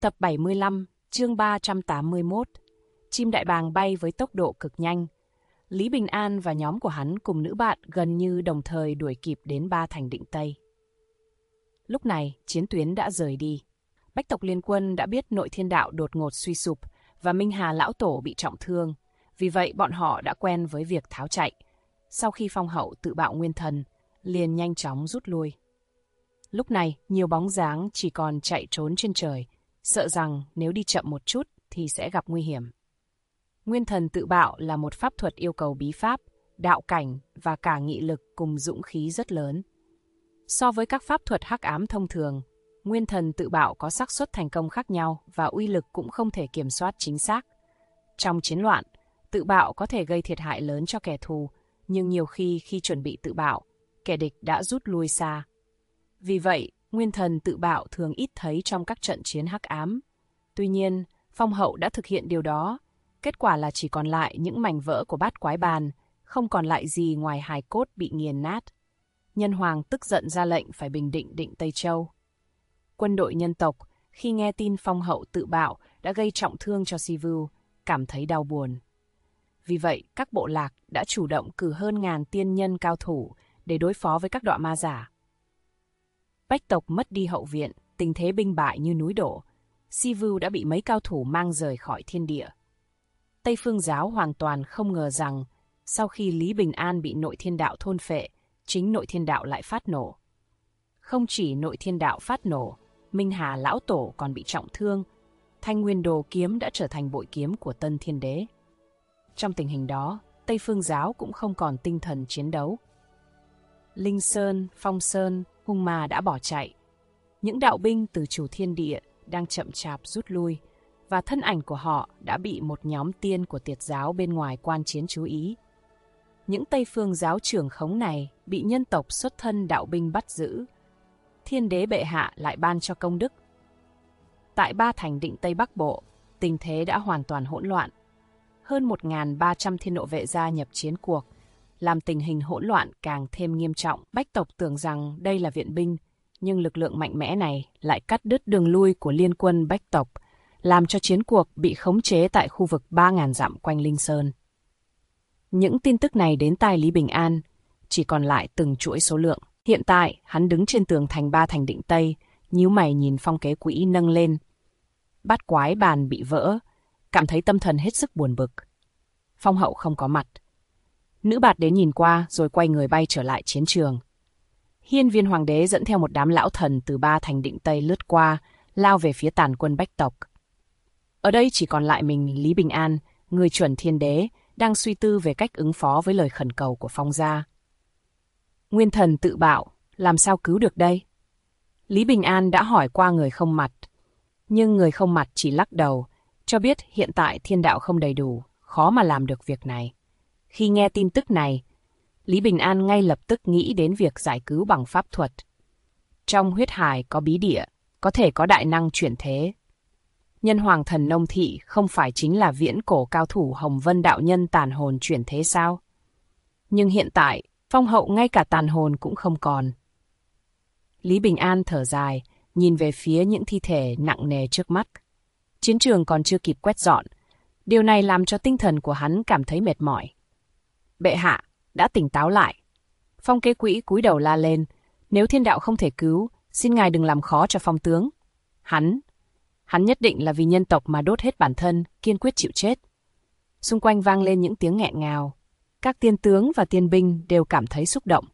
Tập 75, chương 381. Chim đại bàng bay với tốc độ cực nhanh. Lý Bình An và nhóm của hắn cùng nữ bạn gần như đồng thời đuổi kịp đến Ba Thành Định Tây. Lúc này, chiến tuyến đã rời đi. Bách tộc liên quân đã biết Nội Thiên Đạo đột ngột suy sụp và Minh Hà Lão Tổ bị trọng thương. Vì vậy, bọn họ đã quen với việc tháo chạy. Sau khi Phong Hậu tự bạo nguyên thần, liền nhanh chóng rút lui. Lúc này, nhiều bóng dáng chỉ còn chạy trốn trên trời, sợ rằng nếu đi chậm một chút thì sẽ gặp nguy hiểm. Nguyên thần tự bạo là một pháp thuật yêu cầu bí pháp, đạo cảnh và cả nghị lực cùng dũng khí rất lớn. So với các pháp thuật hắc ám thông thường, nguyên thần tự bạo có xác suất thành công khác nhau và uy lực cũng không thể kiểm soát chính xác. Trong chiến loạn, tự bạo có thể gây thiệt hại lớn cho kẻ thù, nhưng nhiều khi chuẩn bị tự bạo, kẻ địch đã rút lui xa. Vì vậy, nguyên thần tự bạo thường ít thấy trong các trận chiến hắc ám. Tuy nhiên, Phong Hậu đã thực hiện điều đó. Kết quả là chỉ còn lại những mảnh vỡ của bát quái bàn, không còn lại gì ngoài hài cốt bị nghiền nát. Nhân Hoàng tức giận ra lệnh phải bình định Định Tây Châu. Quân đội nhân tộc, khi nghe tin Phong Hậu tự bạo đã gây trọng thương cho Sivu, cảm thấy đau buồn. Vì vậy, các bộ lạc đã chủ động cử hơn ngàn tiên nhân cao thủ để đối phó với các đọa ma giả. Bách tộc mất đi hậu viện, tình thế binh bại như núi đổ. Sivu đã bị mấy cao thủ mang rời khỏi thiên địa. Tây Phương Giáo hoàn toàn không ngờ rằng, sau khi Lý Bình An bị Nội Thiên Đạo thôn phệ, chính Nội Thiên Đạo lại phát nổ. Không chỉ Nội Thiên Đạo phát nổ, Minh Hà Lão Tổ còn bị trọng thương. Thanh Nguyên Đồ kiếm đã trở thành bội kiếm của Tân Thiên Đế. Trong tình hình đó, Tây Phương Giáo cũng không còn tinh thần chiến đấu. Linh Sơn, Phong Sơn, Hung Ma đã bỏ chạy. Những đạo binh từ Chủ Thiên Địa đang chậm chạp rút lui, và thân ảnh của họ đã bị một nhóm tiên của Tiệt giáo bên ngoài quan chiến chú ý. Những Tây Phương giáo trưởng khống này bị nhân tộc xuất thân đạo binh bắt giữ. Thiên đế bệ hạ lại ban cho công đức. Tại Ba Thành Định Tây Bắc Bộ, tình thế đã hoàn toàn hỗn loạn. Hơn 1.300 thiên nộ vệ gia nhập chiến cuộc, làm tình hình hỗn loạn càng thêm nghiêm trọng. Bách tộc tưởng rằng đây là viện binh, nhưng lực lượng mạnh mẽ này lại cắt đứt đường lui của liên quân Bách tộc, làm cho chiến cuộc bị khống chế tại khu vực 3.000 dặm quanh Linh Sơn. Những tin tức này đến tai Lý Bình An, chỉ còn lại từng chuỗi số lượng. Hiện tại, hắn đứng trên tường thành Ba Thành Định Tây, nhíu mày nhìn phong kế quỹ nâng lên. Bát quái bàn bị vỡ, cảm thấy tâm thần hết sức buồn bực. Phong Hậu không có mặt. Nữ bạt đến nhìn qua rồi quay người bay trở lại chiến trường. Hiên Viên Hoàng đế dẫn theo một đám lão thần từ Ba Thành Định Tây lướt qua, lao về phía tàn quân Bách tộc. Ở đây chỉ còn lại mình Lý Bình An, người chuẩn thiên đế, đang suy tư về cách ứng phó với lời khẩn cầu của Phong gia. Nguyên thần tự bạo, làm sao cứu được đây? Lý Bình An đã hỏi qua người không mặt, nhưng người không mặt chỉ lắc đầu, cho biết hiện tại thiên đạo không đầy đủ, khó mà làm được việc này. Khi nghe tin tức này, Lý Bình An ngay lập tức nghĩ đến việc giải cứu bằng pháp thuật. Trong huyết hải có bí địa, có thể có đại năng chuyển thế. Nhân Hoàng thần nông thị không phải chính là viễn cổ cao thủ Hồng Vân đạo nhân tàn hồn chuyển thế sao? Nhưng hiện tại, Phong Hậu ngay cả tàn hồn cũng không còn. Lý Bình An thở dài, nhìn về phía những thi thể nặng nề trước mắt. Chiến trường còn chưa kịp quét dọn. Điều này làm cho tinh thần của hắn cảm thấy mệt mỏi. Bệ hạ, đã tỉnh táo lại. Phong kế quỹ cúi đầu la lên. Nếu thiên đạo không thể cứu, xin ngài đừng làm khó cho Phong tướng. Hắn nhất định là vì nhân tộc mà đốt hết bản thân, kiên quyết chịu chết. Xung quanh vang lên những tiếng nghẹn ngào. Các tiên tướng và tiên binh đều cảm thấy xúc động.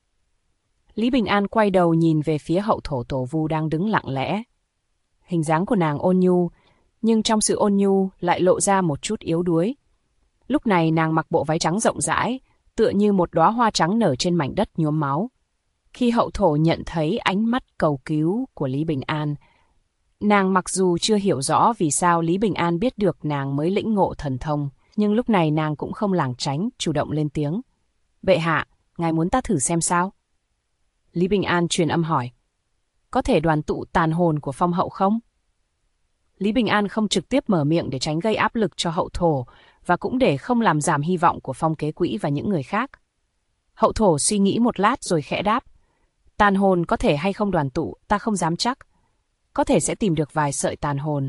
Lý Bình An quay đầu nhìn về phía hậu thổ Tổ Vu đang đứng lặng lẽ. Hình dáng của nàng ôn nhu, nhưng trong sự ôn nhu lại lộ ra một chút yếu đuối. Lúc này nàng mặc bộ váy trắng rộng rãi, tựa như một đóa hoa trắng nở trên mảnh đất nhuốm máu. Khi hậu thổ nhận thấy ánh mắt cầu cứu của Lý Bình An, nàng mặc dù chưa hiểu rõ vì sao Lý Bình An biết được nàng mới lĩnh ngộ thần thông, nhưng lúc này nàng cũng không lảng tránh, chủ động lên tiếng. Bệ hạ, ngài muốn ta thử xem sao? Lý Bình An truyền âm hỏi. Có thể đoàn tụ tàn hồn của Phong Hậu không? Lý Bình An không trực tiếp mở miệng để tránh gây áp lực cho hậu thổ, và cũng để không làm giảm hy vọng của Phong kế quỹ và những người khác. Hậu thổ suy nghĩ một lát rồi khẽ đáp. Tàn hồn có thể hay không đoàn tụ, ta không dám chắc. có thể sẽ tìm được vài sợi tàn hồn.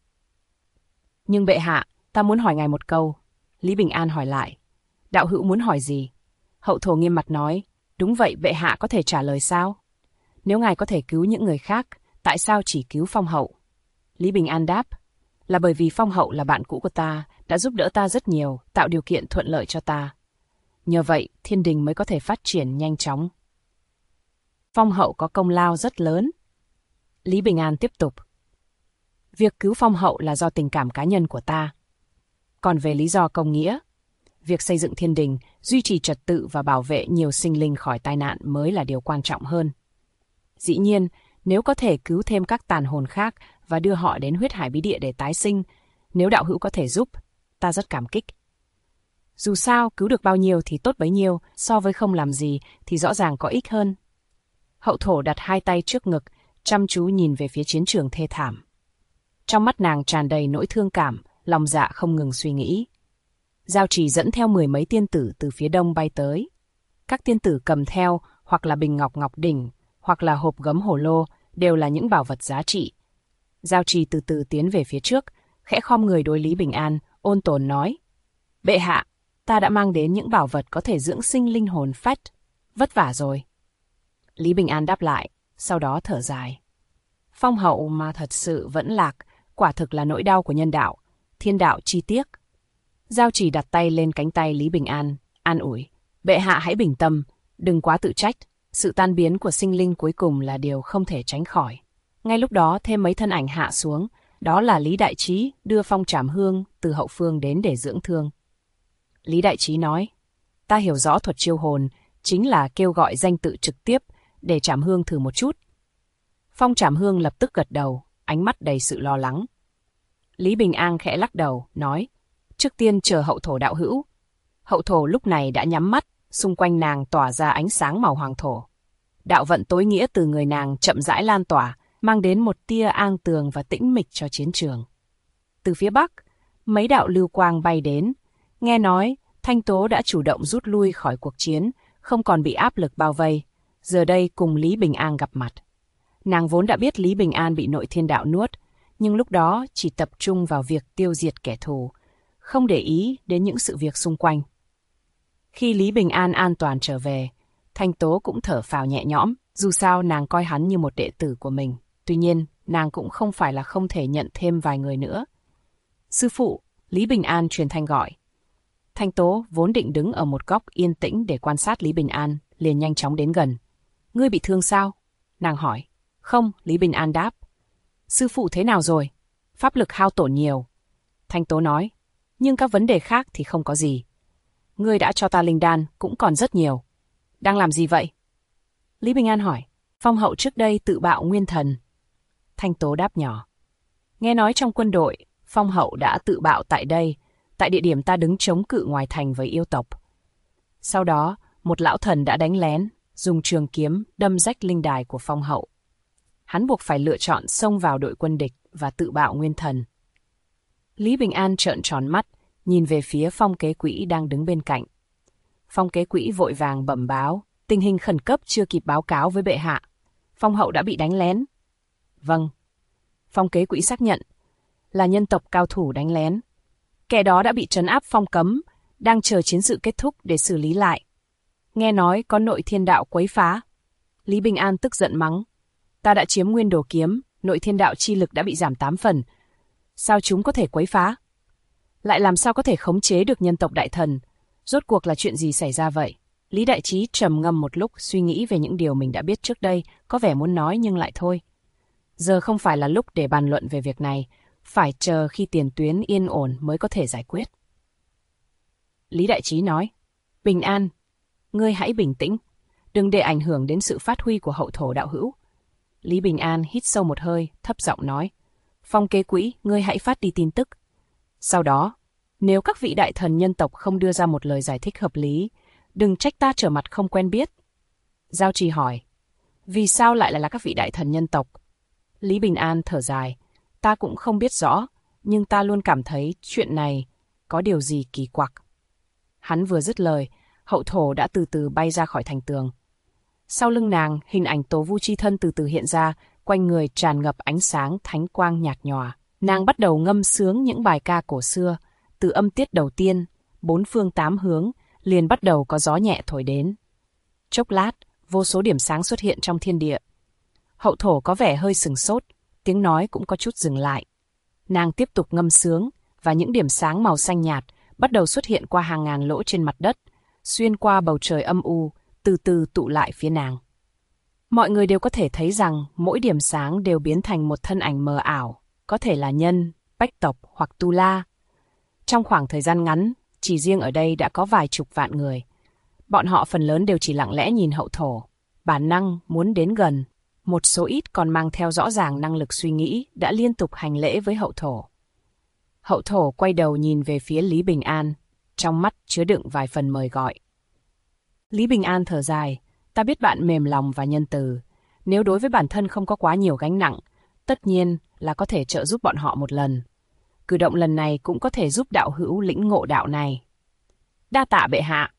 Nhưng bệ hạ, ta muốn hỏi ngài một câu. Lý Bình An hỏi lại. Đạo hữu muốn hỏi gì? Hậu thổ nghiêm mặt nói. Đúng vậy, bệ hạ có thể trả lời sao? Nếu ngài có thể cứu những người khác, tại sao chỉ cứu Phong hậu? Lý Bình An đáp. Là bởi vì Phong hậu là bạn cũ của ta, đã giúp đỡ ta rất nhiều, tạo điều kiện thuận lợi cho ta. Nhờ vậy, thiên đình mới có thể phát triển nhanh chóng. Phong hậu có công lao rất lớn. Lý Bình An tiếp tục. Việc cứu Phong hậu là do tình cảm cá nhân của ta. Còn về lý do công nghĩa, việc xây dựng thiên đình, duy trì trật tự và bảo vệ nhiều sinh linh khỏi tai nạn mới là điều quan trọng hơn. Dĩ nhiên, nếu có thể cứu thêm các tàn hồn khác và đưa họ đến huyết hải bí địa để tái sinh, nếu đạo hữu có thể giúp, ta rất cảm kích. Dù sao, cứu được bao nhiêu thì tốt bấy nhiêu, so với không làm gì thì rõ ràng có ích hơn. Hậu thổ đặt hai tay trước ngực, chăm chú nhìn về phía chiến trường thê thảm. Trong mắt nàng tràn đầy nỗi thương cảm, lòng dạ không ngừng suy nghĩ. Giao Trì dẫn theo 10 mấy tiên tử từ phía đông bay tới. Các tiên tử cầm theo hoặc là bình ngọc ngọc đỉnh, hoặc là hộp gấm hổ lô, đều là những bảo vật giá trị. Giao Trì từ từ tiến về phía trước, khẽ khom người đối Lý Bình An, ôn tồn nói. Bệ hạ, ta đã mang đến những bảo vật có thể dưỡng sinh linh hồn phách. Vất vả rồi. Lý Bình An đáp lại, sau đó thở dài. Phong hậu mà thật sự vẫn lạc, quả thực là nỗi đau của nhân đạo, thiên đạo chi tiếc. Giao Trì đặt tay lên cánh tay Lý Bình An, an ủi. Bệ hạ hãy bình tâm, đừng quá tự trách. Sự tan biến của sinh linh cuối cùng là điều không thể tránh khỏi. Ngay lúc đó thêm mấy thân ảnh hạ xuống, đó là Lý Đại Trí đưa Phong Trảm Hương từ hậu phương đến để dưỡng thương. Lý Đại Trí nói, ta hiểu rõ thuật chiêu hồn, chính là kêu gọi danh tự trực tiếp để Trảm Hương thử một chút. Phong Trảm Hương lập tức gật đầu, ánh mắt đầy sự lo lắng. Lý Bình An khẽ lắc đầu, nói, trước tiên chờ hậu thổ đạo hữu. Hậu thổ lúc này đã nhắm mắt, xung quanh nàng tỏa ra ánh sáng màu hoàng thổ. Đạo vận tối nghĩa từ người nàng chậm rãi lan tỏa, mang đến một tia an tường và tĩnh mịch cho chiến trường. Từ phía bắc, mấy đạo lưu quang bay đến. Nghe nói, Thanh Tố đã chủ động rút lui khỏi cuộc chiến, không còn bị áp lực bao vây. Giờ đây cùng Lý Bình An gặp mặt. Nàng vốn đã biết Lý Bình An bị nội thiên đạo nuốt, nhưng lúc đó chỉ tập trung vào việc tiêu diệt kẻ thù, không để ý đến những sự việc xung quanh. Khi Lý Bình An an toàn trở về, Thanh Tố cũng thở phào nhẹ nhõm, dù sao nàng coi hắn như một đệ tử của mình. Tuy nhiên, nàng cũng không phải là không thể nhận thêm vài người nữa. Sư phụ, Lý Bình An truyền thanh gọi. Thanh Tố vốn định đứng ở một góc yên tĩnh để quan sát Lý Bình An, liền nhanh chóng đến gần. Ngươi bị thương sao? Nàng hỏi. Không, Lý Bình An đáp. Sư phụ thế nào rồi? Pháp lực hao tổn nhiều. Thanh Tố nói. Nhưng các vấn đề khác thì không có gì. Ngươi đã cho ta linh đan, cũng còn rất nhiều. Đang làm gì vậy? Lý Bình An hỏi. Phong hậu trước đây tự bạo nguyên thần. Thanh Tố đáp nhỏ. Nghe nói trong quân đội, Phong hậu đã tự bạo tại đây, tại địa điểm ta đứng chống cự ngoài thành với yêu tộc. Sau đó, một lão thần đã đánh lén, dùng trường kiếm đâm rách linh đài của Phong hậu. Hắn buộc phải lựa chọn xông vào đội quân địch và tự bạo nguyên thần. Lý Bình An trợn tròn mắt, nhìn về phía Phong Kế Quỹ đang đứng bên cạnh. Phong Kế Quỹ vội vàng bẩm báo, tình hình khẩn cấp chưa kịp báo cáo với bệ hạ. Phong hậu đã bị đánh lén. Vâng. Phong Kế Quỹ xác nhận, là nhân tộc cao thủ đánh lén. Kẻ đó đã bị trấn áp phong cấm, đang chờ chiến sự kết thúc để xử lý lại. Nghe nói có nội thiên đạo quấy phá. Lý Bình An tức giận mắng. Ta đã chiếm nguyên đồ kiếm, nội thiên đạo chi lực đã bị giảm 8 phần. Sao chúng có thể quấy phá? Lại làm sao có thể khống chế được nhân tộc đại thần? Rốt cuộc là chuyện gì xảy ra vậy? Lý Đại Trí trầm ngâm một lúc, suy nghĩ về những điều mình đã biết trước đây, có vẻ muốn nói nhưng lại thôi. Giờ không phải là lúc để bàn luận về việc này, phải chờ khi tiền tuyến yên ổn mới có thể giải quyết. Lý Đại Trí nói, Bình An, ngươi hãy bình tĩnh, đừng để ảnh hưởng đến sự phát huy của hậu thổ đạo hữu. Lý Bình An hít sâu một hơi, thấp giọng nói, Phong Kế Quỹ, ngươi hãy phát đi tin tức. Sau đó, nếu các vị đại thần nhân tộc không đưa ra một lời giải thích hợp lý, đừng trách ta trở mặt không quen biết. Giao Trì hỏi, vì sao lại là các vị đại thần nhân tộc? Lý Bình An thở dài, ta cũng không biết rõ, nhưng ta luôn cảm thấy chuyện này có điều gì kỳ quặc. Hắn vừa dứt lời, hậu thổ đã từ từ bay ra khỏi thành tường. Sau lưng nàng, hình ảnh Tố Vu chi thân từ từ hiện ra, quanh người tràn ngập ánh sáng thánh quang nhạt nhòa. Nàng bắt đầu ngâm sướng những bài ca cổ xưa, từ âm tiết đầu tiên, 4 phương 8 hướng, liền bắt đầu có gió nhẹ thổi đến. Chốc lát, vô số điểm sáng xuất hiện trong thiên địa. Hậu thổ có vẻ hơi sừng sốt, tiếng nói cũng có chút dừng lại. Nàng tiếp tục ngâm sướng, và những điểm sáng màu xanh nhạt bắt đầu xuất hiện qua hàng ngàn lỗ trên mặt đất, xuyên qua bầu trời âm u, từ từ tụ lại phía nàng. Mọi người đều có thể thấy rằng mỗi điểm sáng đều biến thành một thân ảnh mờ ảo, có thể là nhân, bách tộc hoặc tu la. Trong khoảng thời gian ngắn, chỉ riêng ở đây đã có vài chục vạn người. Bọn họ phần lớn đều chỉ lặng lẽ nhìn hậu thổ, bản năng muốn đến gần. Một số ít còn mang theo rõ ràng năng lực suy nghĩ đã liên tục hành lễ với hậu thổ. Hậu thổ quay đầu nhìn về phía Lý Bình An, trong mắt chứa đựng vài phần mời gọi. Lý Bình An thở dài, ta biết bạn mềm lòng và nhân từ. Nếu đối với bản thân không có quá nhiều gánh nặng, tất nhiên là có thể trợ giúp bọn họ một lần. Cử động lần này cũng có thể giúp đạo hữu lĩnh ngộ đạo này. Đa tạ bệ hạ.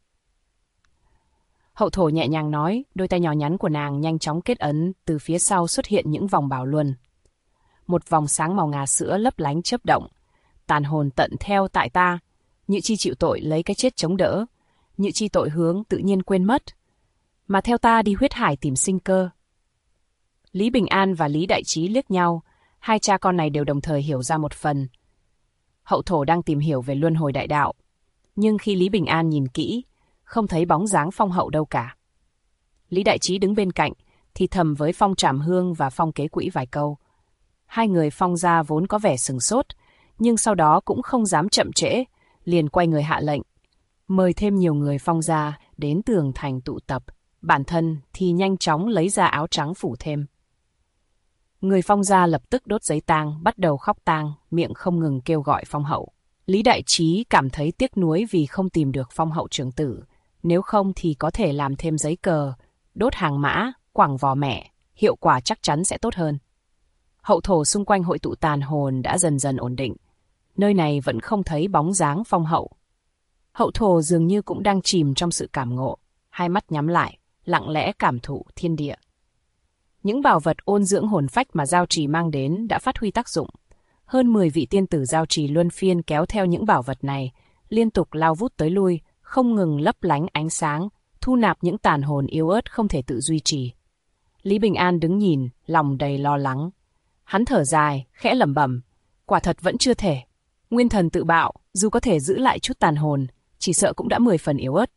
Hậu thổ nhẹ nhàng nói, đôi tay nhỏ nhắn của nàng nhanh chóng kết ấn, từ phía sau xuất hiện những vòng bảo luân. Một vòng sáng màu ngà sữa lấp lánh chớp động. Tàn hồn tận theo tại ta, Nhự chi chịu tội lấy cái chết chống đỡ, Nhự chi tội hướng tự nhiên quên mất, mà theo ta đi huyết hải tìm sinh cơ. Lý Bình An và Lý Đại Trí liếc nhau, hai cha con này đều đồng thời hiểu ra một phần. Hậu thổ đang tìm hiểu về luân hồi đại đạo, nhưng khi Lý Bình An nhìn kỹ, không thấy bóng dáng Phong Hậu đâu cả. Lý Đại Trí đứng bên cạnh, thì thầm với Phong Trảm Hương và Phong Kế Quỹ vài câu. Hai người Phong gia vốn có vẻ sừng sốt, nhưng sau đó cũng không dám chậm trễ, liền quay người hạ lệnh. Mời thêm nhiều người Phong gia đến tường thành tụ tập, bản thân thì nhanh chóng lấy ra áo trắng phủ thêm. Người Phong gia lập tức đốt giấy tang, bắt đầu khóc tang, miệng không ngừng kêu gọi Phong Hậu. Lý Đại Trí cảm thấy tiếc nuối vì không tìm được Phong Hậu trưởng tử, nếu không thì có thể làm thêm giấy cờ, đốt hàng mã, quẳng vò mẹ, hiệu quả chắc chắn sẽ tốt hơn. Hậu thổ xung quanh hội tụ tàn hồn đã dần dần ổn định. Nơi này vẫn không thấy bóng dáng Phong Hậu. Hậu thổ dường như cũng đang chìm trong sự cảm ngộ, hai mắt nhắm lại, lặng lẽ cảm thụ thiên địa. Những bảo vật ôn dưỡng hồn phách mà giao trì mang đến đã phát huy tác dụng. Hơn 10 vị tiên tử giao trì luân phiên kéo theo những bảo vật này, liên tục lao vút tới lui, không ngừng lấp lánh ánh sáng, thu nạp những tàn hồn yếu ớt không thể tự duy trì. Lý Bình An đứng nhìn, lòng đầy lo lắng. Hắn thở dài, khẽ lẩm bẩm, quả thật vẫn chưa thể. Nguyên thần tự bạo, dù có thể giữ lại chút tàn hồn, chỉ sợ cũng đã 10 phần yếu ớt.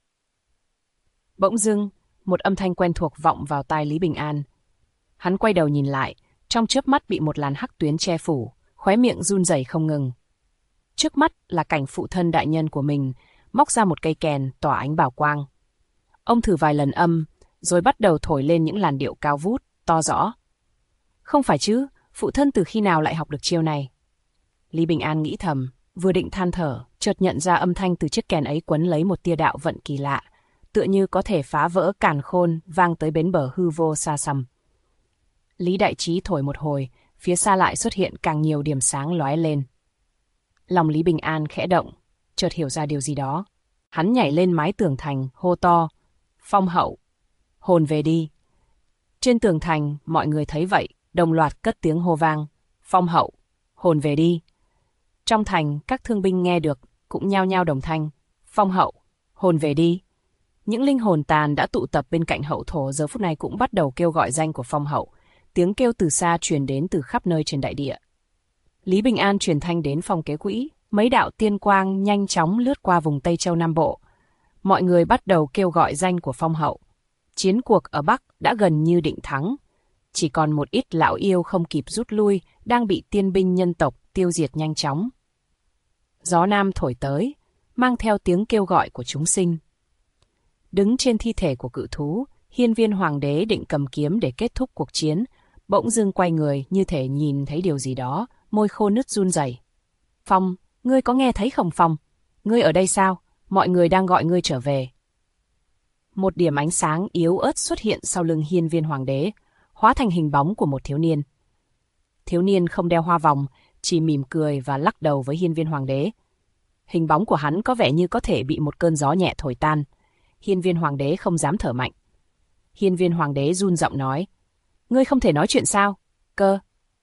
Bỗng dưng, một âm thanh quen thuộc vọng vào tai Lý Bình An. Hắn quay đầu nhìn lại, trong chớp mắt bị một làn hắc tuyến che phủ, khóe miệng run rẩy không ngừng. Trước mắt là cảnh phụ thân đại nhân của mình, móc ra một cây kèn tỏa ánh bảo quang. Ông thử vài lần âm, rồi bắt đầu thổi lên những làn điệu cao vút, to rõ. Không phải chứ, phụ thân từ khi nào lại học được chiêu này? Lý Bình An nghĩ thầm, vừa định than thở, chợt nhận ra âm thanh từ chiếc kèn ấy quấn lấy một tia đạo vận kỳ lạ, tựa như có thể phá vỡ càn khôn, vang tới bến bờ hư vô xa xăm. Lý Đại Trí thổi một hồi, phía xa lại xuất hiện càng nhiều điểm sáng lóe lên. Lòng Lý Bình An khẽ động, chợt hiểu ra điều gì đó. Hắn nhảy lên mái tường thành, hô to, Phong Hậu, hồn về đi. Trên tường thành, mọi người thấy vậy, đồng loạt cất tiếng hô vang, Phong Hậu, hồn về đi. Trong thành, các thương binh nghe được, cũng nhao nhao đồng thanh, Phong Hậu, hồn về đi. Những linh hồn tàn đã tụ tập bên cạnh hậu thổ giờ phút này cũng bắt đầu kêu gọi danh của Phong Hậu. Tiếng kêu từ xa truyền đến từ khắp nơi trên đại địa. Lý Bình An truyền thanh đến Phong Kế Quỹ, mấy đạo tiên quang nhanh chóng lướt qua vùng Tây Châu Nam Bộ. Mọi người bắt đầu kêu gọi danh của Phong Hậu. Chiến cuộc ở Bắc đã gần như định thắng. Chỉ còn một ít lão yêu không kịp rút lui, đang bị tiên binh nhân tộc tiêu diệt nhanh chóng. Gió Nam thổi tới, mang theo tiếng kêu gọi của chúng sinh. Đứng trên thi thể của cự thú, Hiên Viên Hoàng đế định cầm kiếm để kết thúc cuộc chiến, bỗng dưng quay người như thể nhìn thấy điều gì đó, môi khô nứt run rẩy. Phong, ngươi có nghe thấy không Phong? Ngươi ở đây sao? Mọi người đang gọi ngươi trở về. Một điểm ánh sáng yếu ớt xuất hiện sau lưng Hiên Viên Hoàng đế, hóa thành hình bóng của một thiếu niên. Thiếu niên không đeo hoa vòng, chỉ mỉm cười và lắc đầu với Hiên Viên Hoàng đế. Hình bóng của hắn có vẻ như có thể bị một cơn gió nhẹ thổi tan. Hiên Viên Hoàng đế không dám thở mạnh. Hiên Viên Hoàng đế run giọng nói, Ngươi không thể nói chuyện sao? Cơ.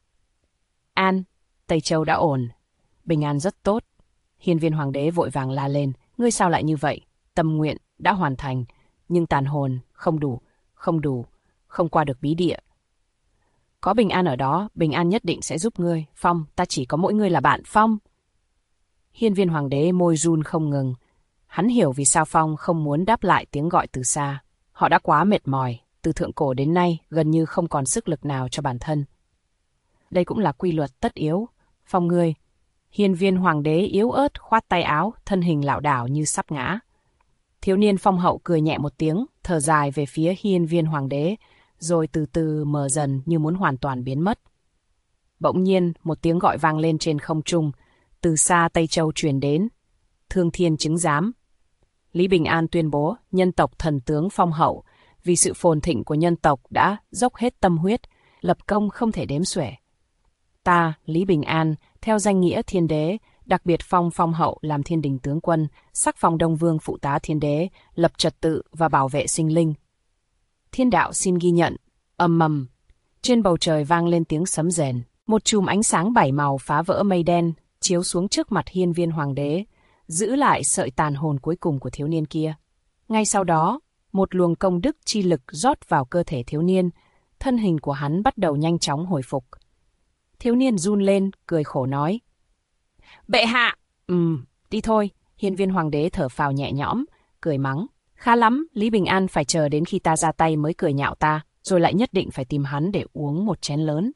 An, Tây Châu đã ổn. Bình an rất tốt. Hiên viên hoàng đế vội vàng la lên. Ngươi sao lại như vậy? Tâm nguyện đã hoàn thành, nhưng tàn hồn không đủ, không qua được bí địa. Có Bình An ở đó, Bình An nhất định sẽ giúp ngươi. Phong, ta chỉ có mỗi ngươi là bạn, Phong. Hiên viên hoàng đế môi run không ngừng. Hắn hiểu vì sao Phong không muốn đáp lại tiếng gọi từ xa. Họ đã quá mệt mỏi, từ thượng cổ đến nay gần như không còn sức lực nào cho bản thân. Đây cũng là quy luật tất yếu. Phong ngươi. Hiên viên hoàng đế yếu ớt khoát tay áo, thân hình lảo đảo như sắp ngã. Thiếu niên Phong hậu cười nhẹ một tiếng, thở dài về phía hiên viên hoàng đế, rồi từ từ mờ dần như muốn hoàn toàn biến mất. Bỗng nhiên, một tiếng gọi vang lên trên không trung, từ xa Tây Châu truyền đến. Thương thiên chứng giám. Lý Bình An tuyên bố nhân tộc thần tướng Phong hậu, vì sự phồn thịnh của nhân tộc đã dốc hết tâm huyết, lập công không thể đếm xuể. Ta, Lý Bình An, theo danh nghĩa thiên đế, đặc biệt phong Phong hậu làm thiên đình tướng quân, sắc phong Đông Vương phụ tá thiên đế, lập trật tự và bảo vệ sinh linh. Thiên đạo xin ghi nhận. Ầm ầm. Trên bầu trời vang lên tiếng sấm rền. Một chùm ánh sáng bảy màu phá vỡ mây đen, chiếu xuống trước mặt hiên viên hoàng đế, giữ lại sợi tàn hồn cuối cùng của thiếu niên kia. Ngay sau đó, một luồng công đức chi lực rót vào cơ thể thiếu niên, thân hình của hắn bắt đầu nhanh chóng hồi phục. Thiếu niên run lên, cười khổ nói. Bệ hạ! Đi thôi. Hiên viên hoàng đế thở phào nhẹ nhõm, cười mắng. Khá lắm, Lý Bình An phải chờ đến khi ta ra tay mới cười nhạo ta, rồi lại nhất định phải tìm hắn để uống một chén lớn.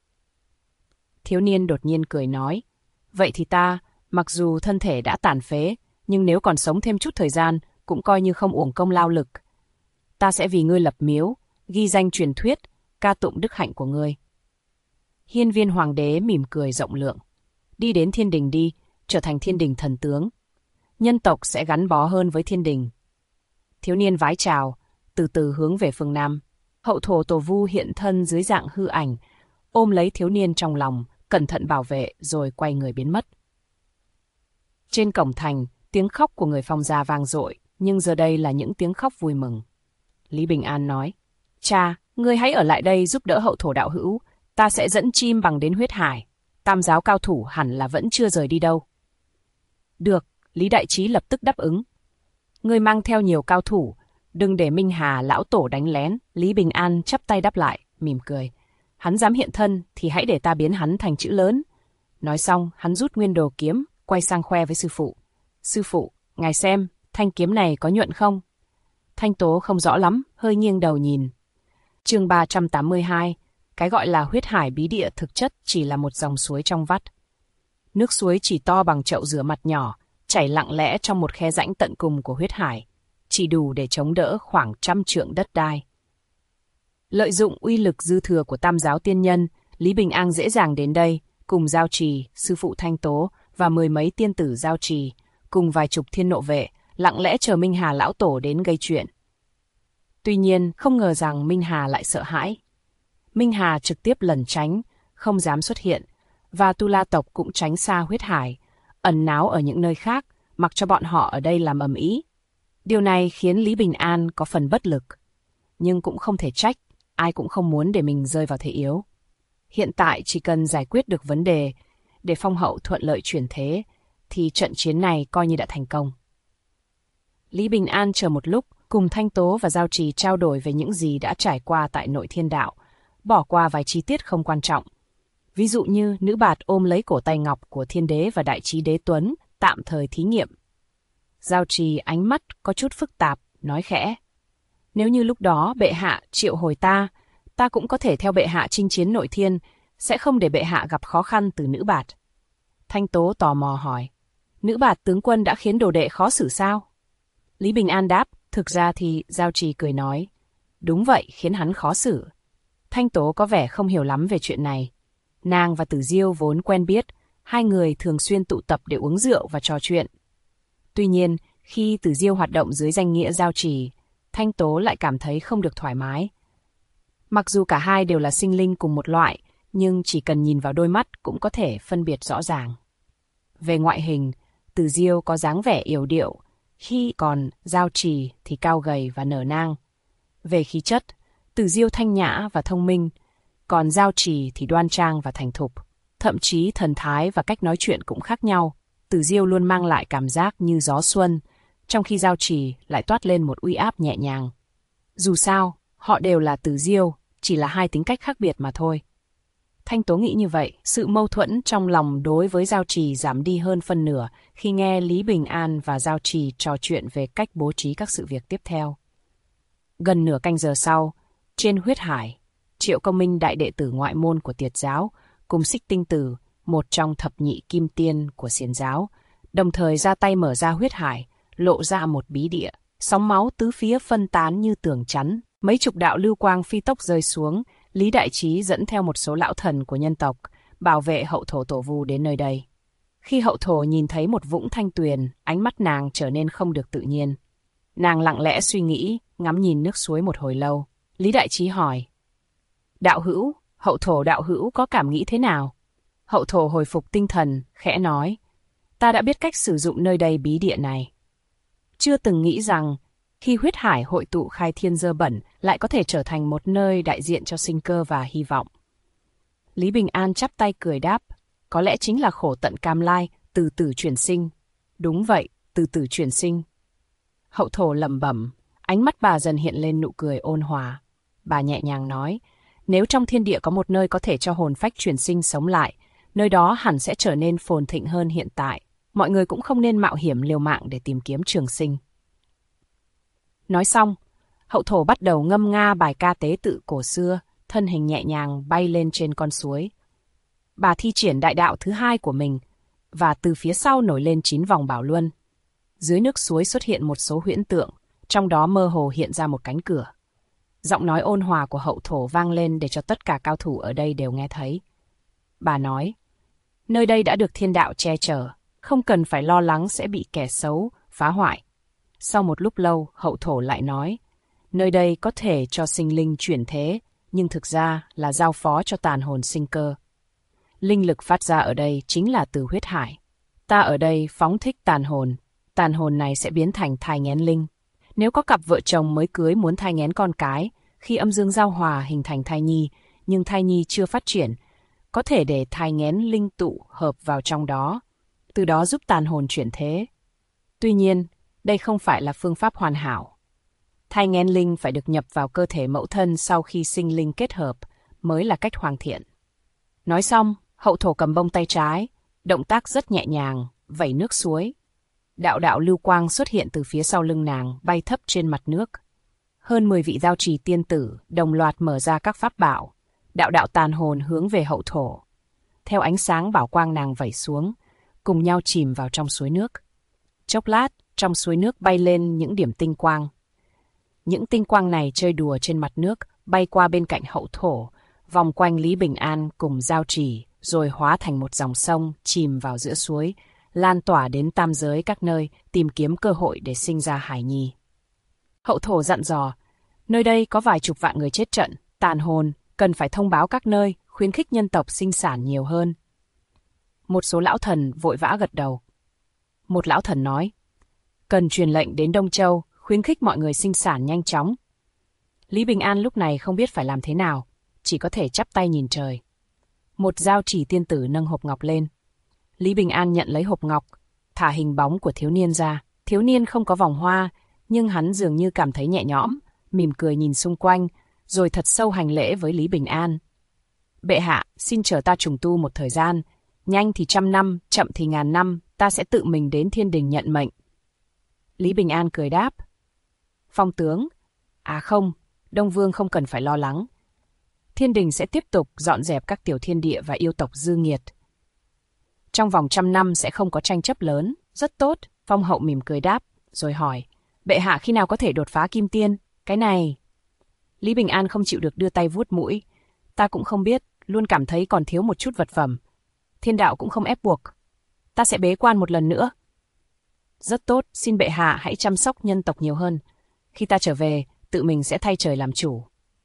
Thiếu niên đột nhiên cười nói. Vậy thì ta, mặc dù thân thể đã tàn phế, nhưng nếu còn sống thêm chút thời gian, cũng coi như không uổng công lao lực. Ta sẽ vì ngươi lập miếu, ghi danh truyền thuyết, ca tụng đức hạnh của ngươi. Hiên viên hoàng đế mỉm cười rộng lượng. Đi đến thiên đình đi, trở thành thiên đình thần tướng. Nhân tộc sẽ gắn bó hơn với thiên đình. Thiếu niên vái chào, từ từ hướng về phương Nam. Hậu thổ Tổ Vu hiện thân dưới dạng hư ảnh, ôm lấy thiếu niên trong lòng, cẩn thận bảo vệ rồi quay người biến mất. Trên cổng thành, tiếng khóc của người Phong gia vang dội, nhưng giờ đây là những tiếng khóc vui mừng. Lý Bình An nói, cha, ngươi hãy ở lại đây giúp đỡ hậu thổ đạo hữu, ta sẽ dẫn chim bằng đến huyết hải. Tam giáo cao thủ hẳn là vẫn chưa rời đi đâu. Được, Lý Đại Trí lập tức đáp ứng. Ngươi mang theo nhiều cao thủ, đừng để Minh Hà lão tổ đánh lén. Lý Bình An chắp tay đáp lại, mỉm cười. Hắn dám hiện thân thì hãy để ta biến hắn thành chữ lớn. Nói xong, hắn rút nguyên đồ kiếm, quay sang khoe với sư phụ. Sư phụ, ngài xem, thanh kiếm này có nhuận không? Thanh Tố không rõ lắm, hơi nghiêng đầu nhìn. Chương 382, cái gọi là huyết hải bí địa thực chất chỉ là một dòng suối trong vắt. Nước suối chỉ to bằng chậu rửa mặt nhỏ, chảy lặng lẽ trong một khe rãnh tận cùng của huyết hải, chỉ đủ để chống đỡ khoảng 100 trượng đất đai. Lợi dụng uy lực dư thừa của Tam giáo tiên nhân, Lý Bình An dễ dàng đến đây, cùng Giao Trì, sư phụ Thanh Tố và 10 mấy tiên tử Giao Trì, cùng vài chục thiên nộ vệ, lặng lẽ chờ Minh Hà lão tổ đến gây chuyện. Tuy nhiên, không ngờ rằng Minh Hà lại sợ hãi. Minh Hà trực tiếp lẩn tránh, không dám xuất hiện, và Tu La tộc cũng tránh xa huyết hải, ẩn náu ở những nơi khác, mặc cho bọn họ ở đây làm ầm ĩ. Điều này khiến Lý Bình An có phần bất lực, nhưng cũng không thể trách, ai cũng không muốn để mình rơi vào thế yếu. Hiện tại chỉ cần giải quyết được vấn đề, để Phong hậu thuận lợi chuyển thế, thì trận chiến này coi như đã thành công. Lý Bình An chờ một lúc, cùng Thanh Tố và Giao Trì trao đổi về những gì đã trải qua tại nội thiên đạo, bỏ qua vài chi tiết không quan trọng. Ví dụ như nữ bạt ôm lấy cổ tay ngọc của thiên đế và đại trí đế Tuấn, tạm thời thí nghiệm. Giao Trì ánh mắt có chút phức tạp, nói khẽ. Nếu như lúc đó bệ hạ triệu hồi ta cũng có thể theo bệ hạ chinh chiến nội thiên, sẽ không để bệ hạ gặp khó khăn từ nữ bạt. Thanh Tố tò mò hỏi, nữ bạt tướng quân đã khiến đồ đệ khó xử sao? Lý Bình An đáp, thực ra thì Giao Trì cười nói, đúng vậy, khiến hắn khó xử. Thanh Tố có vẻ không hiểu lắm về chuyện này. Nàng và Tử Diêu vốn quen biết, hai người thường xuyên tụ tập để uống rượu và trò chuyện. Tuy nhiên, khi Tử Diêu hoạt động dưới danh nghĩa Giao Trì, Thanh Tố lại cảm thấy không được thoải mái. Mặc dù cả hai đều là sinh linh cùng một loại, nhưng chỉ cần nhìn vào đôi mắt cũng có thể phân biệt rõ ràng. Về ngoại hình, Tử Diêu có dáng vẻ yểu điệu, khi còn Giao Trì thì cao gầy và nở nang. Về khí chất, Tử Diêu thanh nhã và thông minh, còn Giao Trì thì đoan trang và thành thục. Thậm chí thần thái và cách nói chuyện cũng khác nhau. Từ Diêu luôn mang lại cảm giác như gió xuân, trong khi Giao Trì lại toát lên một uy áp nhẹ nhàng. Dù sao, họ đều là Từ Diêu, chỉ là hai tính cách khác biệt mà thôi. Thanh Tố nghĩ như vậy, sự mâu thuẫn trong lòng đối với Giao Trì giảm đi hơn phân nửa khi nghe Lý Bình An và Giao Trì trò chuyện về cách bố trí các sự việc tiếp theo. Gần nửa canh giờ sau, trên huyết hải, Triệu Công Minh, đại đệ tử ngoại môn của Tiệt giáo, cùng Xích Tinh Tử, một trong thập nhị kim tiên của Xiển giáo, đồng thời ra tay mở ra huyết hải, lộ ra một bí địa, sóng máu tứ phía phân tán như tường chắn. Mấy chục đạo lưu quang phi tốc rơi xuống, Lý Đại Trí dẫn theo một số lão thần của nhân tộc, bảo vệ hậu thổ tổ vu đến nơi đây. Khi hậu thổ nhìn thấy một vũng thanh tuyền, ánh mắt nàng trở nên không được tự nhiên. Nàng lặng lẽ suy nghĩ, ngắm nhìn nước suối một hồi lâu. Lý Đại Trí hỏi: Đạo hữu, hậu thổ đạo hữu có cảm nghĩ thế nào? Hậu thổ hồi phục tinh thần, khẽ nói: Ta đã biết cách sử dụng nơi đây bí địa này. Chưa từng nghĩ rằng, khi huyết hải hội tụ khai thiên dơ bẩn, lại có thể trở thành một nơi đại diện cho sinh cơ và hy vọng. Lý Bình An chắp tay cười đáp: Có lẽ chính là khổ tận cam lai, từ tử chuyển sinh. Đúng vậy, từ tử chuyển sinh. Hậu thổ lẩm bẩm, ánh mắt bà dần hiện lên nụ cười ôn hòa. Bà nhẹ nhàng nói: Nếu trong thiên địa có một nơi có thể cho hồn phách chuyển sinh sống lại, nơi đó hẳn sẽ trở nên phồn thịnh hơn hiện tại. Mọi người cũng không nên mạo hiểm liều mạng để tìm kiếm trường sinh. Nói xong, hậu thổ bắt đầu ngâm nga bài ca tế tự cổ xưa, thân hình nhẹ nhàng bay lên trên con suối. Bà thi triển đại đạo thứ hai của mình, và từ phía sau nổi lên 9 vòng bảo luân. Dưới nước suối xuất hiện một số huyễn tượng, trong đó mơ hồ hiện ra một cánh cửa. Giọng nói ôn hòa của hậu thổ vang lên để cho tất cả cao thủ ở đây đều nghe thấy. Bà nói: Nơi đây đã được thiên đạo che chở, không cần phải lo lắng sẽ bị kẻ xấu phá hoại. Sau một lúc lâu, hậu thổ lại nói: Nơi đây có thể cho sinh linh chuyển thế, nhưng thực ra là giao phó cho tàn hồn sinh cơ. Linh lực phát ra ở đây chính là từ huyết hải. Ta ở đây phóng thích tàn hồn này sẽ biến thành thai nghén linh. Nếu có cặp vợ chồng mới cưới muốn thai nghén con cái, khi âm dương giao hòa hình thành thai nhi, nhưng thai nhi chưa phát triển, có thể để thai nghén linh tụ hợp vào trong đó, từ đó giúp tàn hồn chuyển thế. Tuy nhiên, đây không phải là phương pháp hoàn hảo. Thai nghén linh phải được nhập vào cơ thể mẫu thân sau khi sinh linh kết hợp mới là cách hoàn thiện. Nói xong, hậu thổ cầm bông tay trái, động tác rất nhẹ nhàng, vẩy nước suối. Đạo đạo lưu quang xuất hiện từ phía sau lưng nàng, bay thấp trên mặt nước. Hơn 10 vị giao trì tiên tử đồng loạt mở ra các pháp bảo, đạo đạo tàn hồn hướng về hậu thổ. Theo ánh sáng bảo quang nàng vẩy xuống, cùng nhau chìm vào trong suối nước. Chốc lát, trong suối nước bay lên những điểm tinh quang. Những tinh quang này chơi đùa trên mặt nước, bay qua bên cạnh hậu thổ, vòng quanh Lý Bình An cùng Giao Trì, rồi hóa thành một dòng sông chìm vào giữa suối, lan tỏa đến tam giới các nơi, tìm kiếm cơ hội để sinh ra hải nhi. Hậu thổ dặn dò: Nơi đây có vài chục vạn người chết trận, tàn hồn, cần phải thông báo các nơi, khuyến khích nhân tộc sinh sản nhiều hơn. Một số lão thần vội vã gật đầu. Một lão thần nói: Cần truyền lệnh đến Đông Châu, khuyến khích mọi người sinh sản nhanh chóng. Lý Bình An lúc này không biết phải làm thế nào, chỉ có thể chắp tay nhìn trời. Một giao chỉ tiên tử nâng hộp ngọc lên. Lý Bình An nhận lấy hộp ngọc, thả hình bóng của thiếu niên ra. Thiếu niên không có vòng hoa, nhưng hắn dường như cảm thấy nhẹ nhõm, mỉm cười nhìn xung quanh, rồi thật sâu hành lễ với Lý Bình An. Bệ hạ, xin chờ ta trùng tu một thời gian, nhanh thì 100 năm, chậm thì 1000 năm, ta sẽ tự mình đến thiên đình nhận mệnh. Lý Bình An cười đáp: Phong tướng, à không, Đông Vương không cần phải lo lắng. Thiên đình sẽ tiếp tục dọn dẹp các tiểu thiên địa và yêu tộc dư nghiệt. Trong vòng 100 năm sẽ không có tranh chấp lớn, rất tốt. Phong hậu mỉm cười đáp, rồi hỏi: Bệ hạ khi nào có thể đột phá kim tiên? Cái này... Lý Bình An không chịu được đưa tay vuốt mũi. Ta cũng không biết, luôn cảm thấy còn thiếu một chút vật phẩm. Thiên đạo cũng không ép buộc. Ta sẽ bế quan một lần nữa. Rất tốt, xin bệ hạ hãy chăm sóc nhân tộc nhiều hơn. Khi ta trở về, tự mình sẽ thay trời làm chủ.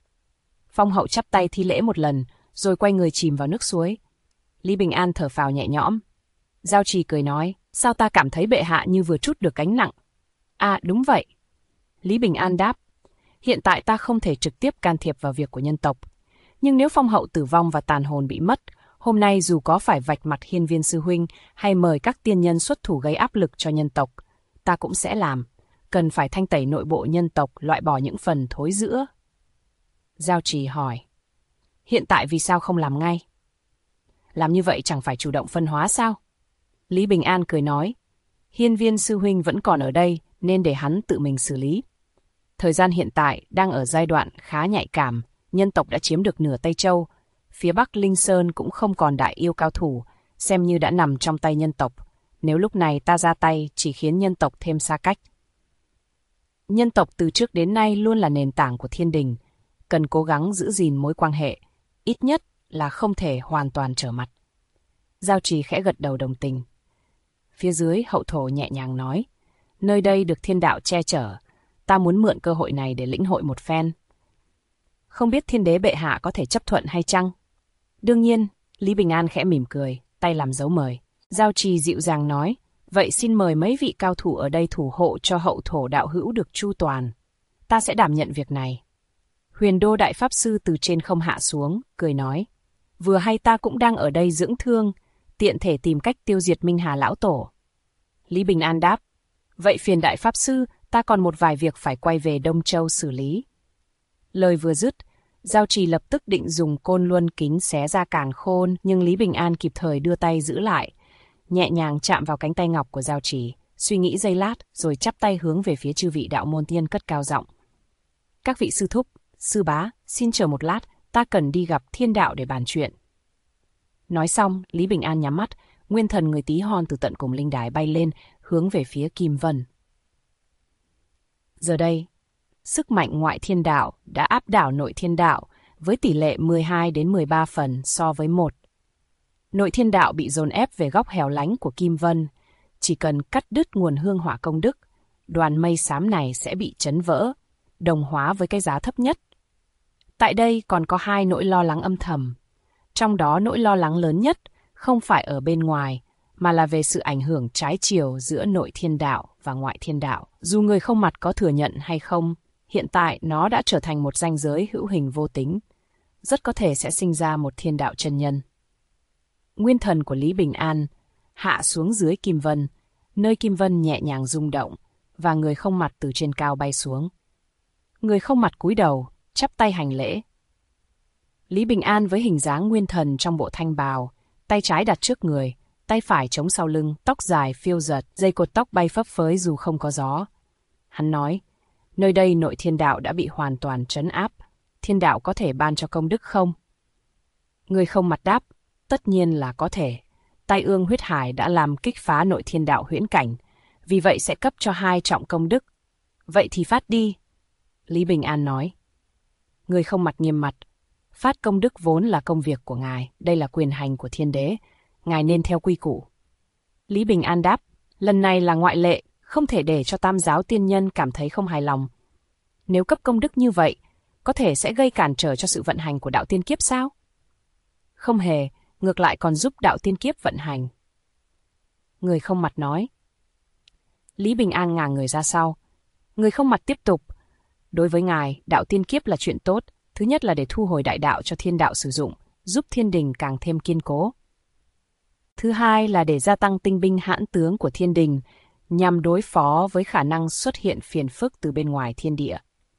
Phong hậu chắp tay thi lễ một lần, rồi quay người chìm vào nước suối. Lý Bình An thở phào nhẹ nhõm. Giao Trì cười nói: Sao ta cảm thấy bệ hạ như vừa trút được gánh nặng? À đúng vậy. Lý Bình An đáp: Hiện tại ta không thể trực tiếp can thiệp vào việc của nhân tộc. Nhưng nếu phong hậu tử vong và tàn hồn bị mất, hôm nay dù có phải vạch mặt hiên viên sư huynh hay mời các tiên nhân xuất thủ gây áp lực cho nhân tộc, ta cũng sẽ làm. Cần phải thanh tẩy nội bộ nhân tộc, loại bỏ những phần thối rữa. Giao Trì hỏi. Hiện tại vì sao không làm ngay? Làm như vậy chẳng phải chủ động phân hóa sao? Lý Bình An cười nói. Hiên viên sư huynh vẫn còn ở đây nên để hắn tự mình xử lý. Thời gian hiện tại đang ở giai đoạn khá nhạy cảm, nhân tộc đã chiếm được nửa Tây Châu, phía Bắc Linh Sơn cũng không còn đại yêu cao thủ, xem như đã nằm trong tay nhân tộc. Nếu lúc này ta ra tay chỉ khiến nhân tộc thêm xa cách. Nhân tộc từ trước đến nay luôn là nền tảng của thiên đình, cần cố gắng giữ gìn mối quan hệ, ít nhất là không thể hoàn toàn trở mặt. Giao Trì khẽ gật đầu đồng tình. Phía dưới hậu thổ nhẹ nhàng nói, nơi đây được thiên đạo che chở, ta muốn mượn cơ hội này để lĩnh hội một phen. Không biết thiên đế bệ hạ có thể chấp thuận hay chăng? Đương nhiên, Lý Bình An khẽ mỉm cười, tay làm dấu mời. Giao Trì dịu dàng nói, vậy xin mời mấy vị cao thủ ở đây thủ hộ cho hậu thổ đạo hữu được chu toàn. Ta sẽ đảm nhận việc này. Huyền Đô Đại Pháp Sư từ trên không hạ xuống, cười nói, vừa hay ta cũng đang ở đây dưỡng thương, tiện thể tìm cách tiêu diệt Minh Hà Lão Tổ. Lý Bình An đáp, vậy phiền Đại Pháp Sư, ta còn một vài việc phải quay về Đông Châu xử lý. Lời vừa dứt, Giao Trì lập tức định dùng côn luân kính xé ra càn khôn, nhưng Lý Bình An kịp thời đưa tay giữ lại, nhẹ nhàng chạm vào cánh tay ngọc của Giao Trì, suy nghĩ giây lát rồi chắp tay hướng về phía chư vị đạo môn tiên cất cao giọng. Các vị sư thúc, sư bá, xin chờ một lát, ta cần đi gặp thiên đạo để bàn chuyện. Nói xong, Lý Bình An nhắm mắt, nguyên thần người Tí Hon từ tận cùng linh đài bay lên, hướng về phía Kim Vân. Giờ đây, sức mạnh ngoại thiên đạo đã áp đảo nội thiên đạo với tỷ lệ 12 đến 13 phần so với 1. Nội thiên đạo bị dồn ép về góc hẻo lánh của Kim Vân, chỉ cần cắt đứt nguồn hương hỏa công đức, đoàn mây xám này sẽ bị chấn vỡ, đồng hóa với cái giá thấp nhất. Tại đây còn có hai nỗi lo lắng âm thầm. Trong đó nỗi lo lắng lớn nhất không phải ở bên ngoài, mà là về sự ảnh hưởng trái chiều giữa nội thiên đạo và ngoại thiên đạo. Dù người không mặt có thừa nhận hay không, hiện tại nó đã trở thành một ranh giới hữu hình vô tính. Rất có thể sẽ sinh ra một thiên đạo chân nhân. Nguyên thần của Lý Bình An hạ xuống dưới Kim Vân, nơi Kim Vân nhẹ nhàng rung động, và người không mặt từ trên cao bay xuống. Người không mặt cúi đầu, chắp tay hành lễ. Lý Bình An với hình dáng nguyên thần trong bộ thanh bào, tay trái đặt trước người, tay phải chống sau lưng, tóc dài phiêu dật, dây cột tóc bay phấp phới dù không có gió. Hắn nói, nơi đây nội thiên đạo đã bị hoàn toàn trấn áp, thiên đạo có thể ban cho công đức không? Người không mặt đáp, tất nhiên là có thể. Tai ương huyết hải đã làm kích phá nội thiên đạo huyễn cảnh, vì vậy sẽ cấp cho 2 trọng công đức. Vậy thì phát đi. Lý Bình An nói. Người không mặt nghiêm mặt. Phát công đức vốn là công việc của ngài, đây là quyền hành của thiên đế, ngài nên theo quy củ. Lý Bình An đáp, lần này là ngoại lệ, không thể để cho tam giáo tiên nhân cảm thấy không hài lòng. Nếu cấp công đức như vậy, có thể sẽ gây cản trở cho sự vận hành của đạo tiên kiếp sao? Không hề, ngược lại còn giúp đạo tiên kiếp vận hành. Người không mặt nói. Lý Bình An ngả người ra sau. Người không mặt tiếp tục. Đối với ngài, đạo tiên kiếp là chuyện tốt. Thứ nhất là để thu hồi đại đạo cho thiên đạo sử dụng, giúp thiên đình càng thêm kiên cố. Thứ hai là để gia tăng tinh binh hãn tướng của thiên đình, nhằm đối phó với khả năng xuất hiện phiền phức từ bên ngoài thiên địa.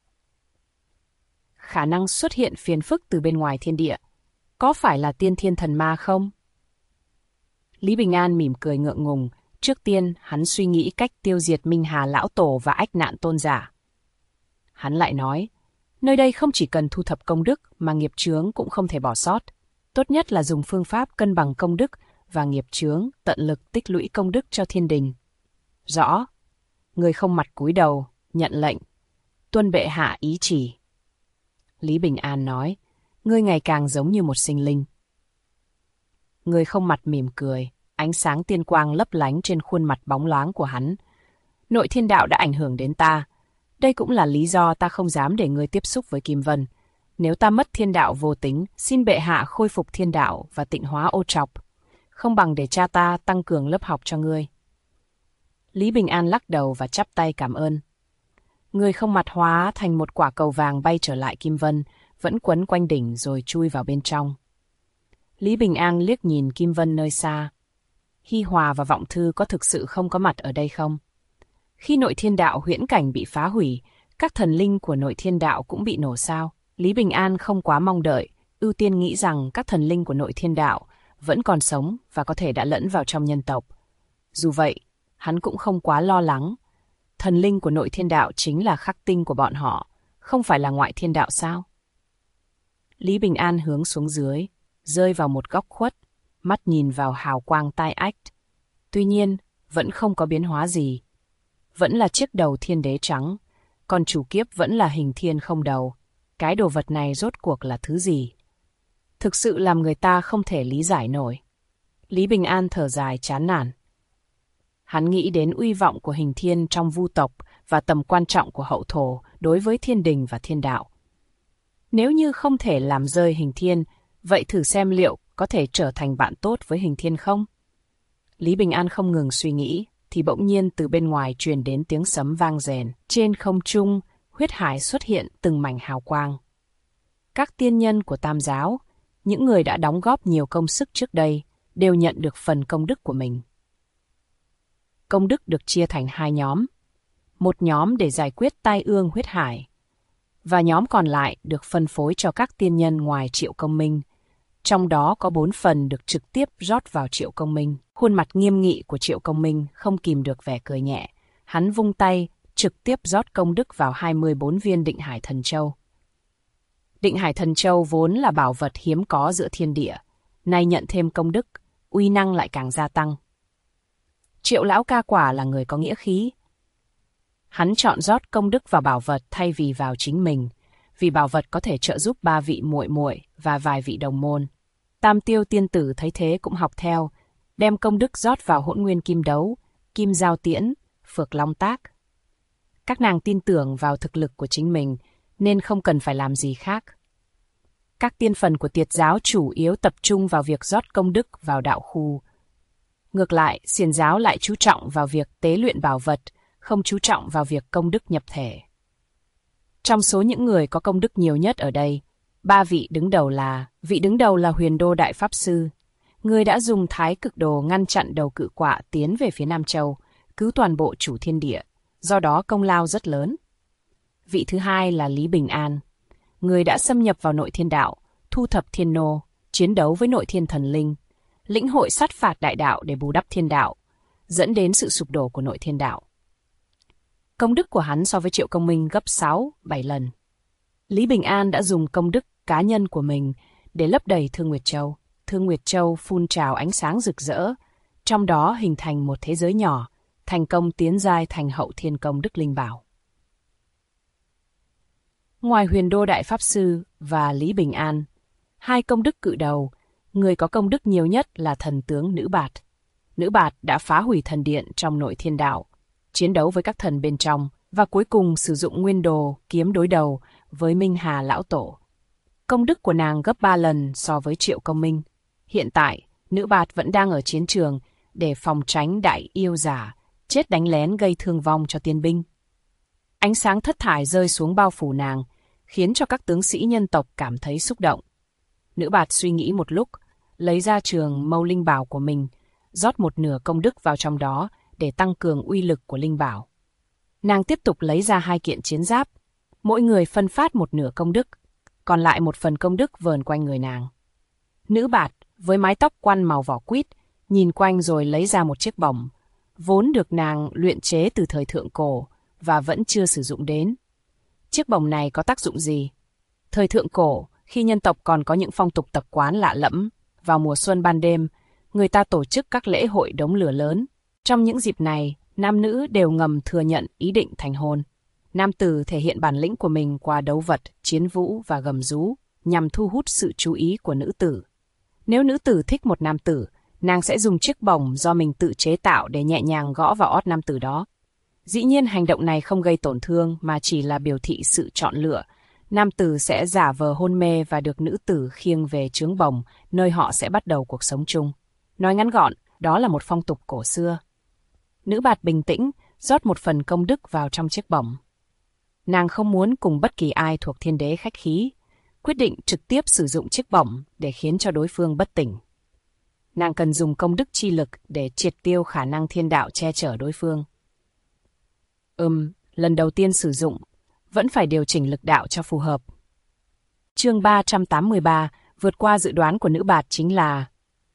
Khả năng xuất hiện phiền phức từ bên ngoài thiên địa, có phải là tiên thiên thần ma không? Lý Bình An mỉm cười ngượng ngùng, trước tiên hắn suy nghĩ cách tiêu diệt Minh Hà Lão Tổ và Ách Nạn Tôn Giả. Hắn lại nói, nơi đây không chỉ cần thu thập công đức mà nghiệp chướng cũng không thể bỏ sót. Tốt nhất là dùng phương pháp cân bằng công đức và nghiệp chướng, tận lực tích lũy công đức cho thiên đình. Rõ. Người không mặt cúi đầu, nhận lệnh. Tuân bệ hạ ý chỉ. Lý Bình An nói, ngươi ngày càng giống như một sinh linh. Người không mặt mỉm cười, ánh sáng tiên quang lấp lánh trên khuôn mặt bóng loáng của hắn. Nội thiên đạo đã ảnh hưởng đến ta. Đây cũng là lý do ta không dám để ngươi tiếp xúc với Kim Vân. Nếu ta mất thiên đạo vô tính, xin bệ hạ khôi phục thiên đạo và tịnh hóa ô trọc. Không bằng để cha ta tăng cường lớp học cho ngươi. Lý Bình An lắc đầu và chắp tay cảm ơn. Người không mặt hóa thành một quả cầu vàng bay trở lại Kim Vân, vẫn quấn quanh đỉnh rồi chui vào bên trong. Lý Bình An liếc nhìn Kim Vân nơi xa. Hi Hòa và Vọng Thư có thực sự không có mặt ở đây không? Khi nội thiên đạo huyễn cảnh bị phá hủy, các thần linh của nội thiên đạo cũng bị nổ sao? Lý Bình An không quá mong đợi, ưu tiên nghĩ rằng các thần linh của nội thiên đạo vẫn còn sống và có thể đã lẫn vào trong nhân tộc. Dù vậy, hắn cũng không quá lo lắng. Thần linh của nội thiên đạo chính là khắc tinh của bọn họ, không phải là ngoại thiên đạo sao? Lý Bình An hướng xuống dưới, rơi vào một góc khuất, mắt nhìn vào hào quang tai ách. Tuy nhiên, vẫn không có biến hóa gì. Vẫn là chiếc đầu thiên đế trắng, còn chủ kiếp vẫn là hình thiên không đầu. Cái đồ vật này rốt cuộc là thứ gì? Thực sự làm người ta không thể lý giải nổi. Lý Bình An thở dài chán nản. Hắn nghĩ đến uy vọng của hình thiên trong vu tộc và tầm quan trọng của hậu thổ đối với thiên đình và thiên đạo. Nếu như không thể làm rơi hình thiên, vậy thử xem liệu có thể trở thành bạn tốt với hình thiên không? Lý Bình An không ngừng suy nghĩ, thì bỗng nhiên từ bên ngoài truyền đến tiếng sấm vang rền. Trên không trung, huyết hải xuất hiện từng mảnh hào quang. Các tiên nhân của Tam giáo, những người đã đóng góp nhiều công sức trước đây, đều nhận được phần công đức của mình. Công đức được chia thành hai nhóm. Một nhóm để giải quyết tai ương huyết hải, và nhóm còn lại được phân phối cho các tiên nhân ngoài Triệu Công Minh. Trong đó có 4 phần được trực tiếp rót vào Triệu Công Minh. Khuôn mặt nghiêm nghị của Triệu Công Minh không kìm được vẻ cười nhẹ. Hắn vung tay, trực tiếp rót công đức vào 24 viên Định Hải Thần Châu. Định Hải Thần Châu vốn là bảo vật hiếm có giữa thiên địa. Nay nhận thêm công đức, uy năng lại càng gia tăng. Triệu lão ca quả là người có nghĩa khí. Hắn chọn rót công đức vào bảo vật thay vì vào chính mình, vì bảo vật có thể trợ giúp 3 vị muội muội và vài vị đồng môn. Tam Tiêu tiên tử thấy thế cũng học theo, đem công đức rót vào Hỗn Nguyên Kim Đấu, Kim Giao Tiễn, Phược Long Tác. Các nàng tin tưởng vào thực lực của chính mình nên không cần phải làm gì khác. Các tiên phần của Tiệt giáo chủ yếu tập trung vào việc rót công đức vào đạo khu. Ngược lại, Xiển giáo lại chú trọng vào việc tế luyện bảo vật, không chú trọng vào việc công đức nhập thể. Trong số những người có công đức nhiều nhất ở đây, vị đứng đầu là Huyền Đô Đại Pháp Sư, người đã dùng Thái Cực Đồ ngăn chặn đầu cự quạ tiến về phía Nam Châu, cứu toàn bộ chủ thiên địa, do đó công lao rất lớn. Vị thứ hai là Lý Bình An, người đã xâm nhập vào nội thiên đạo, thu thập thiên nô, chiến đấu với nội thiên thần linh, lĩnh hội sát phạt đại đạo để bù đắp thiên đạo, dẫn đến sự sụp đổ của nội thiên đạo. Công đức của hắn so với Triệu Công Minh gấp 6-7 lần. Lý Bình An đã dùng công đức cá nhân của mình để lấp đầy Thương Nguyệt Châu. Thương Nguyệt Châu phun trào ánh sáng rực rỡ, trong đó hình thành một thế giới nhỏ, thành công tiến giai thành hậu thiên công đức linh bảo. Ngoài Huyền Đô Đại Pháp Sư và Lý Bình An, hai công đức cự đầu, người có công đức nhiều nhất là thần tướng Nữ Bạt. Nữ Bạt đã phá hủy thần điện trong nội thiên đạo, chiến đấu với các thần bên trong và cuối cùng sử dụng nguyên đồ kiếm đối đầu với Minh Hà Lão Tổ. Công đức của nàng gấp 3 lần so với Triệu Công Minh. Hiện tại, Nữ Bạt vẫn đang ở chiến trường để phòng tránh đại yêu giả, chết đánh lén gây thương vong cho tiên binh. Ánh sáng thất thải rơi xuống bao phủ nàng, khiến cho các tướng sĩ nhân tộc cảm thấy xúc động. Nữ Bạt suy nghĩ một lúc, lấy ra trường mâu linh bảo của mình, rót một nửa công đức vào trong đó để tăng cường uy lực của linh bảo. Nàng tiếp tục lấy ra 2 kiện chiến giáp, mỗi người phân phát một nửa công đức, còn lại một phần công đức vờn quanh người nàng. Nữ Bạt với mái tóc quăn màu vỏ quýt, nhìn quanh rồi lấy ra một chiếc bổng, vốn được nàng luyện chế từ thời thượng cổ và vẫn chưa sử dụng đến. Chiếc bổng này có tác dụng gì? Thời thượng cổ, khi nhân tộc còn có những phong tục tập quán lạ lẫm, vào mùa xuân ban đêm, người ta tổ chức các lễ hội đống lửa lớn. Trong những dịp này, nam nữ đều ngầm thừa nhận ý định thành hôn. Nam tử thể hiện bản lĩnh của mình qua đấu vật, chiến vũ và gầm rú, nhằm thu hút sự chú ý của nữ tử. Nếu nữ tử thích một nam tử, nàng sẽ dùng chiếc bổng do mình tự chế tạo để nhẹ nhàng gõ vào ót nam tử đó. Dĩ nhiên hành động này không gây tổn thương mà chỉ là biểu thị sự chọn lựa. Nam tử sẽ giả vờ hôn mê và được nữ tử khiêng về chướng bổng, nơi họ sẽ bắt đầu cuộc sống chung. Nói ngắn gọn, đó là một phong tục cổ xưa. Nữ Bạt bình tĩnh, rót một phần công đức vào trong chiếc bổng. Nàng không muốn cùng bất kỳ ai thuộc thiên đế khách khí. quyết định trực tiếp sử dụng chiếc bổng để khiến cho đối phương bất tỉnh. Nàng cần dùng công đức chi lực để triệt tiêu khả năng thiên đạo che chở đối phương. Lần đầu tiên sử dụng, vẫn phải điều chỉnh lực đạo cho phù hợp. Chương 383, vượt qua dự đoán của nữ bạt chính là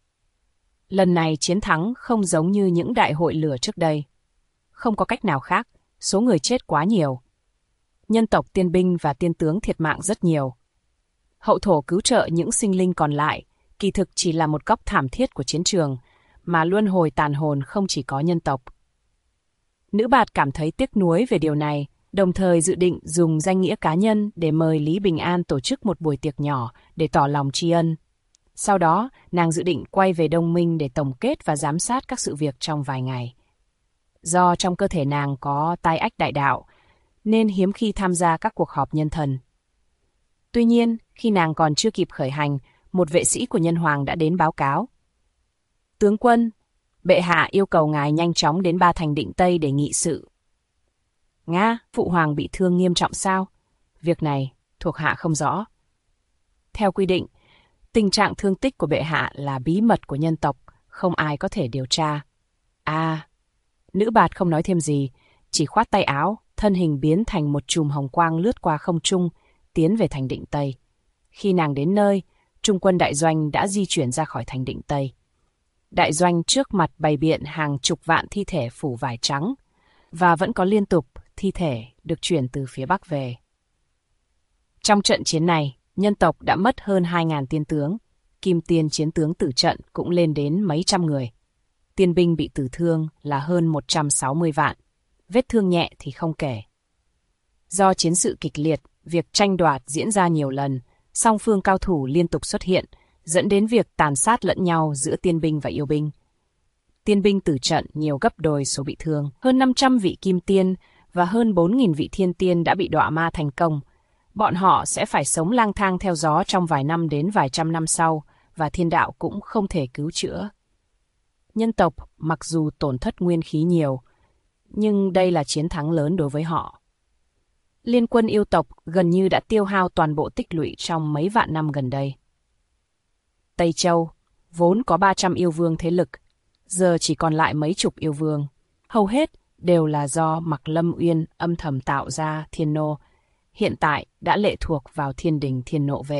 lần này chiến thắng không giống như những đại hội lửa trước đây. Không có cách nào khác, số người chết quá nhiều. Nhân tộc tiên binh và tiên tướng thiệt mạng rất nhiều. Hậu thổ cứu trợ những sinh linh còn lại, kỳ thực chỉ là một góc thảm thiết của chiến trường, mà luân hồi tàn hồn không chỉ có nhân tộc. Nữ bạt cảm thấy tiếc nuối về điều này, đồng thời dự định dùng danh nghĩa cá nhân để mời Lý Bình An tổ chức một buổi tiệc nhỏ để tỏ lòng tri ân. Sau đó, nàng dự định quay về Đông Minh để tổng kết và giám sát các sự việc trong vài ngày. Do trong cơ thể nàng có tai ách đại đạo, nên hiếm khi tham gia các cuộc họp nhân thần. Tuy nhiên, khi nàng còn chưa kịp khởi hành, một vệ sĩ của nhân hoàng đã đến báo cáo. Tướng quân, bệ hạ yêu cầu ngài nhanh chóng đến Ba Thành Định Tây để nghị sự. Nga, phụ hoàng bị thương nghiêm trọng sao? Việc này, thuộc hạ không rõ. Theo quy định, tình trạng thương tích của bệ hạ là bí mật của nhân tộc, không ai có thể điều tra. Nữ bạt không nói thêm gì, chỉ khoát tay áo, thân hình biến thành một chùm hồng quang lướt qua không trung, tiến về Thành Định Tây. Khi nàng đến nơi, trung quân đại doanh đã di chuyển ra khỏi Thành Định Tây. Đại doanh trước mặt bày biện hàng chục vạn thi thể phủ vải trắng, và vẫn có liên tục thi thể được chuyển từ phía Bắc về. Trong trận chiến này, nhân tộc đã mất hơn 2.000 tiên tướng, kim tiên chiến tướng tử trận cũng lên đến mấy trăm người. Tiên binh bị tử thương là hơn 160 vạn, vết thương nhẹ thì không kể. Do chiến sự kịch liệt, việc tranh đoạt diễn ra nhiều lần, song phương cao thủ liên tục xuất hiện, dẫn đến việc tàn sát lẫn nhau giữa tiên binh và yêu binh. Tiên binh tử trận nhiều gấp đôi số bị thương, hơn 500 vị kim tiên và hơn 4.000 vị thiên tiên đã bị đọa ma thành công. Bọn họ sẽ phải sống lang thang theo gió trong vài năm đến vài trăm năm sau, và thiên đạo cũng không thể cứu chữa. Nhân tộc mặc dù tổn thất nguyên khí nhiều, nhưng đây là chiến thắng lớn đối với họ. Liên quân yêu tộc gần như đã tiêu hao toàn bộ tích lũy trong mấy vạn năm gần đây. Tây Châu, vốn có 300 yêu vương thế lực, giờ chỉ còn lại mấy chục yêu vương. Hầu hết đều là do Mạc Lâm Uyên âm thầm tạo ra Thiên Nô, hiện tại đã lệ thuộc vào Thiên Đình Thiên Nộ Vệ.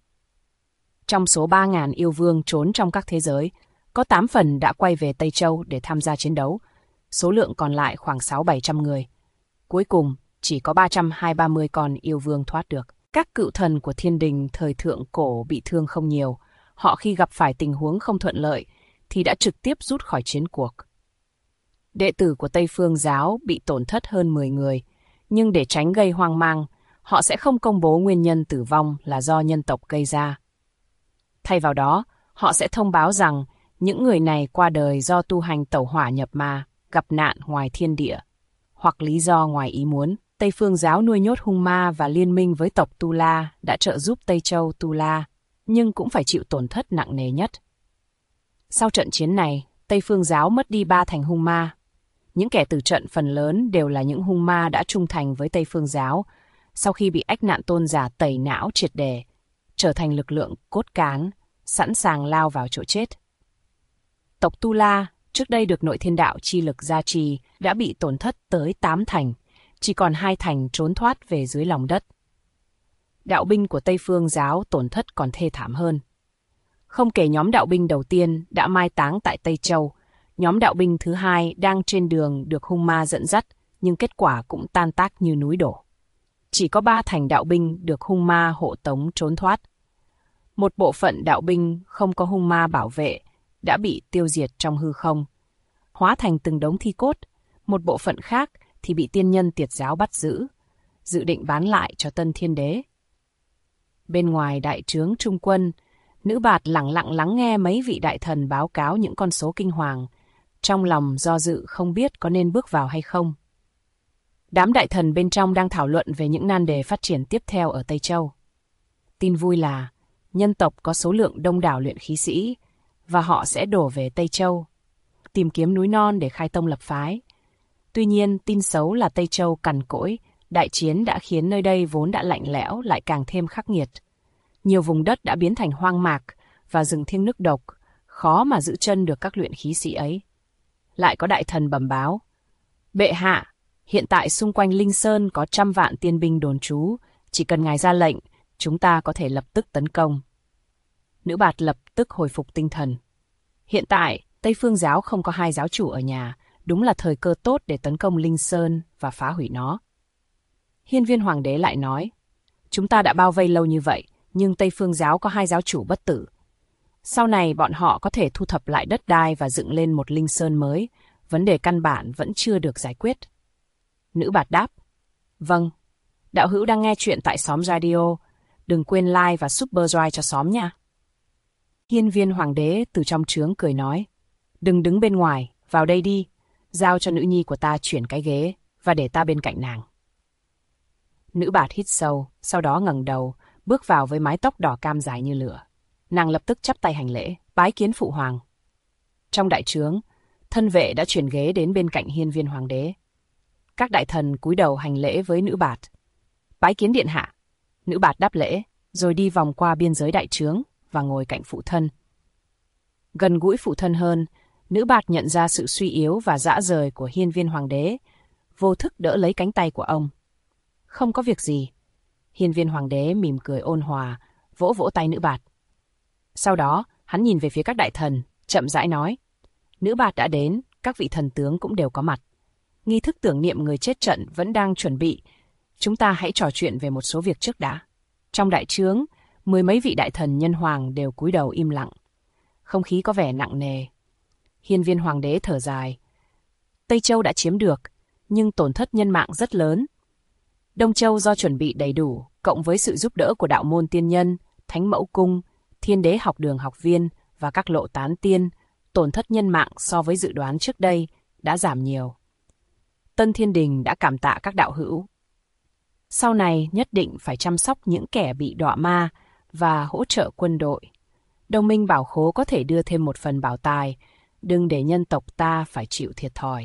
Trong số 3.000 yêu vương trốn trong các thế giới, có 8 phần đã quay về Tây Châu để tham gia chiến đấu, số lượng còn lại khoảng 600-700 người. Cuối cùng, chỉ có 320-30 con yêu vương thoát được. Các cựu thần của Thiên Đình thời thượng cổ bị thương không nhiều, họ khi gặp phải tình huống không thuận lợi thì đã trực tiếp rút khỏi chiến cuộc. Đệ tử của Tây Phương Giáo bị tổn thất hơn 10 người, nhưng để tránh gây hoang mang, họ sẽ không công bố nguyên nhân tử vong là do nhân tộc gây ra. Thay vào đó, họ sẽ thông báo rằng những người này qua đời do tu hành tẩu hỏa nhập ma, gặp nạn ngoài thiên địa, hoặc lý do ngoài ý muốn. Tây Phương Giáo nuôi nhốt hung ma và liên minh với tộc Tu La đã trợ giúp Tây Châu Tu La, nhưng cũng phải chịu tổn thất nặng nề nhất. Sau trận chiến này, Tây Phương Giáo mất đi 3 thành hung ma. Những kẻ tử trận phần lớn đều là những hung ma đã trung thành với Tây Phương Giáo, sau khi bị Ách Nạn Tôn giả tẩy não triệt để, trở thành lực lượng cốt cán, sẵn sàng lao vào chỗ chết. Tộc Tu La, trước đây được nội thiên đạo chi lực gia trì, đã bị tổn thất tới 8 thành, chỉ còn 2 thành trốn thoát về dưới lòng đất. Đạo binh của Tây Phương Giáo tổn thất còn thê thảm hơn. Không kể nhóm đạo binh đầu tiên đã mai táng tại Tây Châu, nhóm đạo binh thứ hai đang trên đường được hung ma dẫn dắt, nhưng kết quả cũng tan tác như núi đổ. Chỉ có 3 thành đạo binh được hung ma hộ tống trốn thoát. Một bộ phận đạo binh không có hung ma bảo vệ đã bị tiêu diệt trong hư không, hóa thành từng đống thi cốt. Một bộ phận khác thì bị tiên nhân Tiệt Giáo bắt giữ, dự định bán lại cho Tân Thiên Đế. Bên ngoài đại trướng trung quân, nữ bạt lẳng lặng lắng nghe mấy vị đại thần báo cáo những con số kinh hoàng, trong lòng do dự không biết có nên bước vào hay không. Đám đại thần bên trong đang thảo luận về những nan đề phát triển tiếp theo ở Tây Châu. Tin vui là nhân tộc có số lượng đông đảo luyện khí sĩ, và họ sẽ đổ về Tây Châu, tìm kiếm núi non để khai tông lập phái. Tuy nhiên, tin xấu là Tây Châu cằn cỗi, đại chiến đã khiến nơi đây vốn đã lạnh lẽo lại càng thêm khắc nghiệt. Nhiều vùng đất đã biến thành hoang mạc và rừng thiêng nước độc, khó mà giữ chân được các luyện khí sĩ ấy. Lại có đại thần bẩm báo: Bệ hạ, hiện tại xung quanh Linh Sơn có 100 vạn tiên binh đồn trú, chỉ cần ngài ra lệnh, chúng ta có thể lập tức tấn công. Nữ Bạt lập tức hồi phục tinh thần. Hiện tại, Tây Phương giáo không có 2 giáo chủ ở nhà, đúng là thời cơ tốt để tấn công Linh Sơn và phá hủy nó. Hiên Viên Hoàng đế lại nói: Chúng ta đã bao vây lâu như vậy, nhưng Tây Phương giáo có 2 giáo chủ bất tử. Sau này bọn họ có thể thu thập lại đất đai và dựng lên một Linh Sơn mới, vấn đề căn bản vẫn chưa được giải quyết. Nữ Bạt đáp: Vâng, đạo hữu đang nghe chuyện tại xóm radio, đừng quên like và subscribe cho xóm nha. Hiên Viên Hoàng đế từ trong trướng cười nói: Đừng đứng bên ngoài, vào đây đi, giao cho nữ nhi của ta chuyển cái ghế và để ta bên cạnh nàng. Nữ Bạt hít sâu, sau đó ngẩng đầu, bước vào với mái tóc đỏ cam dài như lửa. Nàng lập tức chắp tay hành lễ, bái kiến phụ hoàng. Trong đại trướng, thân vệ đã chuyển ghế đến bên cạnh Hiên Viên Hoàng đế. Các đại thần cúi đầu hành lễ với Nữ Bạt. Bái kiến điện hạ. Nữ Bạt đáp lễ, rồi đi vòng qua biên giới đại trướng và ngồi cạnh phụ thân. Gần gũi phụ thân hơn, Nữ Bạt nhận ra sự suy yếu và dã rời của Hiên Viên Hoàng đế, vô thức đỡ lấy cánh tay của ông. Không có việc gì. Hiên Viên Hoàng đế mỉm cười ôn hòa, vỗ vỗ tay Nữ Bạt. Sau đó, hắn nhìn về phía các đại thần, chậm rãi nói: Nữ Bạt đã đến, các vị thần tướng cũng đều có mặt. Nghi thức tưởng niệm người chết trận vẫn đang chuẩn bị. Chúng ta hãy trò chuyện về một số việc trước đã. Trong đại trướng, 10 mấy vị đại thần nhân hoàng đều cúi đầu im lặng. Không khí có vẻ nặng nề. Hiên Viên Hoàng đế thở dài. Tây Châu đã chiếm được, nhưng tổn thất nhân mạng rất lớn. Đông Châu do chuẩn bị đầy đủ, cộng với sự giúp đỡ của đạo môn tiên nhân, Thánh Mẫu Cung, Thiên Đế học đường học viên và các lộ tán tiên, tổn thất nhân mạng so với dự đoán trước đây đã giảm nhiều. Tân Thiên Đình đã cảm tạ các đạo hữu. Sau này nhất định phải chăm sóc những kẻ bị đọa ma và hỗ trợ quân đội. Đồng minh Bảo Khố có thể đưa thêm một phần bảo tài, đừng để nhân tộc ta phải chịu thiệt thòi.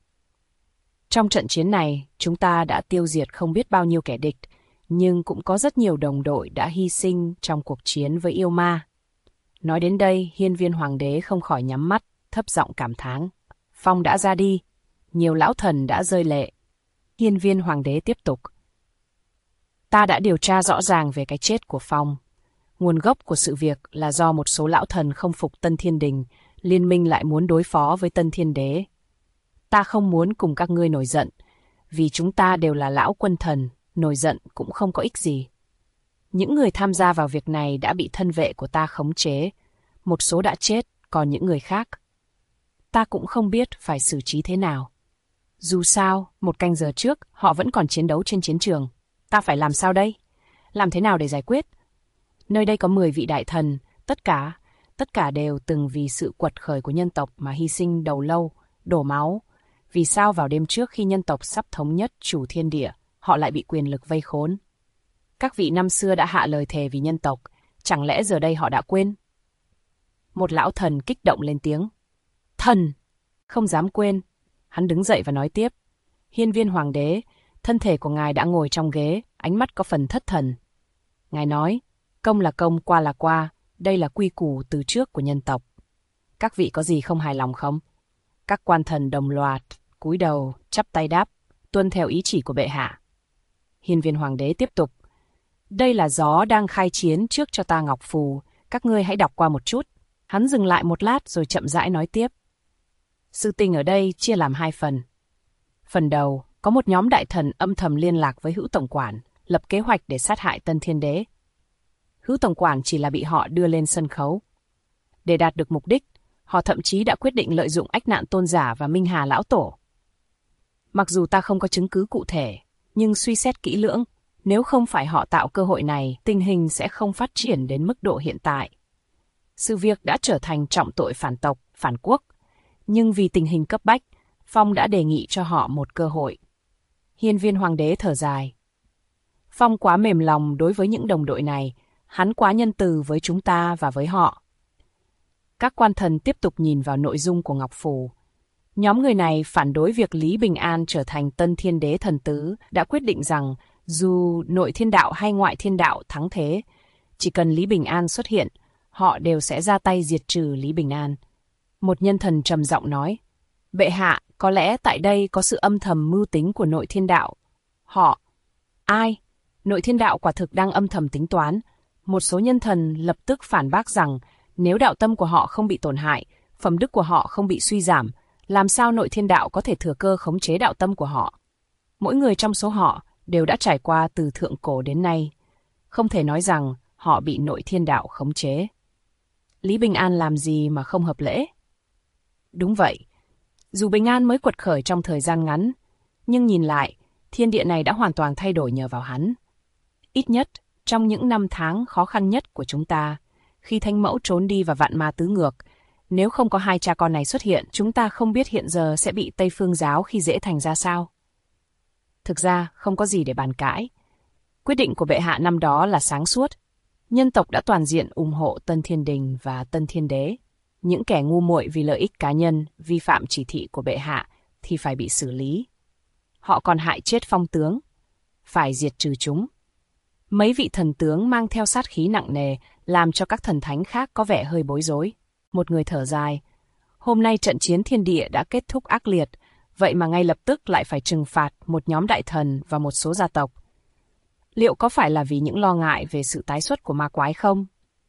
Trong trận chiến này, chúng ta đã tiêu diệt không biết bao nhiêu kẻ địch, nhưng cũng có rất nhiều đồng đội đã hy sinh trong cuộc chiến với yêu ma. Nói đến đây, Hiên Viên Hoàng đế không khỏi nhắm mắt, thấp giọng cảm thán. Phong đã ra đi, nhiều lão thần đã rơi lệ. Hiên Viên Hoàng đế tiếp tục. Ta đã điều tra rõ ràng về cái chết của Phong. Nguồn gốc của sự việc là do một số lão thần không phục Tân Thiên Đình, liên minh lại muốn đối phó với Tân Thiên Đế. Ta không muốn cùng các ngươi nổi giận, vì chúng ta đều là lão quân thần, nổi giận cũng không có ích gì. Những người tham gia vào việc này đã bị thân vệ của ta khống chế, một số đã chết, còn những người khác. Ta cũng không biết phải xử trí thế nào. Dù sao, 1 canh giờ trước, họ vẫn còn chiến đấu trên chiến trường. Ta phải làm sao đây? Làm thế nào để giải quyết? Nơi đây có 10 vị đại thần, tất cả đều từng vì sự quật khởi của nhân tộc mà hy sinh đầu lâu, đổ máu. Vì sao vào đêm trước khi nhân tộc sắp thống nhất chủ thiên địa, họ lại bị quyền lực vây khốn? Các vị năm xưa đã hạ lời thề vì nhân tộc, chẳng lẽ giờ đây họ đã quên? Một lão thần kích động lên tiếng. Thần! Không dám quên. Hắn đứng dậy và nói tiếp. Hiên Viên Hoàng đế, thân thể của ngài đã ngồi trong ghế, ánh mắt có phần thất thần. Ngài nói, công là công, qua là qua, đây là quy củ từ trước của nhân tộc. Các vị có gì không hài lòng không? Các quan thần đồng loạt, cúi đầu, chắp tay đáp, tuân theo ý chỉ của bệ hạ. Hiên Viên Hoàng đế tiếp tục. Đây là gió đang khai chiến trước cho ta ngọc phù, các ngươi hãy đọc qua một chút. Hắn dừng lại một lát rồi chậm rãi nói tiếp. Sự tình ở đây chia làm 2 phần. Phần đầu, có một nhóm đại thần âm thầm liên lạc với Hữu Tổng Quản, lập kế hoạch để sát hại Tân Thiên Đế. Hữu Tổng Quản chỉ là bị họ đưa lên sân khấu. Để đạt được mục đích, họ thậm chí đã quyết định lợi dụng Ách Nạn Tôn Giả và Minh Hà Lão Tổ. Mặc dù ta không có chứng cứ cụ thể, nhưng suy xét kỹ lưỡng, nếu không phải họ tạo cơ hội này, tình hình sẽ không phát triển đến mức độ hiện tại. Sự việc đã trở thành trọng tội phản tộc, phản quốc, nhưng vì tình hình cấp bách, Phong đã đề nghị cho họ một cơ hội. Hiên Viên Hoàng đế thở dài. Phong quá mềm lòng đối với những đồng đội này, hắn quá nhân từ với chúng ta và với họ. Các quan thần tiếp tục nhìn vào nội dung của Ngọc Phù. Nhóm người này phản đối việc Lý Bình An trở thành Tân Thiên Đế thần tứ, đã quyết định rằng dù nội thiên đạo hay ngoại thiên đạo thắng thế, chỉ cần Lý Bình An xuất hiện, họ đều sẽ ra tay diệt trừ Lý Bình An. Một nhân thần trầm giọng nói, bệ hạ, có lẽ tại đây có sự âm thầm mưu tính của Nội Thiên Đạo. Họ? Ai? Nội Thiên Đạo quả thực đang âm thầm tính toán. Một số nhân thần lập tức phản bác rằng nếu đạo tâm của họ không bị tổn hại, phẩm đức của họ không bị suy giảm, làm sao Nội Thiên Đạo có thể thừa cơ khống chế đạo tâm của họ? Mỗi người trong số họ đều đã trải qua từ thượng cổ đến nay. Không thể nói rằng họ bị Nội Thiên Đạo khống chế. Lý Bình An làm gì mà không hợp lễ? Đúng vậy. Dù Bình An mới quật khởi trong thời gian ngắn, nhưng nhìn lại, thiên địa này đã hoàn toàn thay đổi nhờ vào hắn. Ít nhất, trong những năm tháng khó khăn nhất của chúng ta, khi Thánh Mẫu trốn đi và vạn ma tứ ngược, nếu không có hai cha con này xuất hiện, chúng ta không biết hiện giờ sẽ bị Tây Phương giáo khi dễ thành ra sao. Thực ra, không có gì để bàn cãi. Quyết định của bệ hạ năm đó là sáng suốt. Nhân tộc đã toàn diện ủng hộ Tân Thiên Đình và Tân Thiên Đế. Những kẻ ngu muội vì lợi ích cá nhân, vi phạm chỉ thị của bệ hạ thì phải bị xử lý. Họ còn hại chết phong tướng, phải diệt trừ chúng. Mấy vị thần tướng mang theo sát khí nặng nề, làm cho các thần thánh khác có vẻ hơi bối rối. Một người thở dài, hôm nay trận chiến thiên địa đã kết thúc ác liệt, vậy mà ngay lập tức lại phải trừng phạt một nhóm đại thần và một số gia tộc. Liệu có phải là vì những lo ngại về sự tái xuất của ma quái không?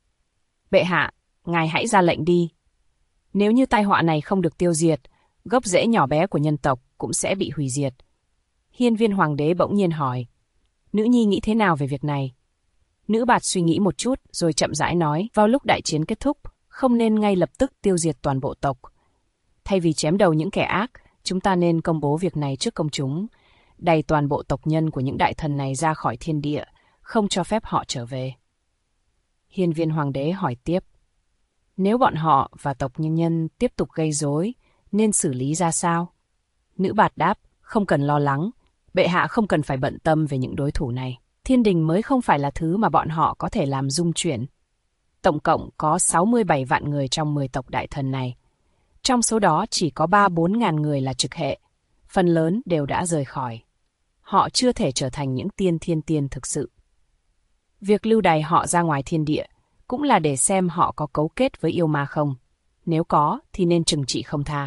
Bệ hạ, ngài hãy ra lệnh đi. Nếu như tai họa này không được tiêu diệt, gốc rễ nhỏ bé của nhân tộc cũng sẽ bị hủy diệt. Hiên Viên Hoàng đế bỗng nhiên hỏi, nữ nhi nghĩ thế nào về việc này? Nữ bạt suy nghĩ một chút rồi chậm rãi nói, vào lúc đại chiến kết thúc, không nên ngay lập tức tiêu diệt toàn bộ tộc. Thay vì chém đầu những kẻ ác, chúng ta nên công bố việc này trước công chúng, đày toàn bộ tộc nhân của những đại thần này ra khỏi thiên địa, không cho phép họ trở về. Hiên Viên Hoàng đế hỏi tiếp, nếu bọn họ và tộc nhân nhân tiếp tục gây rối, nên xử lý ra sao? Nữ bạt đáp, không cần lo lắng, bệ hạ không cần phải bận tâm về những đối thủ này. Thiên đình mới không phải là thứ mà bọn họ có thể làm rung chuyển. Tổng cộng có 67 vạn người trong 10 tộc đại thần này. Trong số đó chỉ có 3-4 ngàn người là trực hệ, phần lớn đều đã rời khỏi. Họ chưa thể trở thành những thiên tiên thực sự. Việc lưu đày họ ra ngoài thiên địa cũng là để xem họ có cấu kết với yêu ma không. Nếu có thì nên trừng trị không tha.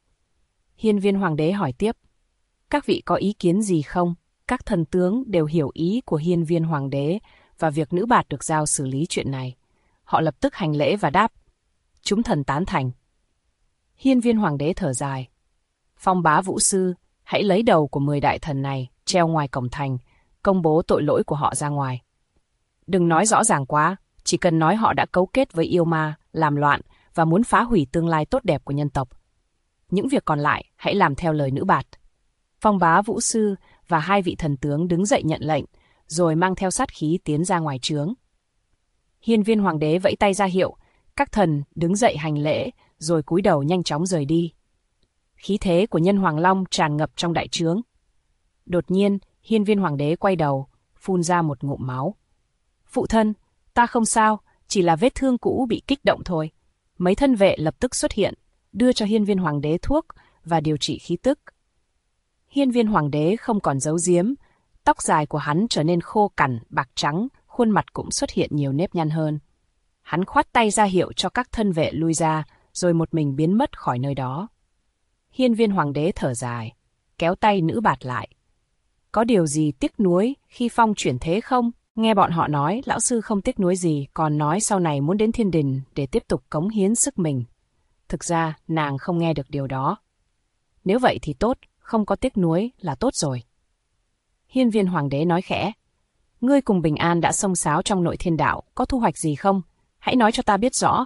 Hiên Viên Hoàng đế hỏi tiếp, các vị có ý kiến gì không? Các thần tướng đều hiểu ý của Hiên Viên Hoàng đế và việc nữ bạt được giao xử lý chuyện này. Họ lập tức hành lễ và đáp, chúng thần tán thành. Hiên Viên Hoàng đế thở dài, Phong Bá Vũ Sư, hãy lấy đầu của 10 đại thần này, treo ngoài cổng thành, công bố tội lỗi của họ ra ngoài. Đừng nói rõ ràng quá, chỉ cần nói họ đã cấu kết với yêu ma, làm loạn và muốn phá hủy tương lai tốt đẹp của nhân tộc. Những việc còn lại hãy làm theo lời nữ bạt. Phong Bá Vũ Sư và 2 vị thần tướng đứng dậy nhận lệnh, rồi mang theo sát khí tiến ra ngoài trướng. Hiên Viên Hoàng đế vẫy tay ra hiệu, các thần đứng dậy hành lễ, rồi cúi đầu nhanh chóng rời đi. Khí thế của Nhân Hoàng Long tràn ngập trong đại trướng. Đột nhiên, Hiên Viên Hoàng đế quay đầu, phun ra một ngụm máu. Phụ thân, ta không sao, chỉ là vết thương cũ bị kích động thôi. Mấy thân vệ lập tức xuất hiện, đưa cho Hiên Viên Hoàng đế thuốc và điều trị khí tức. Hiên Viên Hoàng đế không còn giấu giếm, tóc dài của hắn trở nên khô cằn, bạc trắng, khuôn mặt cũng xuất hiện nhiều nếp nhăn hơn. Hắn khoát tay ra hiệu cho các thân vệ lui ra, rồi một mình biến mất khỏi nơi đó. Hiên Viên Hoàng đế thở dài, kéo tay nữ bạt lại. Có điều gì tiếc nuối khi Phong chuyển thế không? Nghe bọn họ nói, lão sư không tiếc nuối gì, còn nói sau này muốn đến thiên đình để tiếp tục cống hiến sức mình. Thực ra, nàng không nghe được điều đó. Nếu vậy thì tốt, không có tiếc nuối là tốt rồi. Hiên Viên Hoàng đế nói khẽ, ngươi cùng Bình An đã xông xáo trong Nội Thiên Đạo, có thu hoạch gì không? Hãy nói cho ta biết rõ.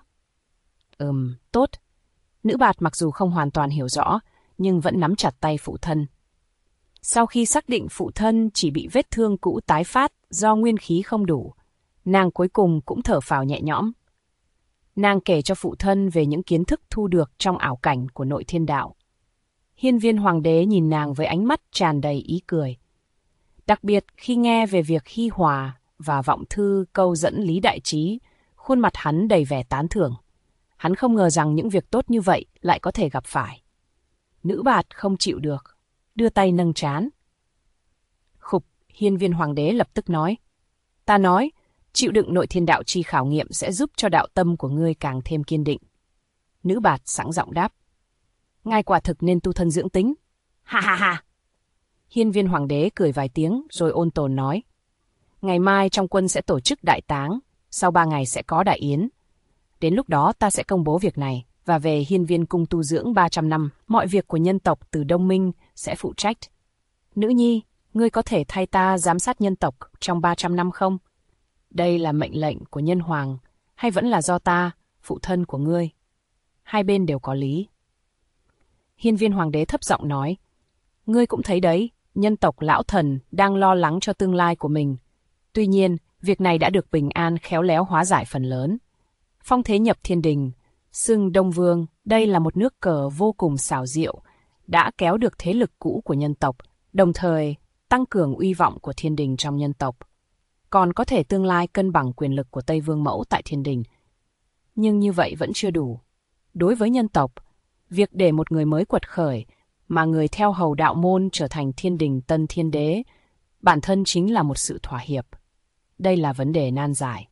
Tốt. Nữ bạt mặc dù không hoàn toàn hiểu rõ, nhưng vẫn nắm chặt tay phụ thân. Sau khi xác định phụ thân chỉ bị vết thương cũ tái phát do nguyên khí không đủ, nàng cuối cùng cũng thở phào nhẹ nhõm. Nàng kể cho phụ thân về những kiến thức thu được trong ảo cảnh của Nội Thiên Đạo. Hiên Viên Hoàng đế nhìn nàng với ánh mắt tràn đầy ý cười. Đặc biệt khi nghe về việc Hi Hòa và Vọng Thư câu dẫn Lý Đại Trí, khuôn mặt hắn đầy vẻ tán thưởng. Hắn không ngờ rằng những việc tốt như vậy lại có thể gặp phải. Nữ bạt không chịu được, đưa tay nâng trán. Khục, Hiên Viên Hoàng đế lập tức nói. Ta nói, Chịu đựng nội thiên đạo chi khảo nghiệm sẽ giúp cho đạo tâm của ngươi càng thêm kiên định. Nữ bạt sẵn giọng đáp. Ngài quả thực nên tu thân dưỡng tính. Ha ha ha. Hiên Viên Hoàng đế cười vài tiếng rồi ôn tồn nói. Ngày mai trong quân sẽ tổ chức đại táng, sau 3 ngày sẽ có đại yến. Đến lúc đó ta sẽ công bố việc này và về Hiên Viên cung tu dưỡng 300 năm, mọi việc của nhân tộc từ Đông Minh sẽ phụ trách. Nữ nhi, ngươi có thể thay ta giám sát nhân tộc trong 300 năm không? Đây là mệnh lệnh của nhân hoàng, hay vẫn là do ta, phụ thân của ngươi? Hai bên đều có lý. Hiên Viên Hoàng đế thấp giọng nói, ngươi cũng thấy đấy, nhân tộc lão thần đang lo lắng cho tương lai của mình. Tuy nhiên, việc này đã được Bình An khéo léo hóa giải phần lớn. Phong thế nhập thiên đình, xưng Đông Vương, đây là một nước cờ vô cùng xảo diệu, đã kéo được thế lực cũ của nhân tộc, đồng thời tăng cường uy vọng của thiên đình trong nhân tộc. Còn có thể tương lai cân bằng quyền lực của Tây Vương Mẫu tại thiên đình. Nhưng như vậy vẫn chưa đủ. Đối với nhân tộc, việc để một người mới quật khởi, mà người theo hầu đạo môn trở thành thiên đình tân thiên đế, bản thân chính là một sự thỏa hiệp. Đây là vấn đề nan giải.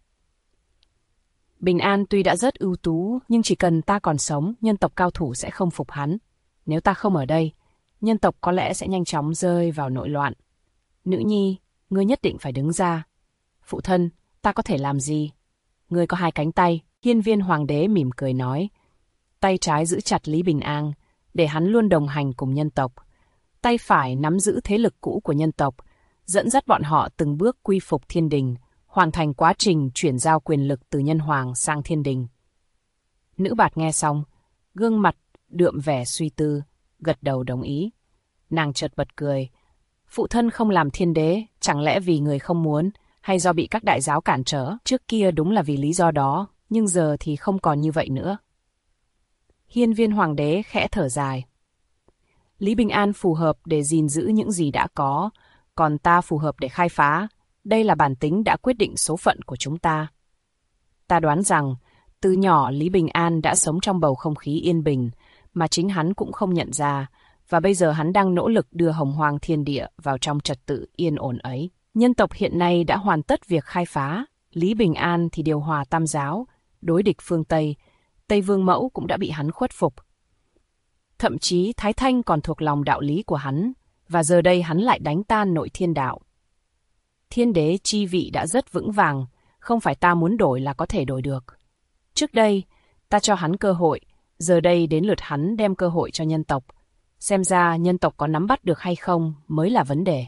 Bình An tuy đã rất ưu tú, nhưng chỉ cần ta còn sống, nhân tộc cao thủ sẽ không phục hắn. Nếu ta không ở đây, nhân tộc có lẽ sẽ nhanh chóng rơi vào nội loạn. Nữ nhi, ngươi nhất định phải đứng ra. Phụ thân, ta có thể làm gì? Ngươi có 2 cánh tay. Hiên Viên Hoàng đế mỉm cười nói. Tay trái giữ chặt Lý Bình An, để hắn luôn đồng hành cùng nhân tộc. Tay phải nắm giữ thế lực cũ của nhân tộc, dẫn dắt bọn họ từng bước quy phục thiên đình, hoàn thành quá trình chuyển giao quyền lực từ nhân hoàng sang thiên đình. Nữ bạt nghe xong, gương mặt đượm vẻ suy tư, gật đầu đồng ý. Nàng chợt bật cười. Phụ thân không làm thiên đế, chẳng lẽ vì người không muốn, hay do bị các đại giáo cản trở? Trước kia đúng là vì lý do đó, nhưng giờ thì không còn như vậy nữa. Hiên Viên Hoàng đế khẽ thở dài. Lý Bình An phù hợp để gìn giữ những gì đã có, còn ta phù hợp để khai phá. Đây là bản tính đã quyết định số phận của chúng ta. Ta đoán rằng, từ nhỏ Lý Bình An đã sống trong bầu không khí yên bình, mà chính hắn cũng không nhận ra, và bây giờ hắn đang nỗ lực đưa Hồng Hoang thiên địa vào trong trật tự yên ổn ấy. Nhân tộc hiện nay đã hoàn tất việc khai phá, Lý Bình An thì điều hòa tam giáo, đối địch phương Tây, Tây Vương Mẫu cũng đã bị hắn khuất phục. Thậm chí Thái Thanh còn thuộc lòng đạo lý của hắn, và giờ đây hắn lại đánh tan nội thiên đạo. Thiên đế chi vị đã rất vững vàng, không phải ta muốn đổi là có thể đổi được. Trước đây, ta cho hắn cơ hội, giờ đây đến lượt hắn đem cơ hội cho nhân tộc. Xem ra nhân tộc có nắm bắt được hay không mới là vấn đề.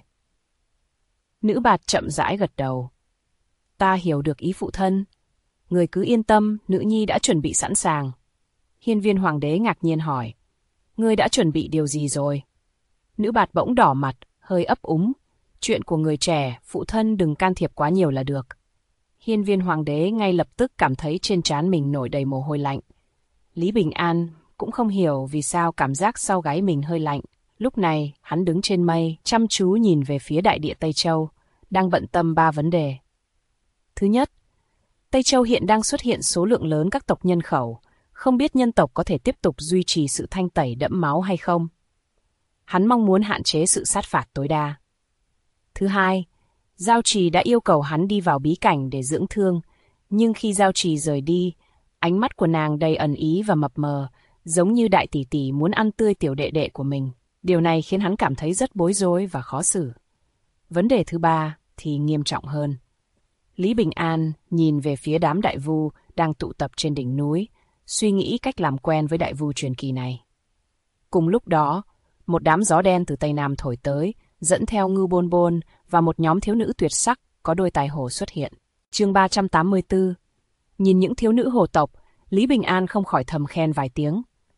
Nữ bạt chậm rãi gật đầu. Ta hiểu được ý phụ thân. Người cứ yên tâm, nữ nhi đã chuẩn bị sẵn sàng. Hiên Viên Hoàng đế ngạc nhiên hỏi. Ngươi đã chuẩn bị điều gì rồi? Nữ bạt bỗng đỏ mặt, hơi ấp úng. Chuyện của người trẻ, phụ thân đừng can thiệp quá nhiều là được. Hiên Viên Hoàng đế ngay lập tức cảm thấy trên trán mình nổi đầy mồ hôi lạnh. Lý Bình An cũng không hiểu vì sao cảm giác sau gáy mình hơi lạnh. Lúc này, hắn đứng trên mây, chăm chú nhìn về phía đại địa Tây Châu, đang bận tâm 3 vấn đề. Thứ nhất, Tây Châu hiện đang xuất hiện số lượng lớn các tộc nhân khẩu, không biết nhân tộc có thể tiếp tục duy trì sự thanh tẩy đẫm máu hay không. Hắn mong muốn hạn chế sự sát phạt tối đa. Thứ hai, Giao Trì đã yêu cầu hắn đi vào bí cảnh để dưỡng thương, nhưng khi Giao Trì rời đi, ánh mắt của nàng đầy ẩn ý và mập mờ, giống như đại tỷ tỷ muốn ăn tươi tiểu đệ đệ của mình. Điều này khiến hắn cảm thấy rất bối rối và khó xử. Vấn đề thứ ba thì nghiêm trọng hơn. Lý Bình An nhìn về phía đám đại vu đang tụ tập trên đỉnh núi, suy nghĩ cách làm quen với đại vu truyền kỳ này. Cùng lúc đó, một đám gió đen từ Tây Nam thổi tới, dẫn theo Ngưu Bôn Bôn và một nhóm thiếu nữ tuyệt sắc có đôi tài hổ xuất hiện. Chương 384. Nhìn những thiếu nữ hồ tộc, Lý Bình An không khỏi thầm khen vài tiếng.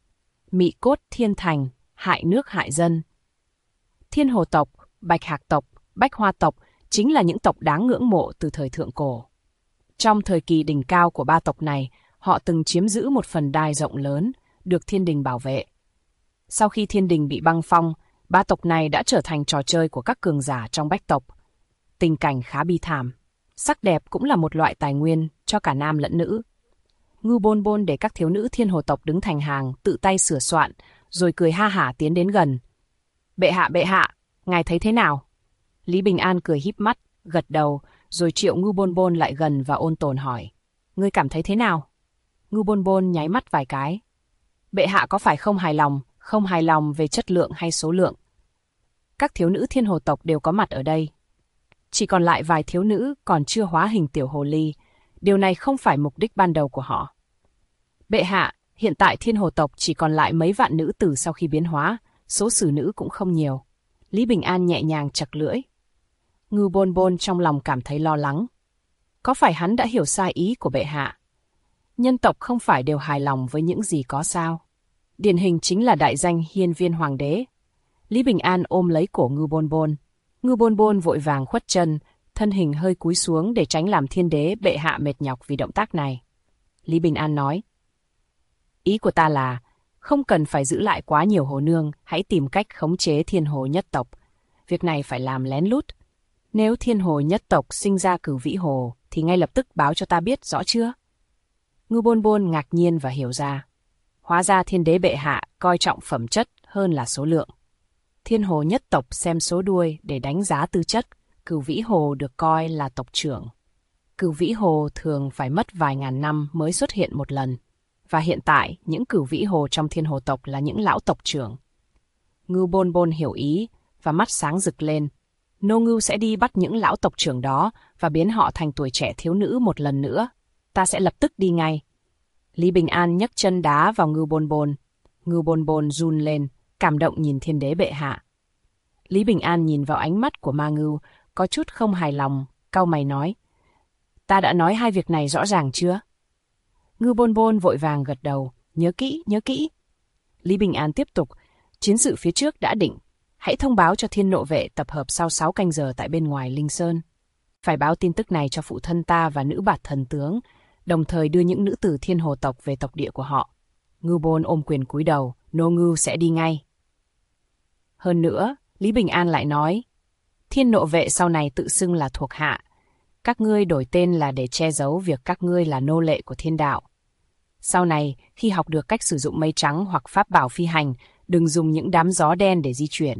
Mị cốt thiên thành, hại nước hại dân. Thiên hồ tộc, bạch hạc tộc, bách hoa tộc chính là những tộc đáng ngưỡng mộ từ thời thượng cổ. Trong thời kỳ đỉnh cao của 3 tộc này, họ từng chiếm giữ một phần đai rộng lớn, được thiên đình bảo vệ. Sau khi thiên đình bị băng phong, 3 tộc này đã trở thành trò chơi của các cường giả trong bách tộc. Tình cảnh khá bi thảm. Sắc đẹp cũng là một loại tài nguyên cho cả nam lẫn nữ. Ngưu Bôn Bôn để các thiếu nữ thiên hồ tộc đứng thành hàng, tự tay sửa soạn, rồi cười ha hả tiến đến gần. Bệ hạ, ngài thấy thế nào? Lý Bình An cười híp mắt, gật đầu, rồi Triệu Ngưu Bôn Bôn lại gần và ôn tồn hỏi. Ngươi cảm thấy thế nào? Ngưu Bôn Bôn nháy mắt vài cái. Bệ hạ có phải không hài lòng về chất lượng hay số lượng? Các thiếu nữ thiên hồ tộc đều có mặt ở đây. Chỉ còn lại vài thiếu nữ còn chưa hóa hình tiểu hồ ly. Điều này không phải mục đích ban đầu của họ. Bệ hạ, hiện tại thiên hồ tộc chỉ còn lại mấy vạn nữ tử sau khi biến hóa, số xử nữ cũng không nhiều. Lý Bình An nhẹ nhàng chặt lưỡi. Ngưu Bôn Bôn trong lòng cảm thấy lo lắng. Có phải hắn đã hiểu sai ý của bệ hạ? Nhân tộc không phải đều hài lòng với những gì có sao? Điển hình chính là đại danh hiên viên hoàng đế. Lý Bình An ôm lấy cổ Ngưu Bôn Bôn. Ngưu Bôn Bôn vội vàng khuất chân, thân hình hơi cúi xuống để tránh làm thiên đế bệ hạ mệt nhọc vì động tác này. Lý Bình An nói. Ý của ta là, không cần phải giữ lại quá nhiều hồ nương, hãy tìm cách khống chế thiên hồ nhất tộc. Việc này phải làm lén lút. Nếu thiên hồ nhất tộc sinh ra Cửu Vĩ Hồ, thì ngay lập tức báo cho ta biết, rõ chưa? Ngưu Bôn Bôn ngạc nhiên và hiểu ra. Hóa ra thiên đế bệ hạ coi trọng phẩm chất hơn là số lượng. Thiên hồ nhất tộc xem số đuôi để đánh giá tư chất, Cửu Vĩ Hồ được coi là tộc trưởng. Cửu Vĩ Hồ thường phải mất vài ngàn năm mới xuất hiện một lần. Và hiện tại, những Cửu Vĩ Hồ trong thiên hồ tộc là những lão tộc trưởng. Ngưu Bôn Bôn hiểu ý và mắt sáng rực lên. Nô Ngưu sẽ đi bắt những lão tộc trưởng đó và biến họ thành tuổi trẻ thiếu nữ một lần nữa. Ta sẽ lập tức đi ngay. Lý Bình An nhấc chân đá vào Ngưu Bôn Bôn. Ngưu Bôn Bôn run lên, cảm động nhìn thiên đế bệ hạ. Lý Bình An nhìn vào ánh mắt của Ma Ngưu, có chút không hài lòng, cau mày nói. Ta đã nói hai việc này rõ ràng chưa? Ngưu Bôn Bôn vội vàng gật đầu, nhớ kỹ, nhớ kỹ. Lý Bình An tiếp tục, chiến sự phía trước đã định. Hãy thông báo cho thiên nộ vệ tập hợp sau 6 canh giờ tại bên ngoài Linh Sơn. Phải báo tin tức này cho phụ thân ta và nữ bạt thần tướng, đồng thời đưa những nữ tử thiên hồ tộc về tộc địa của họ. Ngưu Bôn ôm quyền cúi đầu, nô Ngưu sẽ đi ngay. Hơn nữa, Lý Bình An lại nói, thiên nộ vệ sau này tự xưng là thuộc hạ. Các ngươi đổi tên là để che giấu việc các ngươi là nô lệ của thiên đạo. Sau này, khi học được cách sử dụng mây trắng hoặc pháp bảo phi hành, đừng dùng những đám gió đen để di chuyển.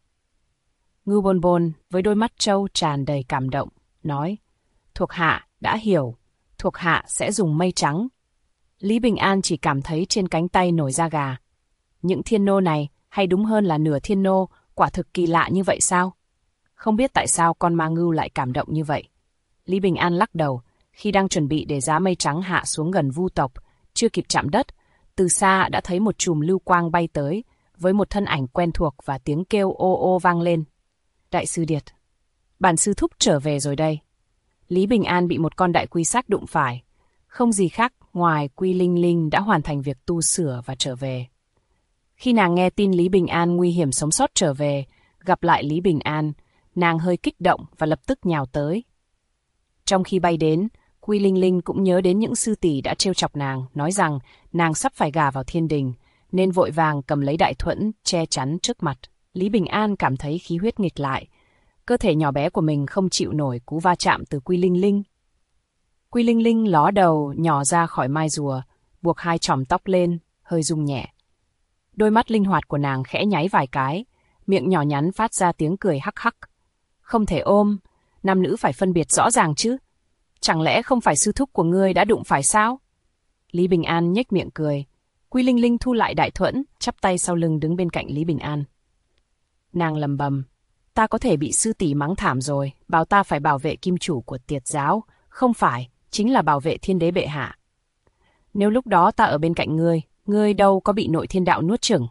Ngưu Bôn Bôn với đôi mắt trâu tràn đầy cảm động, nói, thuộc hạ đã hiểu, thuộc hạ sẽ dùng mây trắng. Lý Bình An chỉ cảm thấy trên cánh tay nổi da gà. Những thiên nô này, hay đúng hơn là nửa thiên nô, quả thực kỳ lạ như vậy sao? Không biết tại sao con Ma Ngưu lại cảm động như vậy. Lý Bình An lắc đầu, khi đang chuẩn bị để giá mây trắng hạ xuống gần Vu tộc, chưa kịp chạm đất, từ xa đã thấy một chùm lưu quang bay tới, với một thân ảnh quen thuộc và tiếng kêu ô ô vang lên. Đại sư Điệt, bản sư thúc trở về rồi đây. Lý Bình An bị một con đại quy xác đụng phải. Không gì khác ngoài Quy Linh Linh đã hoàn thành việc tu sửa và trở về. Khi nàng nghe tin Lý Bình An nguy hiểm sống sót trở về, gặp lại Lý Bình An, nàng hơi kích động và lập tức nhào tới. Trong khi bay đến, Quy Linh Linh cũng nhớ đến những sư tỷ đã trêu chọc nàng, nói rằng nàng sắp phải gả vào thiên đình, nên vội vàng cầm lấy đại thuẫn che chắn trước mặt. Lý Bình An cảm thấy khí huyết nghịch lại. Cơ thể nhỏ bé của mình không chịu nổi cú va chạm từ Quy Linh Linh. Quy Linh Linh ló đầu nhỏ ra khỏi mai rùa, buộc hai chòm tóc lên, hơi rung nhẹ. Đôi mắt linh hoạt của nàng khẽ nháy vài cái, miệng nhỏ nhắn phát ra tiếng cười hắc hắc. Không thể ôm, nam nữ phải phân biệt rõ ràng chứ. Chẳng lẽ không phải sư thúc của ngươi đã đụng phải sao? Lý Bình An nhếch miệng cười. Quy Linh Linh thu lại đại thuẫn, chắp tay sau lưng đứng bên cạnh Lý Bình An. Nàng lầm bầm, ta có thể bị sư tỷ mắng thảm rồi, bảo ta phải bảo vệ kim chủ của Tiệt giáo, không phải, chính là bảo vệ thiên đế bệ hạ. Nếu lúc đó ta ở bên cạnh ngươi đâu có bị nội thiên đạo nuốt chửng.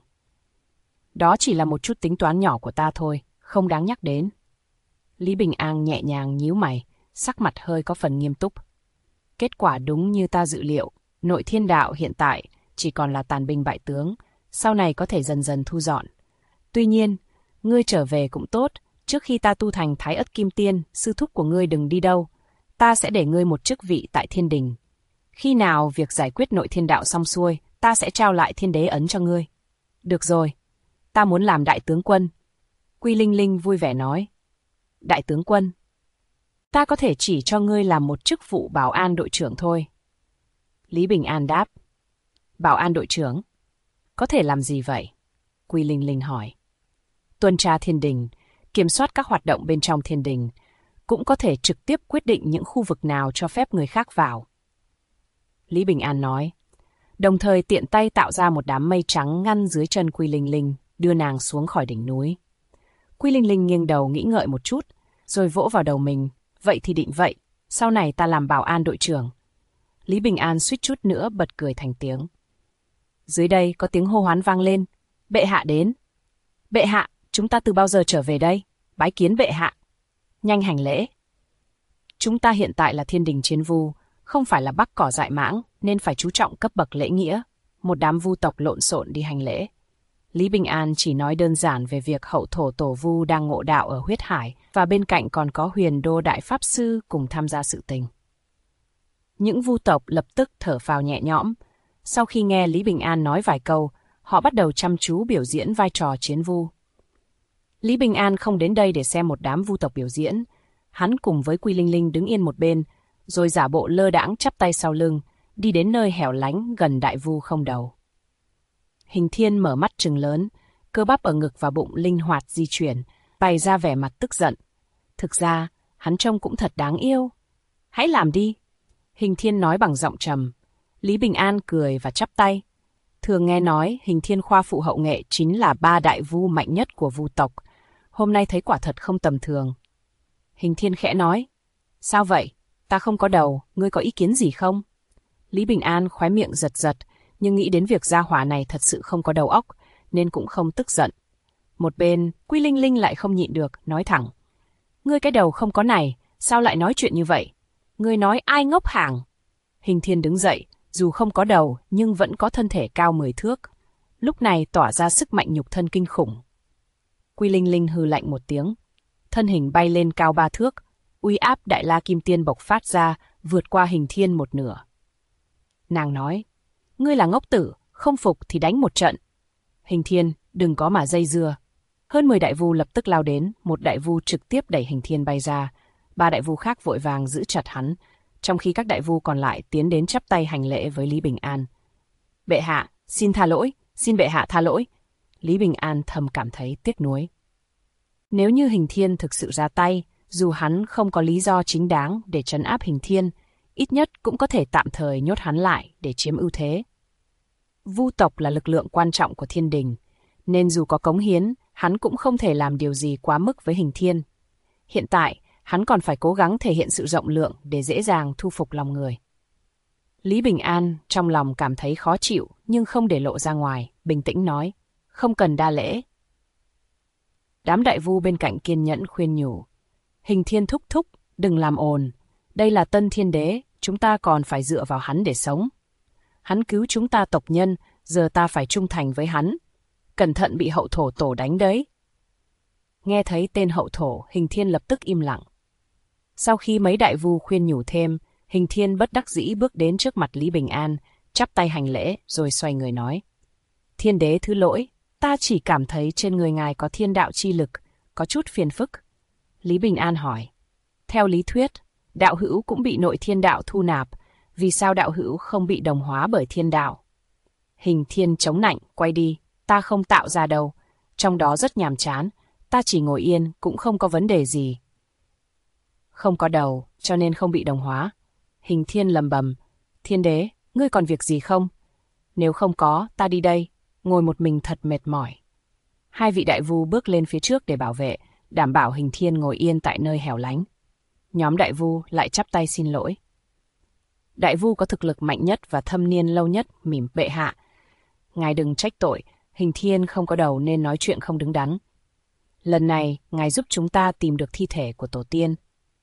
Đó chỉ là một chút tính toán nhỏ của ta thôi, không đáng nhắc đến. Lý Bình An nhẹ nhàng nhíu mày, sắc mặt hơi có phần nghiêm túc. Kết quả đúng như ta dự liệu, nội thiên đạo hiện tại chỉ còn là tàn binh bại tướng, sau này có thể dần dần thu dọn. Tuy nhiên, ngươi trở về cũng tốt, trước khi ta tu thành Thái Ất Kim Tiên, sư thúc của ngươi đừng đi đâu, ta sẽ để ngươi một chức vị tại thiên đình. Khi nào việc giải quyết nội thiên đạo xong xuôi, ta sẽ trao lại thiên đế ấn cho ngươi. Được rồi, ta muốn làm đại tướng quân. Quy Linh Linh vui vẻ nói. Đại tướng quân? Ta có thể chỉ cho ngươi làm một chức vụ bảo an đội trưởng thôi. Lý Bình An đáp. Bảo an đội trưởng? Có thể làm gì vậy? Quy Linh Linh hỏi. Tuần tra thiên đình, kiểm soát các hoạt động bên trong thiên đình, cũng có thể trực tiếp quyết định những khu vực nào cho phép người khác vào. Lý Bình An nói, đồng thời tiện tay tạo ra một đám mây trắng ngăn dưới chân Quy Linh Linh, đưa nàng xuống khỏi đỉnh núi. Quy Linh Linh nghiêng đầu nghĩ ngợi một chút, rồi vỗ vào đầu mình, vậy thì định vậy, sau này ta làm bảo an đội trưởng. Lý Bình An suýt chút nữa bật cười thành tiếng. Dưới đây có tiếng hô hoán vang lên, bệ hạ đến. Bệ hạ, chúng ta từ bao giờ trở về đây? Bái kiến bệ hạ. Nhanh hành lễ. Chúng ta hiện tại là thiên đình chiến vu, không phải là bắc cỏ dại mãng, nên phải chú trọng cấp bậc lễ nghĩa. Một đám vu tộc lộn xộn đi hành lễ. Lý Bình An chỉ nói đơn giản về việc hậu thổ tổ vu đang ngộ đạo ở huyết hải và bên cạnh còn có Huyền Đô Đại Pháp Sư cùng tham gia sự tình. Những vu tộc lập tức thở phào nhẹ nhõm. Sau khi nghe Lý Bình An nói vài câu, họ bắt đầu chăm chú biểu diễn vai trò chiến vu. Lý Bình An không đến đây để xem một đám vu tộc biểu diễn. Hắn cùng với Quy Linh Linh đứng yên một bên, rồi giả bộ lơ đãng chắp tay sau lưng, đi đến nơi hẻo lánh gần đại vu không đầu. Hình Thiên mở mắt trừng lớn, cơ bắp ở ngực và bụng linh hoạt di chuyển, bày ra vẻ mặt tức giận. Thực ra, hắn trông cũng thật đáng yêu. Hãy làm đi. Hình Thiên nói bằng giọng trầm. Lý Bình An cười và chắp tay. Thường nghe nói Hình Thiên khoa phụ hậu nghệ chính là 3 đại vu mạnh nhất của vu tộc. Hôm nay thấy quả thật không tầm thường. Hình Thiên khẽ nói. Sao vậy? Ta không có đầu, ngươi có ý kiến gì không? Lý Bình An khóe miệng giật giật, nhưng nghĩ đến việc gia hỏa này thật sự không có đầu óc, nên cũng không tức giận. Một bên, Quy Linh Linh lại không nhịn được, nói thẳng. Ngươi cái đầu không có này, sao lại nói chuyện như vậy? Ngươi nói ai ngốc hàng? Hình Thiên đứng dậy, dù không có đầu nhưng vẫn có thân thể cao 10 thước. Lúc này tỏa ra sức mạnh nhục thân kinh khủng. Quy Linh Linh hừ lạnh một tiếng. Thân hình bay lên cao 3 thước, uy áp Đại La Kim Tiên bộc phát ra, vượt qua Hình Thiên một nửa. Nàng nói, ngươi là ngốc tử, không phục thì đánh một trận. Hình Thiên, đừng có mà dây dưa. Hơn 10 đại vu lập tức lao đến, một đại vu trực tiếp đẩy Hình Thiên bay ra. 3 đại vu khác vội vàng giữ chặt hắn, trong khi các đại vu còn lại tiến đến chắp tay hành lễ với Lý Bình An. Bệ hạ, xin tha lỗi, xin bệ hạ tha lỗi. Lý Bình An thầm cảm thấy tiếc nuối. Nếu như Hình Thiên thực sự ra tay, dù hắn không có lý do chính đáng để trấn áp Hình Thiên, ít nhất cũng có thể tạm thời nhốt hắn lại để chiếm ưu thế. Vu tộc là lực lượng quan trọng của thiên đình, nên dù có cống hiến, hắn cũng không thể làm điều gì quá mức với Hình Thiên. Hiện tại, hắn còn phải cố gắng thể hiện sự rộng lượng để dễ dàng thu phục lòng người. Lý Bình An trong lòng cảm thấy khó chịu nhưng không để lộ ra ngoài, bình tĩnh nói, không cần đa lễ. Đám đại vu bên cạnh kiên nhẫn khuyên nhủ, Hình Thiên thúc thúc, đừng làm ồn, đây là Tân Thiên Đế, chúng ta còn phải dựa vào hắn để sống. Hắn cứu chúng ta tộc nhân, giờ ta phải trung thành với hắn. Cẩn thận bị hậu thổ tổ đánh đấy. Nghe thấy tên hậu thổ, Hình Thiên lập tức im lặng. Sau khi mấy đại vu khuyên nhủ thêm, Hình Thiên bất đắc dĩ bước đến trước mặt Lý Bình An, chắp tay hành lễ rồi xoay người nói. Thiên đế thứ lỗi, ta chỉ cảm thấy trên người ngài có thiên đạo chi lực, có chút phiền phức. Lý Bình An hỏi. Theo lý thuyết, đạo hữu cũng bị nội thiên đạo thu nạp, vì sao đạo hữu không bị đồng hóa bởi thiên đạo? Hình Thiên chống nạnh, quay đi, ta không tạo ra đâu, trong đó rất nhàm chán, ta chỉ ngồi yên cũng không có vấn đề gì. Không có đầu, cho nên không bị đồng hóa. Hình Thiên lầm bầm, Thiên đế, ngươi còn việc gì không? Nếu không có, ta đi đây, ngồi một mình thật mệt mỏi. Hai vị đại vu bước lên phía trước để bảo vệ, đảm bảo Hình Thiên ngồi yên tại nơi hẻo lánh. Nhóm đại vu lại chắp tay xin lỗi. Đại vu có thực lực mạnh nhất và thâm niên lâu nhất mỉm bệ hạ. Ngài đừng trách tội, Hình Thiên không có đầu nên nói chuyện không đứng đắn. Lần này, ngài giúp chúng ta tìm được thi thể của tổ tiên.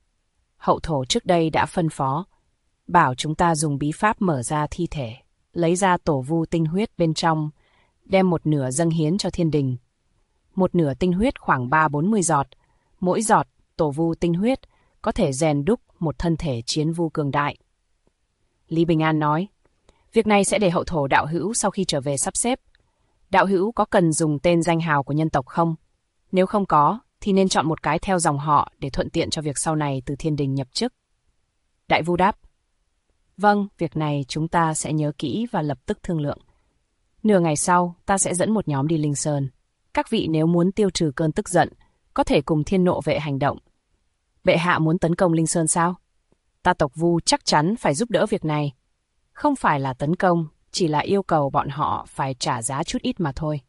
Hậu thổ trước đây đã phân phó, bảo chúng ta dùng bí pháp mở ra thi thể, lấy ra tổ vu tinh huyết bên trong, đem một nửa dâng hiến cho thiên đình. Một nửa tinh huyết khoảng 3-40 giọt, mỗi giọt tổ vu tinh huyết có thể rèn đúc một thân thể chiến vu cường đại. Lý Bình An nói, việc này sẽ để hậu thổ đạo hữu sau khi trở về sắp xếp. Đạo hữu có cần dùng tên danh hào của nhân tộc không? Nếu không có, thì nên chọn một cái theo dòng họ để thuận tiện cho việc sau này từ thiên đình nhập chức. Đại vu đáp, vâng, việc này chúng ta sẽ nhớ kỹ và lập tức thương lượng. Nửa ngày sau, ta sẽ dẫn một nhóm đi Linh Sơn. Các vị nếu muốn tiêu trừ cơn tức giận, có thể cùng Thiên Nộ Vệ hành động. Bệ hạ muốn tấn công Linh Sơn sao? Ta tộc Vu chắc chắn phải giúp đỡ việc này. Không phải là tấn công, chỉ là yêu cầu bọn họ phải trả giá chút ít mà thôi.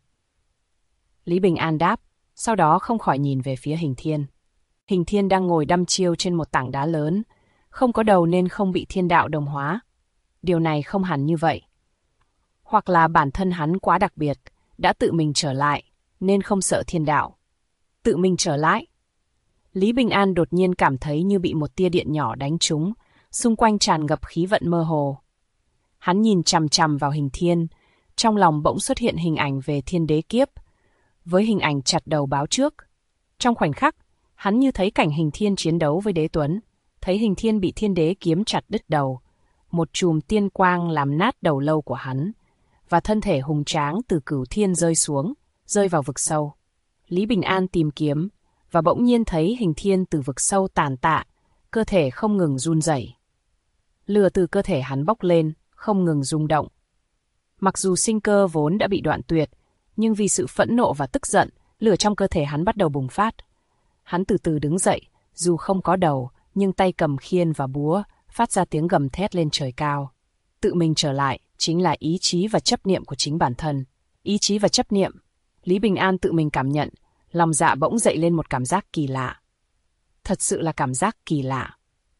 Lý Bình An đáp, sau đó không khỏi nhìn về phía Hình Thiên. Hình Thiên đang ngồi đăm chiêu trên một tảng đá lớn, không có đầu nên không bị thiên đạo đồng hóa. Điều này không hẳn như vậy. Hoặc là bản thân hắn quá đặc biệt, đã tự mình trở lại, nên không sợ thiên đạo. Tự mình trở lại. Lý Bình An đột nhiên cảm thấy như bị một tia điện nhỏ đánh trúng, xung quanh tràn ngập khí vận mơ hồ. Hắn nhìn chằm chằm vào Hình Thiên, trong lòng bỗng xuất hiện hình ảnh về thiên đế kiếp, với hình ảnh chặt đầu báo trước. Trong khoảnh khắc, hắn như thấy cảnh Hình Thiên chiến đấu với Đế Tuấn, thấy Hình Thiên bị thiên đế kiếm chặt đứt đầu, một chùm tiên quang làm nát đầu lâu của hắn, và thân thể hùng tráng từ cửu thiên rơi xuống, rơi vào vực sâu. Lý Bình An tìm kiếm, và bỗng nhiên thấy Hình Thiên từ vực sâu tàn tạ, cơ thể không ngừng run rẩy. Lửa từ cơ thể hắn bốc lên, không ngừng rung động. Mặc dù sinh cơ vốn đã bị đoạn tuyệt, nhưng vì sự phẫn nộ và tức giận, lửa trong cơ thể hắn bắt đầu bùng phát. Hắn từ từ đứng dậy, dù không có đầu, nhưng tay cầm khiên và búa, phát ra tiếng gầm thét lên trời cao. Tự mình trở lại, chính là ý chí và chấp niệm của chính bản thân. Ý chí và chấp niệm. Lý Bình An tự mình cảm nhận, lòng dạ bỗng dậy lên một cảm giác kỳ lạ. Thật sự là cảm giác kỳ lạ.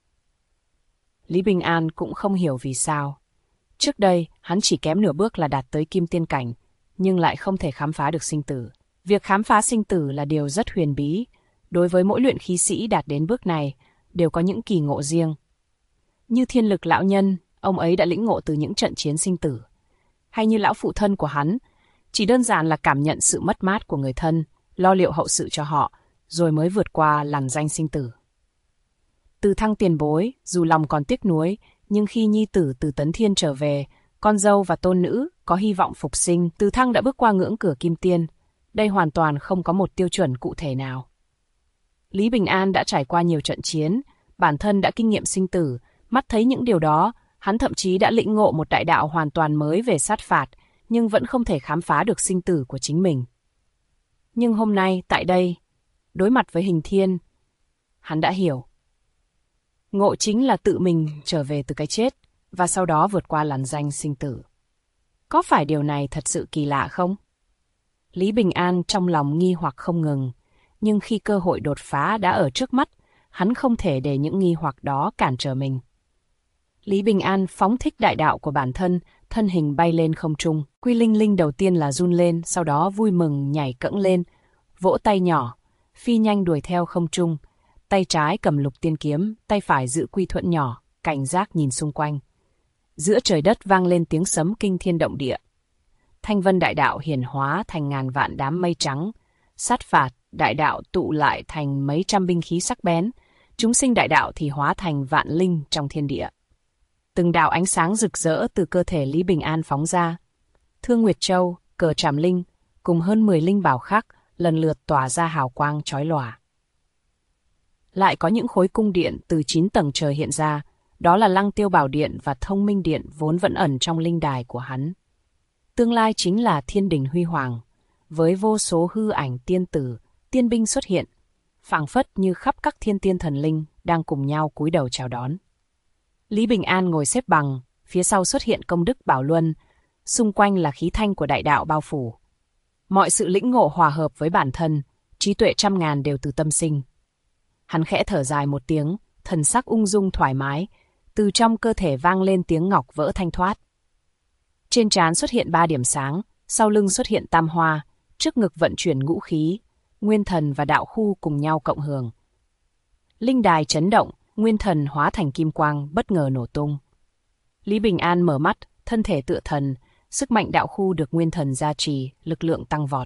Lý Bình An cũng không hiểu vì sao. Trước đây, hắn chỉ kém nửa bước là đạt tới kim tiên cảnh, nhưng lại không thể khám phá được sinh tử. Việc khám phá sinh tử là điều rất huyền bí. Đối với mỗi luyện khí sĩ đạt đến bước này, đều có những kỳ ngộ riêng. Như Thiên Lực lão nhân, ông ấy đã lĩnh ngộ từ những trận chiến sinh tử. Hay như lão phụ thân của hắn, chỉ đơn giản là cảm nhận sự mất mát của người thân, lo liệu hậu sự cho họ, rồi mới vượt qua lằn ranh sinh tử. Từ Thăng tiền bối, dù lòng còn tiếc nuối, nhưng khi nhi tử từ Tấn Thiên trở về, con dâu và tôn nữ có hy vọng phục sinh, Từ Thăng đã bước qua ngưỡng cửa kim tiên. Đây hoàn toàn không có một tiêu chuẩn cụ thể nào. Lý Bình An đã trải qua nhiều trận chiến, bản thân đã kinh nghiệm sinh tử, mắt thấy những điều đó, hắn thậm chí đã lĩnh ngộ một đại đạo hoàn toàn mới về sát phạt, nhưng vẫn không thể khám phá được sinh tử của chính mình. Nhưng hôm nay, tại đây, đối mặt với Hình Thiên, hắn đã hiểu. Ngộ chính là tự mình trở về từ cái chết, và sau đó vượt qua lằn ranh sinh tử. Có phải điều này thật sự kỳ lạ không? Lý Bình An trong lòng nghi hoặc không ngừng, nhưng khi cơ hội đột phá đã ở trước mắt, hắn không thể để những nghi hoặc đó cản trở mình. Lý Bình An phóng thích đại đạo của bản thân, thân hình bay lên không trung. Quy Linh Linh đầu tiên là run lên, sau đó vui mừng nhảy cẫng lên, vỗ tay nhỏ, phi nhanh đuổi theo không trung. Tay trái cầm Lục Tiên kiếm, tay phải giữ Quy Thuận nhỏ, cảnh giác nhìn xung quanh. Giữa trời đất vang lên tiếng sấm kinh thiên động địa. Thanh vân đại đạo hiển hóa thành ngàn vạn đám mây trắng, sát phạt đại đạo tụ lại thành mấy trăm binh khí sắc bén, chúng sinh đại đạo thì hóa thành vạn linh trong thiên địa. Từng đạo ánh sáng rực rỡ từ cơ thể Lý Bình An phóng ra. Thương Nguyệt Châu, Cờ Trảm Linh, cùng hơn 10 linh bảo khác lần lượt tỏa ra hào quang chói lòa. Lại có những khối cung điện từ 9 tầng trời hiện ra, đó là Lăng Tiêu Bảo Điện và Thông Minh Điện vốn vẫn ẩn trong linh đài của hắn. Tương lai chính là thiên đình huy hoàng, với vô số hư ảnh tiên tử, tiên binh xuất hiện, phảng phất như khắp các thiên tiên thần linh đang cùng nhau cúi đầu chào đón. Lý Bình An ngồi xếp bằng, phía sau xuất hiện công đức Bảo Luân, xung quanh là khí thanh của đại đạo bao phủ. Mọi sự lĩnh ngộ hòa hợp với bản thân, trí tuệ trăm ngàn đều từ tâm sinh. Hắn khẽ thở dài một tiếng, thần sắc ung dung thoải mái, từ trong cơ thể vang lên tiếng ngọc vỡ thanh thoát. Trên trán xuất hiện 3 điểm sáng, sau lưng xuất hiện tam hoa, trước ngực vận chuyển ngũ khí, nguyên thần và đạo khu cùng nhau cộng hưởng. Linh đài chấn động, nguyên thần hóa thành kim quang bất ngờ nổ tung. Lý Bình An mở mắt, thân thể tựa thần, sức mạnh đạo khu được nguyên thần gia trì, lực lượng tăng vọt.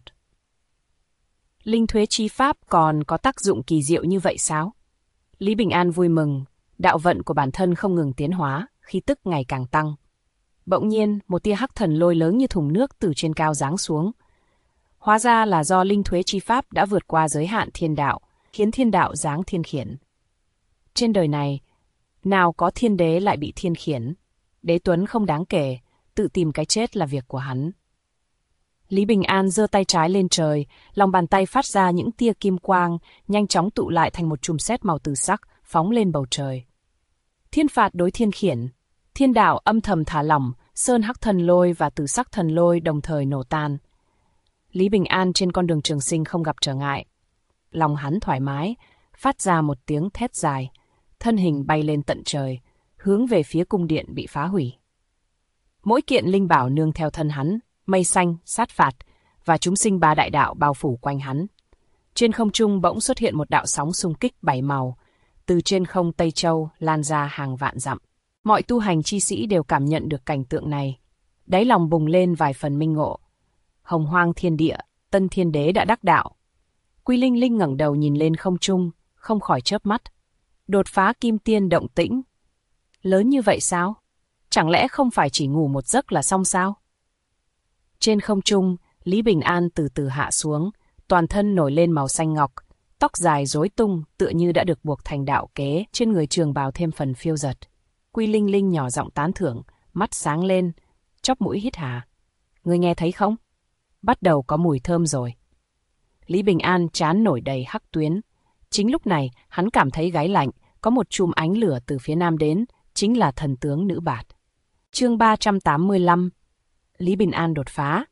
Linh thuế chi pháp còn có tác dụng kỳ diệu như vậy sao? Lý Bình An vui mừng, đạo vận của bản thân không ngừng tiến hóa, khí tức ngày càng tăng. Bỗng nhiên, một tia hắc thần lôi lớn như thùng nước từ trên cao giáng xuống. Hóa ra là do linh thuế chi pháp đã vượt qua giới hạn thiên đạo, khiến thiên đạo giáng thiên khiển. Trên đời này, nào có thiên đế lại bị thiên khiển. Đế Tuấn không đáng kể, tự tìm cái chết là việc của hắn. Lý Bình An giơ tay trái lên trời, lòng bàn tay phát ra những tia kim quang, nhanh chóng tụ lại thành một chùm sét màu tử sắc, phóng lên bầu trời. Thiên phạt đối thiên khiển, thiên đạo âm thầm thả lỏng, sơn hắc thần lôi và tử sắc thần lôi đồng thời nổ tan. Lý Bình An trên con đường trường sinh không gặp trở ngại. Lòng hắn thoải mái, phát ra một tiếng thét dài, thân hình bay lên tận trời, hướng về phía cung điện bị phá hủy. Mỗi kiện linh bảo nương theo thân hắn, mây xanh, sát phạt và chúng sinh ba đại đạo bao phủ quanh hắn. Trên không trung bỗng xuất hiện một đạo sóng xung kích bảy màu, từ trên không Tây Châu lan ra hàng vạn dặm. Mọi tu hành chi sĩ đều cảm nhận được cảnh tượng này, đáy lòng bùng lên vài phần minh ngộ. Hồng hoang thiên địa, Tân Thiên Đế đã đắc đạo. Quy Linh Linh ngẩng đầu nhìn lên không trung, không khỏi chớp mắt. Đột phá kim tiên động tĩnh. Lớn như vậy sao? Chẳng lẽ không phải chỉ ngủ một giấc là xong sao? Trên không trung, Lý Bình An từ từ hạ xuống, toàn thân nổi lên màu xanh ngọc, tóc dài rối tung tựa như đã được buộc thành đạo kế, trên người trường bào thêm phần phiêu dật. Quy Linh Linh nhỏ giọng tán thưởng, mắt sáng lên, chóp mũi hít hà. Ngươi nghe thấy không? Bắt đầu có mùi thơm rồi. Lý Bình An trán nổi đầy hắc tuyến. Chính lúc này, hắn cảm thấy gáy lạnh, có một chùm ánh lửa từ phía nam đến, chính là thần tướng Nữ Bạt. Chương 385. Lý Bình An đột phá.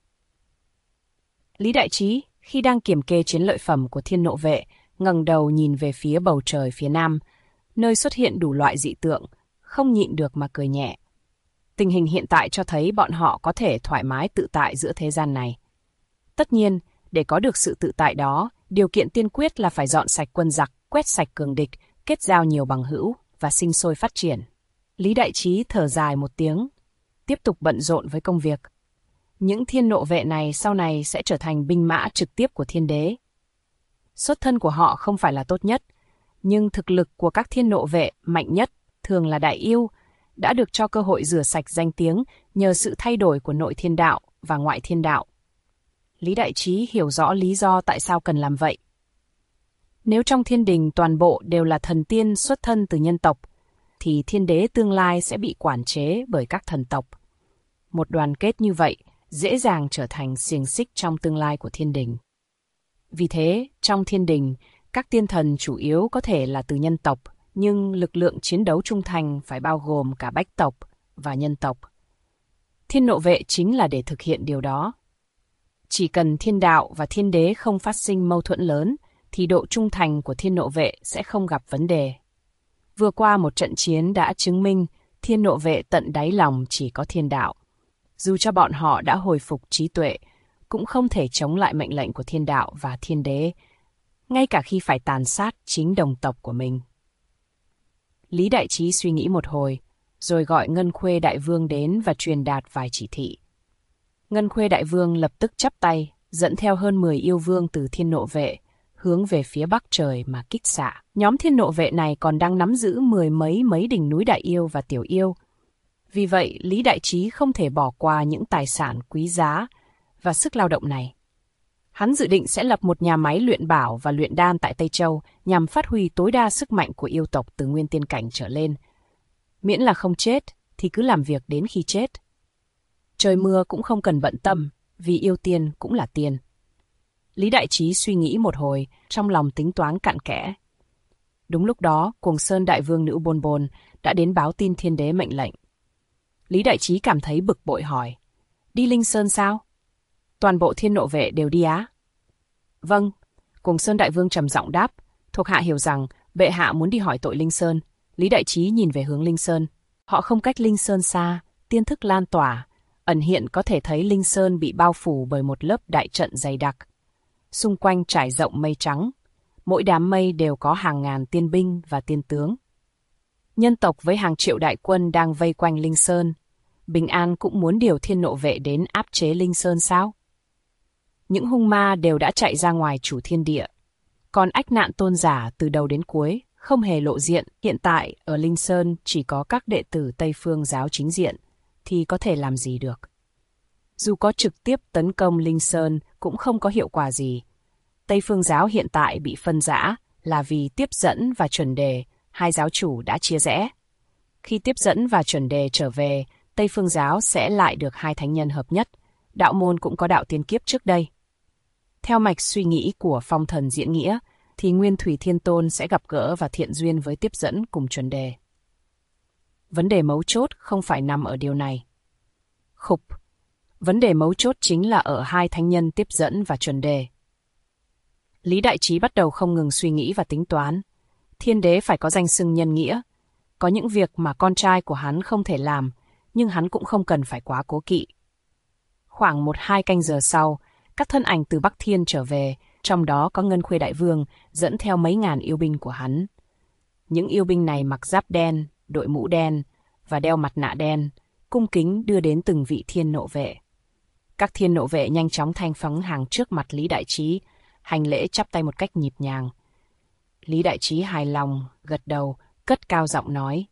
Lý Đại Trí, khi đang kiểm kê chiến lợi phẩm của Thiên Nộ Vệ, ngẩng đầu nhìn về phía bầu trời phía nam, nơi xuất hiện đủ loại dị tượng, không nhịn được mà cười nhẹ. Tình hình hiện tại cho thấy bọn họ có thể thoải mái tự tại giữa thế gian này. Tất nhiên, để có được sự tự tại đó, điều kiện tiên quyết là phải dọn sạch quân giặc, quét sạch cường địch, kết giao nhiều bằng hữu và sinh sôi phát triển. Lý Đại Trí thở dài một tiếng, tiếp tục bận rộn với công việc. Những Thiên Nộ Vệ này sau này sẽ trở thành binh mã trực tiếp của Thiên Đế. Xuất thân của họ không phải là tốt nhất, nhưng thực lực của các Thiên Nộ Vệ mạnh nhất, thường là đại yêu, đã được cho cơ hội rửa sạch danh tiếng nhờ sự thay đổi của nội thiên đạo và ngoại thiên đạo. Lý Đại Trí hiểu rõ lý do tại sao cần làm vậy. Nếu trong thiên đình toàn bộ đều là thần tiên xuất thân từ nhân tộc, thì Thiên Đế tương lai sẽ bị quản chế bởi các thần tộc. Một đoàn kết như vậy dễ dàng trở thành xiềng xích trong tương lai của thiên đình. Vì thế, trong thiên đình, các tiên thần chủ yếu có thể là từ nhân tộc, nhưng lực lượng chiến đấu trung thành phải bao gồm cả bách tộc và nhân tộc. Thiên Nộ Vệ chính là để thực hiện điều đó. Chỉ cần thiên đạo và thiên đế không phát sinh mâu thuẫn lớn, thì độ trung thành của Thiên Nộ Vệ sẽ không gặp vấn đề. Vừa qua một trận chiến đã chứng minh Thiên Nộ Vệ tận đáy lòng chỉ có thiên đạo. Dù cho bọn họ đã hồi phục trí tuệ, cũng không thể chống lại mệnh lệnh của thiên đạo và thiên đế, ngay cả khi phải tàn sát chính đồng tộc của mình. Lý Đại Trí suy nghĩ một hồi, rồi gọi Ngân Khuê Đại Vương đến và truyền đạt vài chỉ thị. Ngân Khuê Đại Vương lập tức chắp tay, dẫn theo hơn 10 yêu vương từ Thiên Nộ Vệ, hướng về phía bắc trời mà kích xạ. Nhóm Thiên Nộ Vệ này còn đang nắm giữ mười mấy đỉnh núi đại yêu và tiểu yêu. Vì vậy, Lý Đại Trí không thể bỏ qua những tài sản quý giá và sức lao động này. Hắn dự định sẽ lập một nhà máy luyện bảo và luyện đan tại Tây Châu nhằm phát huy tối đa sức mạnh của yêu tộc từ nguyên tiên cảnh trở lên. Miễn là không chết thì cứ làm việc đến khi chết. Trời mưa cũng không cần bận tâm, vì yêu tiên cũng là tiên. Lý Đại Trí suy nghĩ một hồi, trong lòng tính toán cặn kẽ. Đúng lúc đó, Cuồng Sơn Đại Vương Nữ Bôn Bôn đã đến báo tin thiên đế mệnh lệnh. Lý Đại Trí cảm thấy bực bội hỏi, đi Linh Sơn sao? Toàn bộ Thiên Nộ Vệ đều đi á? Vâng, Cuồng Sơn Đại Vương trầm giọng đáp, thuộc hạ hiểu rằng bệ hạ muốn đi hỏi tội Linh Sơn. Lý Đại Trí nhìn về hướng Linh Sơn. Họ không cách Linh Sơn xa, tiên thức lan tỏa, ẩn hiện có thể thấy Linh Sơn bị bao phủ bởi một lớp đại trận dày đặc. Xung quanh trải rộng mây trắng, mỗi đám mây đều có hàng ngàn tiên binh và tiên tướng. Nhân tộc với hàng triệu đại quân đang vây quanh Linh Sơn. Bình An cũng muốn điều Thiên Nộ Vệ đến áp chế Linh Sơn sao? Những hung ma đều đã chạy ra ngoài chủ thiên địa. Còn ách nạn tôn giả từ đầu đến cuối không hề lộ diện. Hiện tại ở Linh Sơn chỉ có các đệ tử Tây Phương giáo chính diện, thì có thể làm gì được. Dù có trực tiếp tấn công Linh Sơn cũng không có hiệu quả gì. Tây Phương giáo hiện tại bị phân rã là vì Tiếp Dẫn và Chuẩn Đề, hai giáo chủ đã chia rẽ. Khi Tiếp Dẫn và Chuẩn Đề trở về, Tây Phương giáo sẽ lại được hai thánh nhân hợp nhất, đạo môn cũng có đạo tiên kiếp trước đây. Theo mạch suy nghĩ của phong thần diễn nghĩa, thì Nguyên Thủy Thiên Tôn sẽ gặp gỡ và thiện duyên với tiếp dẫn cùng chuẩn đề. Vấn đề mấu chốt không phải nằm ở điều này. Khục. Vấn đề mấu chốt chính là ở hai thánh nhân tiếp dẫn và chuẩn đề. Lý Đại Trí bắt đầu không ngừng suy nghĩ và tính toán. Thiên đế phải có danh xưng nhân nghĩa. Có những việc mà con trai của hắn không thể làm, nhưng hắn cũng không cần phải quá cố kỵ. Khoảng 1-2 canh giờ sau, các thân ảnh từ Bắc Thiên trở về, trong đó có Ngân Khuê Đại Vương dẫn theo mấy ngàn yêu binh của hắn. Những yêu binh này mặc giáp đen, đội mũ đen và đeo mặt nạ đen, cung kính đưa đến từng vị thiên nộ vệ. Các thiên nộ vệ nhanh chóng thanh phóng hàng trước mặt Lý Đại Trí, hành lễ chắp tay một cách nhịp nhàng. Lý Đại Trí hài lòng, gật đầu, cất cao giọng nói: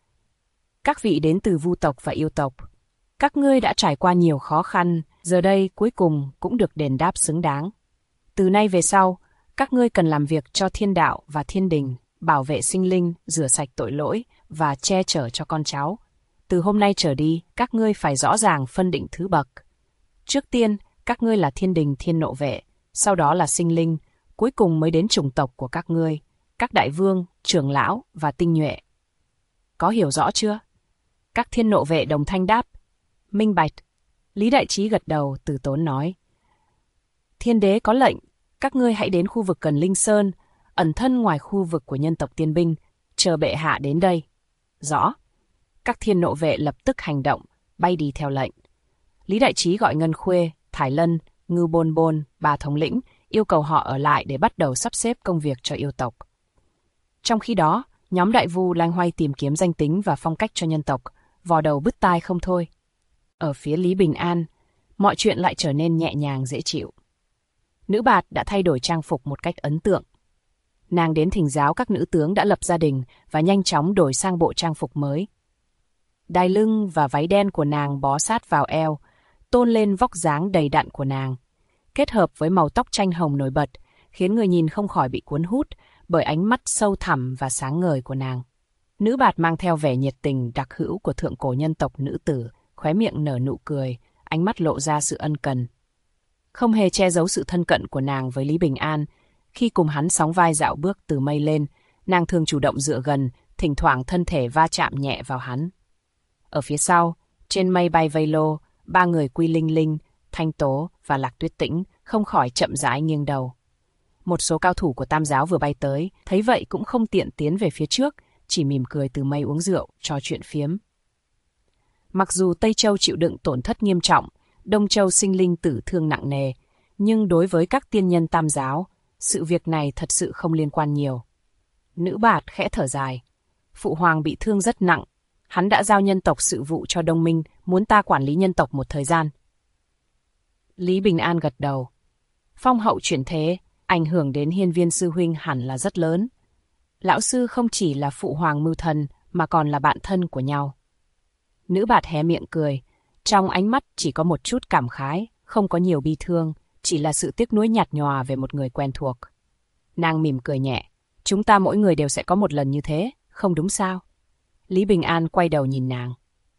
Các vị đến từ Vu tộc và Yêu tộc, các ngươi đã trải qua nhiều khó khăn, giờ đây cuối cùng cũng được đền đáp xứng đáng. Từ nay về sau, các ngươi cần làm việc cho thiên đạo và thiên đình, bảo vệ sinh linh, rửa sạch tội lỗi và che chở cho con cháu. Từ hôm nay trở đi, các ngươi phải rõ ràng phân định thứ bậc. Trước tiên, các ngươi là thiên đình thiên nộ vệ, sau đó là sinh linh, cuối cùng mới đến chủng tộc của các ngươi, các đại vương, trưởng lão và tinh nhuệ. Có hiểu rõ chưa? Các thiên nộ vệ đồng thanh đáp: Minh bạch. Lý Đại Trí gật đầu, từ tốn nói: Thiên đế có lệnh, các ngươi hãy đến khu vực gần Linh Sơn, ẩn thân ngoài khu vực của nhân tộc tiên binh, chờ bệ hạ đến đây. Rõ. Các thiên nộ vệ lập tức hành động, bay đi theo lệnh. Lý Đại Trí gọi Ngân Khuê, Thải Lân, Ngưu Bôn Bôn, ba thống lĩnh, yêu cầu họ ở lại để bắt đầu sắp xếp công việc cho yêu tộc. Trong khi đó, nhóm đại vu loay hoay tìm kiếm danh tính và phong cách cho nhân tộc, vò đầu bứt tai không thôi. Ở phía Lý Bình An, mọi chuyện lại trở nên nhẹ nhàng dễ chịu. Nữ Bạt đã thay đổi trang phục một cách ấn tượng. Nàng đến thỉnh giáo các nữ tướng đã lập gia đình và nhanh chóng đổi sang bộ trang phục mới. Đai lưng và váy đen của nàng bó sát vào eo, tôn lên vóc dáng đầy đặn của nàng. Kết hợp với màu tóc chanh hồng nổi bật, khiến người nhìn không khỏi bị cuốn hút bởi ánh mắt sâu thẳm và sáng ngời của nàng. Nữ Bạt mang theo vẻ nhiệt tình đặc hữu của thượng cổ nhân tộc nữ tử, khóe miệng nở nụ cười, ánh mắt lộ ra sự ân cần. Không hề che giấu sự thân cận của nàng với Lý Bình An, khi cùng hắn sóng vai dạo bước từ mây lên, nàng thường chủ động dựa gần, thỉnh thoảng thân thể va chạm nhẹ vào hắn. Ở phía sau, trên mây bay vây lô, ba người Quy Linh Linh, Thanh Tố và Lạc Tuyết Tĩnh không khỏi chậm rãi nghiêng đầu. Một số cao thủ của Tam giáo vừa bay tới, thấy vậy cũng không tiện tiến về phía trước, chỉ mỉm cười từ mây uống rượu, trò chuyện phiếm. Mặc dù Tây Châu chịu đựng tổn thất nghiêm trọng, Đông Châu sinh linh tử thương nặng nề, nhưng đối với các tiên nhân Tam giáo, sự việc này thật sự không liên quan nhiều. Nữ Bạt khẽ thở dài. Phụ hoàng bị thương rất nặng, hắn đã giao nhân tộc sự vụ cho Đông Minh, muốn ta quản lý nhân tộc một thời gian. Lý Bình An gật đầu. Phong hậu chuyển thế, ảnh hưởng đến Hiên Viên sư huynh hẳn là rất lớn. Lão sư không chỉ là phụ hoàng mưu thần, mà còn là bạn thân của nhau. Nữ Bạt hé miệng cười, trong ánh mắt chỉ có một chút cảm khái, không có nhiều bi thương, chỉ là sự tiếc nuối nhạt nhòa về một người quen thuộc. Nàng mỉm cười nhẹ, chúng ta mỗi người đều sẽ có một lần như thế, không đúng sao? Lý Bình An quay đầu nhìn nàng.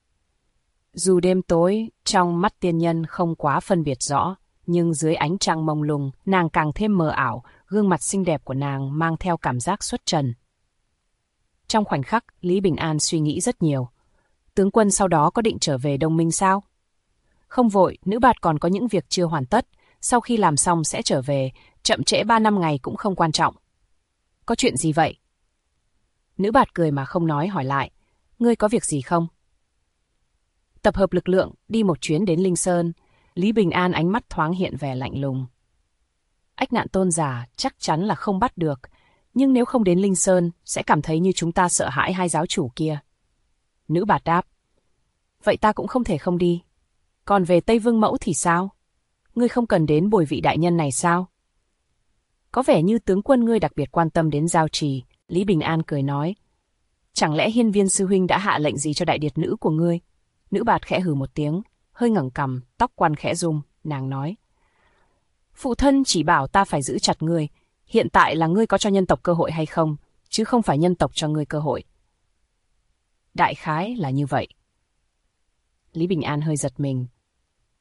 Dù đêm tối, trong mắt tiên nhân không quá phân biệt rõ, nhưng dưới ánh trăng mông lung, nàng càng thêm mờ ảo, gương mặt xinh đẹp của nàng mang theo cảm giác xuất trần. Trong khoảnh khắc, Lý Bình An suy nghĩ rất nhiều. Tướng quân sau đó có định trở về Đông Minh sao? Không vội, Nữ Bạt còn có những việc chưa hoàn tất, sau khi làm xong sẽ trở về, chậm trễ 3 năm ngày cũng không quan trọng. Có chuyện gì vậy? Nữ Bạt cười mà không nói hỏi lại, ngươi có việc gì không? Tập hợp lực lượng, đi một chuyến đến Linh Sơn. Lý Bình An ánh mắt thoáng hiện vẻ lạnh lùng. Ách Nạn tôn giả chắc chắn là không bắt được, nhưng nếu không đến Linh Sơn, sẽ cảm thấy như chúng ta sợ hãi hai giáo chủ kia. Nữ Bạt đáp, vậy ta cũng không thể không đi. Còn về Tây Vương Mẫu thì sao? Ngươi không cần đến bồi vị đại nhân này sao? Có vẻ như tướng quân ngươi đặc biệt quan tâm đến Giao Trì. Lý Bình An cười nói, chẳng lẽ Hiên Viên sư huynh đã hạ lệnh gì cho đại điệt nữ của ngươi? Nữ Bạt khẽ hừ một tiếng, hơi ngẩng cằm, tóc quăn khẽ rung, nàng nói, phụ thân chỉ bảo ta phải giữ chặt ngươi, hiện tại là ngươi có cho nhân tộc cơ hội hay không, chứ không phải nhân tộc cho ngươi cơ hội. Đại khái là như vậy. Lý Bình An hơi giật mình.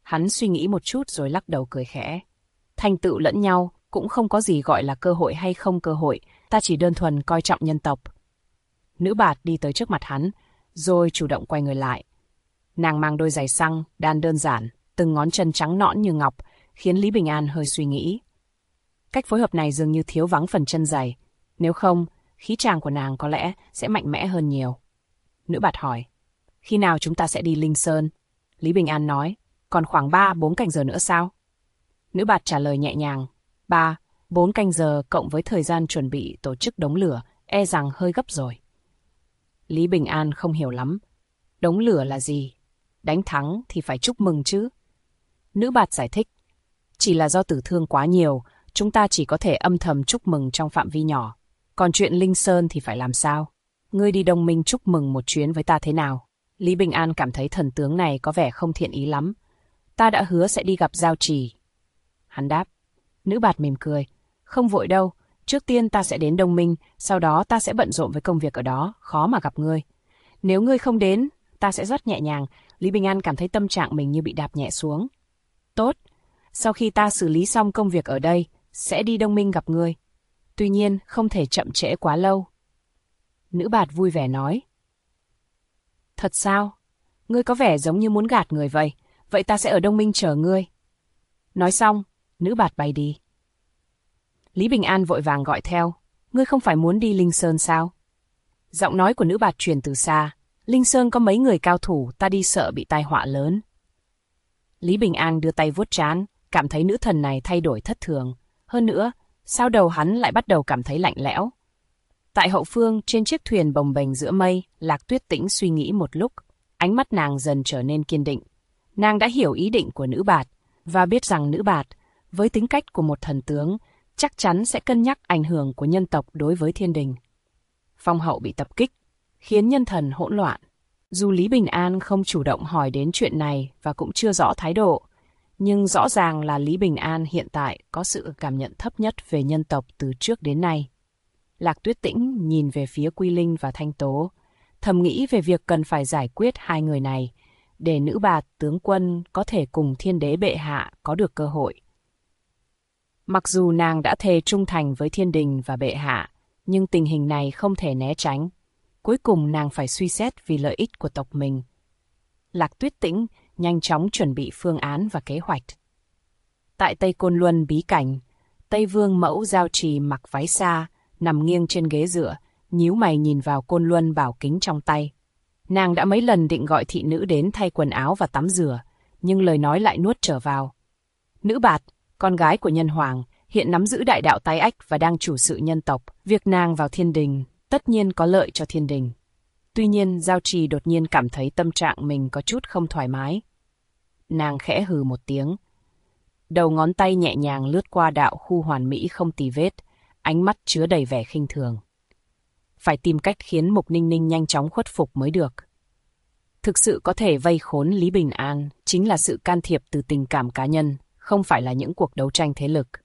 Hắn suy nghĩ một chút rồi lắc đầu cười khẽ. Thành tựu lẫn nhau, cũng không có gì gọi là cơ hội hay không cơ hội, ta chỉ đơn thuần coi trọng nhân tộc. Nữ bạt đi tới trước mặt hắn, rồi chủ động quay người lại. Nàng mang đôi giày xăng, đan đơn giản, từng ngón chân trắng nõn như ngọc, khiến Lý Bình An hơi suy nghĩ. Cách phối hợp này dường như thiếu vắng phần chân giày, nếu không, khí tràng của nàng có lẽ sẽ mạnh mẽ hơn nhiều. Nữ bạt hỏi, khi nào chúng ta sẽ đi Linh Sơn? Lý Bình An nói, còn khoảng 3-4 canh giờ nữa sao? Nữ bạt trả lời nhẹ nhàng, 3-4 canh giờ cộng với thời gian chuẩn bị tổ chức đống lửa, e rằng hơi gấp rồi. Lý Bình An không hiểu lắm. Đống lửa là gì? Đánh thắng thì phải chúc mừng chứ. Nữ bạt giải thích, chỉ là do tử thương quá nhiều, chúng ta chỉ có thể âm thầm chúc mừng trong phạm vi nhỏ. Còn chuyện Linh Sơn thì phải làm sao? Ngươi đi Đông Minh chúc mừng một chuyến với ta thế nào? Lý Bình An cảm thấy thần tướng này có vẻ không thiện ý lắm. Ta đã hứa sẽ đi gặp Giao Trì. Hắn đáp. Nữ bạt mỉm cười. Không vội đâu, trước tiên ta sẽ đến Đông Minh, sau đó ta sẽ bận rộn với công việc ở đó, khó mà gặp ngươi. Nếu ngươi không đến, ta sẽ rất nhẹ nhàng. Lý Bình An cảm thấy tâm trạng mình như bị đạp nhẹ xuống. Tốt, sau khi ta xử lý xong công việc ở đây, sẽ đi Đông Minh gặp ngươi. Tuy nhiên, không thể chậm trễ quá lâu. Nữ bạt vui vẻ nói. Thật sao? Ngươi có vẻ giống như muốn gạt người vậy. Vậy ta sẽ ở Đông Minh chờ ngươi. Nói xong, nữ bạt bay đi. Lý Bình An vội vàng gọi theo. Ngươi không phải muốn đi Linh Sơn sao? Giọng nói của nữ bạt truyền từ xa. Linh Sơn có mấy người cao thủ, ta đi sợ bị tai họa lớn. Lý Bình An đưa tay vuốt trán, cảm thấy nữ thần này thay đổi thất thường. Hơn nữa, sao đầu hắn lại bắt đầu cảm thấy lạnh lẽo? Tại hậu phương, trên chiếc thuyền bồng bềnh giữa mây, Lạc Tuyết Tĩnh suy nghĩ một lúc. Ánh mắt nàng dần trở nên kiên định. Nàng đã hiểu ý định của nữ bạt, và biết rằng nữ bạt, với tính cách của một thần tướng, chắc chắn sẽ cân nhắc ảnh hưởng của nhân tộc đối với thiên đình. Phong hậu bị tập kích, khiến nhân thần hỗn loạn. Dù Lý Bình An không chủ động hỏi đến chuyện này và cũng chưa rõ thái độ, nhưng rõ ràng là Lý Bình An hiện tại có sự cảm nhận thấp nhất về nhân tộc từ trước đến nay. Lạc Tuyết Tĩnh nhìn về phía Quy Linh và Thanh Tố, thầm nghĩ về việc cần phải giải quyết hai người này, để nữ bạt tướng quân có thể cùng thiên đế bệ hạ có được cơ hội. Mặc dù nàng đã thề trung thành với thiên đình và bệ hạ, nhưng tình hình này không thể né tránh. Cuối cùng nàng phải suy xét vì lợi ích của tộc mình. Lạc Tuyết Tĩnh nhanh chóng chuẩn bị phương án và kế hoạch. Tại Tây Côn Luân bí cảnh, Tây Vương mẫu Giao Trì mặc váy xa, nằm nghiêng trên ghế dựa, nhíu mày nhìn vào Côn Luân bảo kính trong tay. Nàng đã mấy lần định gọi thị nữ đến thay quần áo và tắm rửa, nhưng lời nói lại nuốt trở vào. Nữ bạt, con gái của nhân hoàng, hiện nắm giữ đại đạo tái ách và đang chủ sự nhân tộc. Việc nàng vào thiên đình tất nhiên có lợi cho thiên đình. Tuy nhiên, Giao Trì đột nhiên cảm thấy tâm trạng mình có chút không thoải mái. Nàng khẽ hừ một tiếng. Đầu ngón tay nhẹ nhàng lướt qua đạo khu hoàn mỹ không tì vết, ánh mắt chứa đầy vẻ khinh thường. Phải tìm cách khiến Mục Ninh Ninh nhanh chóng khuất phục mới được. Thực sự có thể vây khốn Lý Bình An chính là sự can thiệp từ tình cảm cá nhân, không phải là những cuộc đấu tranh thế lực.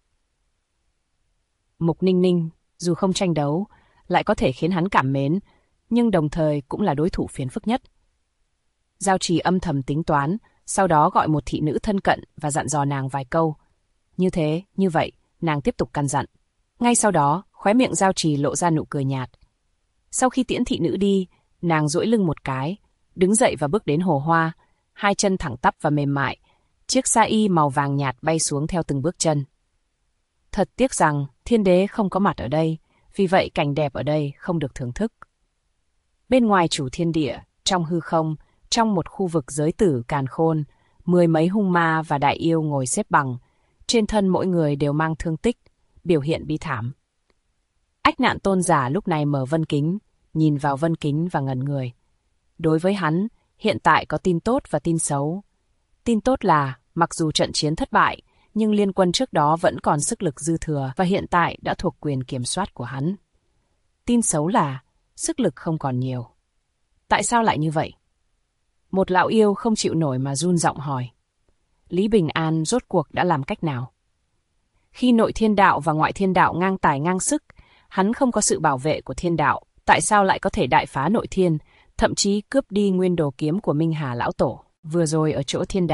Mục Ninh Ninh, dù không tranh đấu, lại có thể khiến hắn cảm mến, nhưng đồng thời cũng là đối thủ phiền phức nhất. Giao Trì âm thầm tính toán, sau đó gọi một thị nữ thân cận và dặn dò nàng vài câu. Như vậy, nàng tiếp tục căn dặn. Ngay sau đó, khóe miệng Giao Trì lộ ra nụ cười nhạt. Sau khi tiễn thị nữ đi, nàng duỗi lưng một cái, đứng dậy và bước đến hồ hoa, hai chân thẳng tắp và mềm mại, chiếc sa y màu vàng nhạt bay xuống theo từng bước chân. Thật tiếc rằng thiên đế không có mặt ở đây, vì vậy cảnh đẹp ở đây không được thưởng thức. Bên ngoài chủ thiên địa, trong hư không, trong một khu vực giới tử càn khôn, 10 mấy hung ma và đại yêu ngồi xếp bằng, trên thân mỗi người đều mang thương tích, biểu hiện bi thảm. Ách Nạn tôn giả lúc này mở vân kính, nhìn vào vân kính và ngẩn người. Đối với hắn, hiện tại có tin tốt và tin xấu. Tin tốt là, mặc dù trận chiến thất bại, nhưng liên quân trước đó vẫn còn sức lực dư thừa và hiện tại đã thuộc quyền kiểm soát của hắn. Tin xấu là, sức lực không còn nhiều. Tại sao lại như vậy? Một lão yêu không chịu nổi mà run giọng hỏi. Lý Bình An rốt cuộc đã làm cách nào? Khi nội thiên đạo và ngoại thiên đạo ngang tài ngang sức, hắn không có sự bảo vệ của thiên đạo, tại sao lại có thể đại phá nội thiên, thậm chí cướp đi nguyên đồ kiếm của Minh Hà lão tổ? Vừa rồi ở chỗ thiên đạo,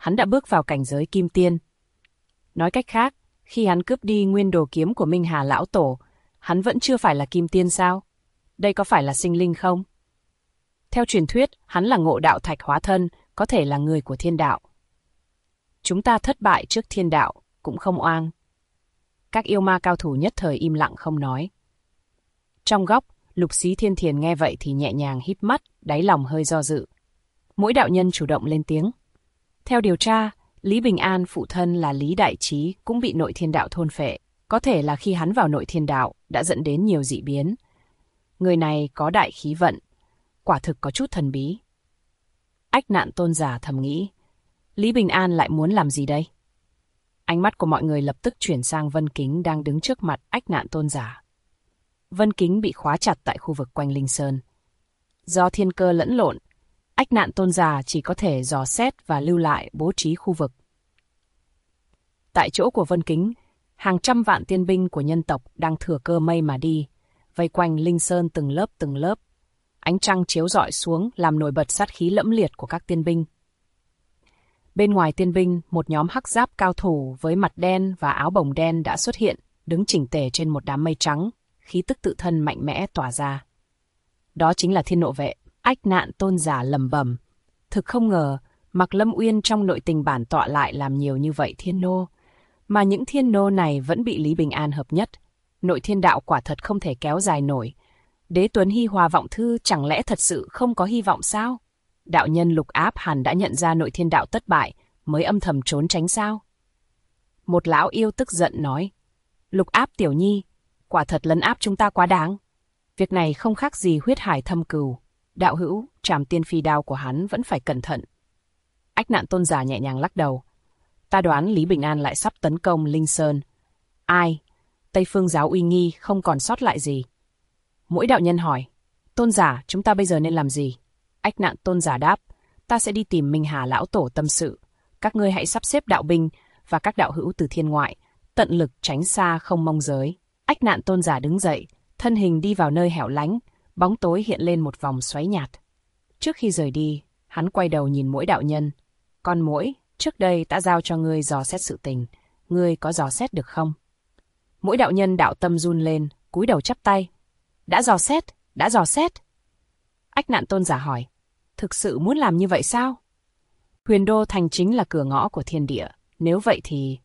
hắn đã bước vào cảnh giới kim tiên. Nói cách khác, khi hắn cướp đi nguyên đồ kiếm của Minh Hà lão tổ, hắn vẫn chưa phải là kim tiên sao? Đây có phải là sinh linh không? Theo truyền thuyết, hắn là Ngộ Đạo Thạch hóa thân, có thể là người của thiên đạo. Chúng ta thất bại trước thiên đạo, cũng không oan. Các yêu ma cao thủ nhất thời im lặng không nói. Trong góc, Lục Xí Thiên Thiền nghe vậy thì nhẹ nhàng híp mắt, đáy lòng hơi do dự. Mỗi đạo nhân chủ động lên tiếng. Theo điều tra, Lý Bình An phụ thân là Lý Đại Trí cũng bị nội thiên đạo thôn phệ. Có thể là khi hắn vào nội thiên đạo đã dẫn đến nhiều dị biến. Người này có đại khí vận, quả thực có chút thần bí. Ách Nạn Tôn giả thầm nghĩ, Lý Bình An lại muốn làm gì đây? Ánh mắt của mọi người lập tức chuyển sang Vân Kính đang đứng trước mặt Ách Nạn Tôn giả. Vân Kính bị khóa chặt tại khu vực quanh Linh Sơn. Do thiên cơ lẫn lộn, Ách Nạn Tôn giả chỉ có thể dò xét và lưu lại bố trí khu vực. Tại chỗ của Vân Kính, hàng trăm vạn tiên binh của nhân tộc đang thừa cơ mây mà đi, vây quanh Linh Sơn từng lớp từng lớp. Ánh trăng chiếu rọi xuống làm nổi bật sát khí lẫm liệt của các tiên binh. Bên ngoài tiên binh, một nhóm hắc giáp cao thủ với mặt đen và áo bồng đen đã xuất hiện, đứng chỉnh tề trên một đám mây trắng, khí tức tự thân mạnh mẽ tỏa ra. Đó chính là Thiên Nộ Vệ. Ách Nạn Tôn giả lẩm bẩm, thực không ngờ, Mạc Lâm Uyên trong nội tình bản tọa lại làm nhiều như vậy thiên nô, mà những thiên nô này vẫn bị Lý Bình An hợp nhất. Nội thiên đạo quả thật không thể kéo dài nổi. Đế Tuấn Hy Hòa Vọng Thư chẳng lẽ thật sự không có hy vọng sao? Đạo nhân Lục Áp hẳn đã nhận ra nội thiên đạo thất bại, mới âm thầm trốn tránh sao? Một lão yêu tức giận nói, Lục Áp tiểu nhi, quả thật lấn áp chúng ta quá đáng. Việc này không khác gì huyết hải thâm cừu. Đạo hữu, trảm tiên phi đao của hắn vẫn phải cẩn thận. Ách Nạn Tôn giả nhẹ nhàng lắc đầu. Ta đoán Lý Bình An lại sắp tấn công Linh Sơn. Ai? Tây Phương giáo uy nghi không còn sót lại gì. Mỗi đạo nhân hỏi, Tôn giả, chúng ta bây giờ nên làm gì? Ách Nạn Tôn giả đáp, ta sẽ đi tìm Minh Hà lão tổ tâm sự. Các ngươi hãy sắp xếp đạo binh và các đạo hữu từ thiên ngoại, tận lực tránh xa không mong giới. Ách Nạn Tôn giả đứng dậy, thân hình đi vào nơi hẻo lánh, bóng tối hiện lên một vòng xoáy nhạt. Trước khi rời đi, hắn quay đầu nhìn Mỗi đạo nhân. Con Mỗi, trước đây ta giao cho ngươi dò xét sự tình, ngươi có dò xét được không? Mỗi đạo nhân đạo tâm run lên, cúi đầu chắp tay. Đã dò xét, đã dò xét. Ách Nạn Tôn giả hỏi, thực sự muốn làm như vậy sao? Huyền Đô Thành chính là cửa ngõ của thiên địa, nếu vậy thì...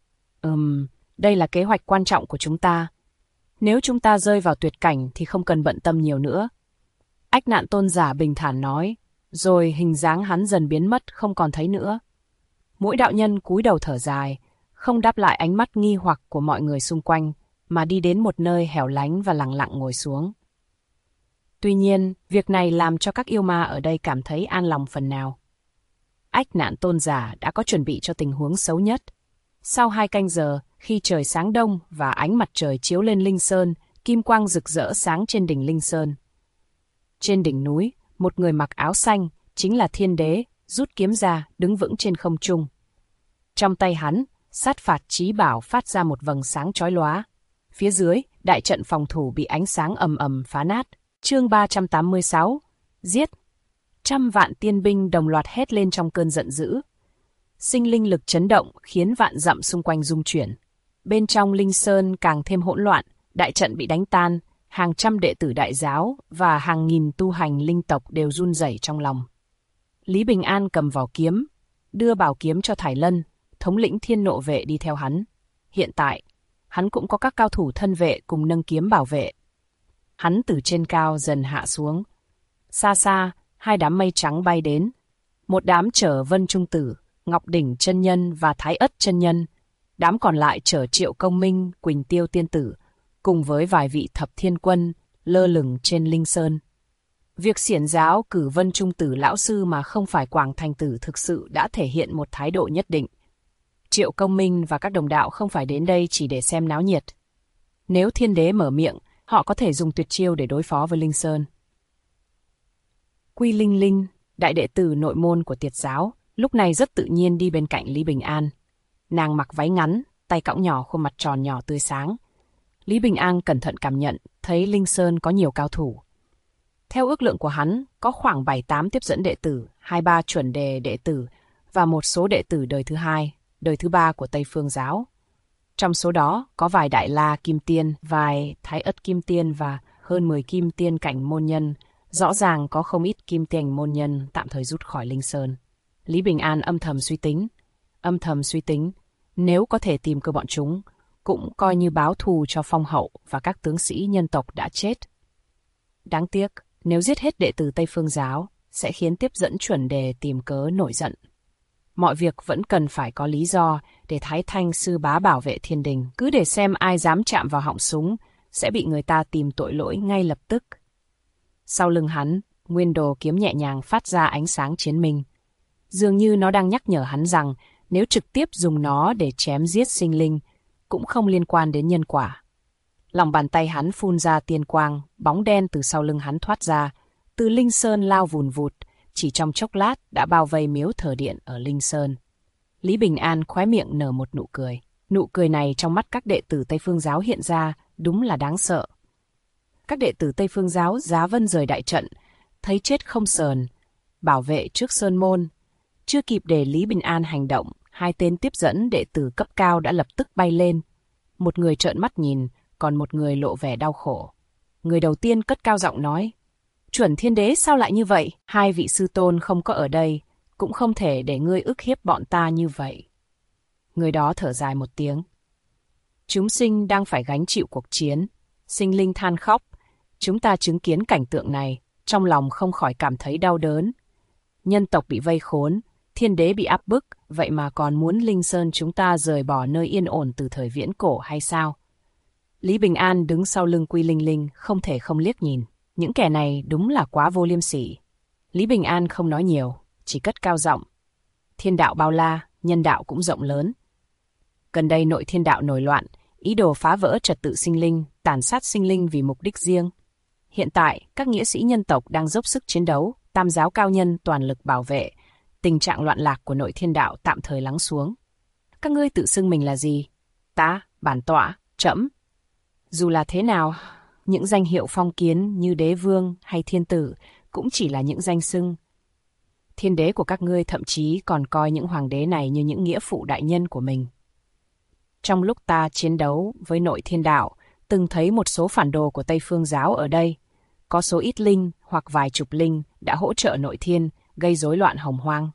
đây là kế hoạch quan trọng của chúng ta. Nếu chúng ta rơi vào tuyệt cảnh thì không cần bận tâm nhiều nữa. Ách Nạn Tôn giả bình thản nói, rồi hình dáng hắn dần biến mất không còn thấy nữa. Mỗi đạo nhân cúi đầu thở dài, không đáp lại ánh mắt nghi hoặc của mọi người xung quanh, mà đi đến một nơi hẻo lánh và lặng lặng ngồi xuống. Tuy nhiên, việc này làm cho các yêu ma ở đây cảm thấy an lòng phần nào. Ách Nạn Tôn giả đã có chuẩn bị cho tình huống xấu nhất. Sau 2 canh giờ, khi trời sáng đông và ánh mặt trời chiếu lên Linh Sơn, kim quang rực rỡ sáng trên đỉnh Linh Sơn. Trên đỉnh núi, một người mặc áo xanh, chính là Thiên Đế, rút kiếm ra, đứng vững trên không trung. Trong tay hắn, sát phạt chí bảo phát ra một vầng sáng chói lóa. Phía dưới, đại trận phòng thủ bị ánh sáng ầm ầm phá nát. Chương 386, giết. Trăm vạn tiên binh đồng loạt hét lên trong cơn giận dữ. Sinh linh lực chấn động khiến vạn dặm xung quanh rung chuyển. Bên trong Linh Sơn càng thêm hỗn loạn, đại trận bị đánh tan, hàng trăm đệ tử đại giáo và hàng nghìn tu hành linh tộc đều run rẩy trong lòng. Lý Bình An cầm vào kiếm, đưa bảo kiếm cho Thải Lân, thống lĩnh Thiên Nộ Vệ đi theo hắn. Hiện tại, hắn cũng có các cao thủ thân vệ cùng nâng kiếm bảo vệ. Hắn từ trên cao dần hạ xuống. Xa xa, 2 đám mây trắng bay đến. Một đám chở Vân Trung Tử, Ngọc Đỉnh chân nhân và Thái Ất chân nhân. Đám còn lại chở Triệu Công Minh, Quỳnh Tiêu tiên tử, cùng với vài vị thập thiên quân lơ lửng trên Linh Sơn. Việc xiển giáo cử Vân Trung Tử lão sư mà không phải Quảng Thành Tử thực sự đã thể hiện một thái độ nhất định. Triệu Công Minh và các đồng đạo không phải đến đây chỉ để xem náo nhiệt. Nếu Thiên Đế mở miệng, họ có thể dùng tuyệt chiêu để đối phó với Linh Sơn. Quy Linh Linh, đại đệ tử nội môn của Tiệt giáo, lúc này rất tự nhiên đi bên cạnh Lý Bình An. Nàng mặc váy ngắn, tay cõng nhỏ, khuôn mặt tròn nhỏ tươi sáng. Lý Bình An cẩn thận cảm nhận, thấy Linh Sơn có nhiều cao thủ. Theo ước lượng của hắn, có khoảng 7-8 tiếp dẫn đệ tử, 2-3 chuẩn đề đệ tử và một số đệ tử đời thứ hai, đời thứ ba của Tây Phương giáo. Trong số đó có vài Đại La Kim Tiên, vài Thái Ất Kim Tiên và hơn 10 Kim Tiên cảnh môn nhân. Rõ ràng có không ít Kim Tiên môn nhân tạm thời rút khỏi Linh Sơn. Lý Bình An âm thầm suy tính, nếu có thể tìm cơ bọn chúng, cũng coi như báo thù cho Phong Hậu và các tướng sĩ nhân tộc đã chết. Đáng tiếc, nếu giết hết đệ tử Tây Phương giáo, sẽ khiến tiếp dẫn chuẩn đề tìm cớ nổi giận. Mọi việc vẫn cần phải có lý do để Thái Thanh sư bá bảo vệ thiên đình. Cứ để xem ai dám chạm vào họng súng, sẽ bị người ta tìm tội lỗi ngay lập tức. Sau lưng hắn, nguyên đồ kiếm nhẹ nhàng phát ra ánh sáng chiến minh. Dường như nó đang nhắc nhở hắn rằng nếu trực tiếp dùng nó để chém giết sinh linh, cũng không liên quan đến nhân quả. Lòng bàn tay hắn phun ra tiên quang, bóng đen từ sau lưng hắn thoát ra, từ Linh Sơn lao vùn vụt, chỉ trong chốc lát đã bao vây miếu thờ điện ở Linh Sơn. Lý Bình An khóe miệng nở một nụ cười. Nụ cười này trong mắt các đệ tử Tây Phương giáo hiện ra đúng là đáng sợ. Các đệ tử Tây Phương giáo giá vân rời đại trận, thấy chết không sờn, bảo vệ trước sơn môn. Chưa kịp để Lý Bình An hành động, hai tên tiếp dẫn đệ tử cấp cao đã lập tức bay lên. Một người trợn mắt nhìn, còn một người lộ vẻ đau khổ. Người đầu tiên cất cao giọng nói, Chuẩn Thiên Đế sao lại như vậy? Hai vị sư tôn không có ở đây, cũng không thể để ngươi ức hiếp bọn ta như vậy. Người đó thở dài một tiếng. Chúng sinh đang phải gánh chịu cuộc chiến, sinh linh than khóc. Chúng ta chứng kiến cảnh tượng này, trong lòng không khỏi cảm thấy đau đớn. Nhân tộc bị vây khốn, Thiên Đế bị áp bức, vậy mà còn muốn Linh Sơn chúng ta rời bỏ nơi yên ổn từ thời viễn cổ hay sao? Lý Bình An đứng sau lưng Quy Linh Linh, không thể không liếc nhìn. Những kẻ này đúng là quá vô liêm sỉ. Lý Bình An không nói nhiều, chỉ cất cao giọng. Thiên đạo bao la, nhân đạo cũng rộng lớn. Gần đây nội thiên đạo nổi loạn, ý đồ phá vỡ trật tự sinh linh, tàn sát sinh linh vì mục đích riêng. Hiện tại, các nghĩa sĩ nhân tộc đang dốc sức chiến đấu, tam giáo cao nhân toàn lực bảo vệ. Tình trạng loạn lạc của nội thiên đạo tạm thời lắng xuống. Các ngươi tự xưng mình là gì? Ta, bản tọa, trẫm. Dù là thế nào, những danh hiệu phong kiến như đế vương hay thiên tử cũng chỉ là những danh xưng. Thiên đế của các ngươi thậm chí còn coi những hoàng đế này như những nghĩa phụ đại nhân của mình. Trong lúc ta chiến đấu với nội thiên đạo, từng thấy một số phản đồ của Tây Phương giáo ở đây. Có số ít linh hoặc vài chục linh đã hỗ trợ nội thiên, gây rối loạn hồng hoang.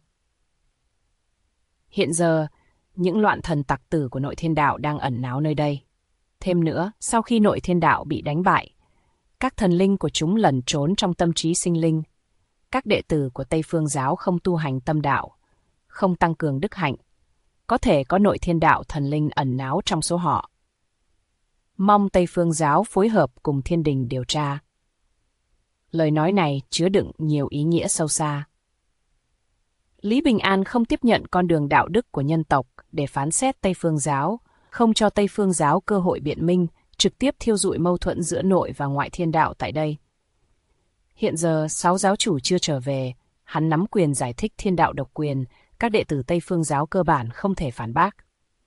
Hiện giờ, những loạn thần tặc tử của nội thiên đạo đang ẩn náu nơi đây. Thêm nữa, sau khi nội thiên đạo bị đánh bại, các thần linh của chúng lẩn trốn trong tâm trí sinh linh. Các đệ tử của Tây Phương giáo không tu hành tâm đạo, không tăng cường đức hạnh. Có thể có nội thiên đạo thần linh ẩn náu trong số họ. Mong Tây Phương giáo phối hợp cùng thiên đình điều tra. Lời nói này chứa đựng nhiều ý nghĩa sâu xa. Lý Bình An không tiếp nhận con đường đạo đức của nhân tộc để phán xét Tây Phương giáo, không cho Tây Phương giáo cơ hội biện minh, trực tiếp thiêu rụi mâu thuẫn giữa nội và ngoại thiên đạo tại đây. Hiện giờ 6 giáo chủ chưa trở về, hắn nắm quyền giải thích thiên đạo độc quyền, các đệ tử Tây Phương giáo cơ bản không thể phản bác.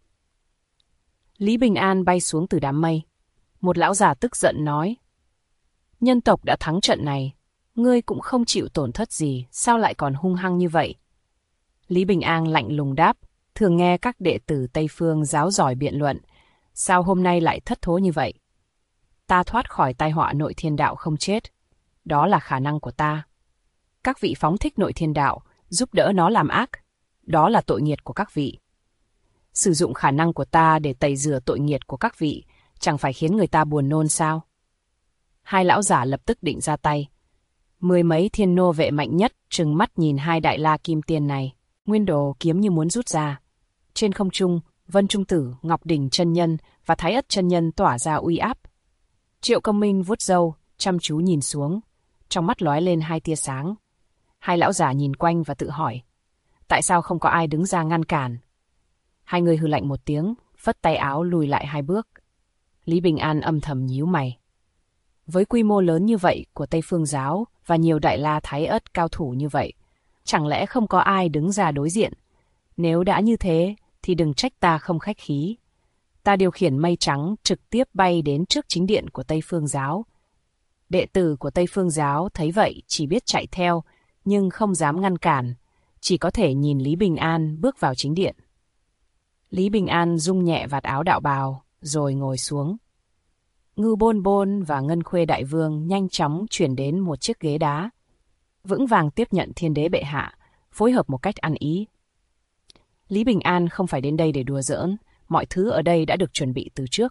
Lý Bình An bay xuống từ đám mây. Một lão già tức giận nói, nhân tộc đã thắng trận này, ngươi cũng không chịu tổn thất gì, sao lại còn hung hăng như vậy? Lý Bình An lạnh lùng đáp, thường nghe các đệ tử Tây Phương giáo giỏi biện luận, sao hôm nay lại thất thố như vậy? Ta thoát khỏi tai họa nội thiên đạo không chết, đó là khả năng của ta. Các vị phóng thích nội thiên đạo, giúp đỡ nó làm ác, đó là tội nghiệt của các vị. Sử dụng khả năng của ta để tẩy rửa tội nghiệt của các vị, chẳng phải khiến người ta buồn nôn sao? Hai lão giả lập tức định ra tay. 10 mấy thiên nô vệ mạnh nhất trừng mắt nhìn hai Đại La Kim Tiên này. Nguyên đồ kiếm như muốn rút ra. Trên không trung, Vân Trung Tử, Ngọc Đỉnh chân nhân và Thái Ất chân nhân tỏa ra uy áp. Triệu Công Minh vuốt râu, chăm chú nhìn xuống, trong mắt lóe lên hai tia sáng. Hai lão giả nhìn quanh và tự hỏi, tại sao không có ai đứng ra ngăn cản? Hai người hừ lạnh một tiếng, phất tay áo lùi lại 2 bước. Lý Bình An âm thầm nhíu mày. Với quy mô lớn như vậy của Tây Phương giáo và nhiều Đại La Thái Ất cao thủ như vậy, chẳng lẽ không có ai đứng ra đối diện? Nếu đã như thế, thì đừng trách ta không khách khí. Ta điều khiển mây trắng trực tiếp bay đến trước chính điện của Tây Phương giáo. Đệ tử của Tây Phương giáo thấy vậy chỉ biết chạy theo, nhưng không dám ngăn cản. chỉ có thể nhìn Lý Bình An bước vào chính điện. Lý Bình An rung nhẹ vạt áo đạo bào, rồi ngồi xuống. Ngưu Bôn Bôn và Ngân Khuê Đại Vương nhanh chóng chuyển đến một chiếc ghế đá, vững vàng tiếp nhận thiên đế bệ hạ, phối hợp một cách ăn ý. Lý Bình An không phải đến đây để đùa giỡn, mọi thứ ở đây đã được chuẩn bị từ trước.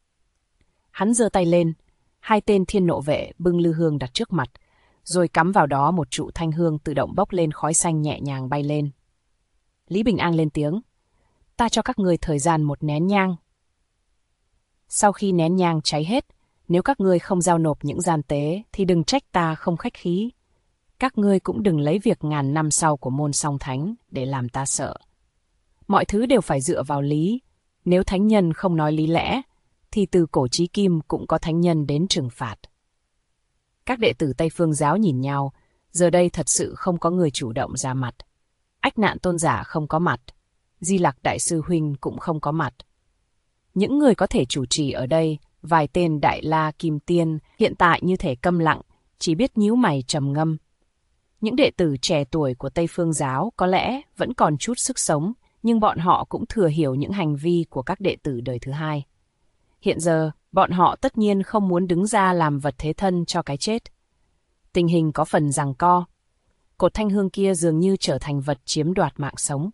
Hắn giơ tay lên, 2 tên thiên nộ vệ bưng lư hương đặt trước mặt, rồi cắm vào đó một trụ thanh hương tự động bốc lên khói xanh nhẹ nhàng bay lên. Lý Bình An lên tiếng, ta cho các ngươi thời gian 1 nén nhang. Sau khi nén nhang cháy hết, nếu các ngươi không giao nộp những gian tế thì đừng trách ta không khách khí. Các ngươi cũng đừng lấy việc ngàn năm sau của môn song thánh để làm ta sợ. Mọi thứ đều phải dựa vào lý. Nếu thánh nhân không nói lý lẽ, thì từ cổ chí kim cũng có thánh nhân đến trừng phạt. Các đệ tử Tây Phương giáo nhìn nhau, giờ đây thật sự không có người chủ động ra mặt. Ách Nạn tôn giả không có mặt, Di Lặc đại sư huynh cũng không có mặt. Những người có thể chủ trì ở đây, vài tên Đại La Kim Tiên, hiện tại như thể câm lặng, chỉ biết nhíu mày trầm ngâm. Những đệ tử trẻ tuổi của Tây Phương giáo có lẽ vẫn còn chút sức sống, nhưng bọn họ cũng thừa hiểu những hành vi của các đệ tử đời thứ hai. Hiện giờ, bọn họ tất nhiên không muốn đứng ra làm vật thế thân cho cái chết. Tình hình có phần giằng co. Cột thanh hương kia dường như trở thành vật chiếm đoạt mạng sống.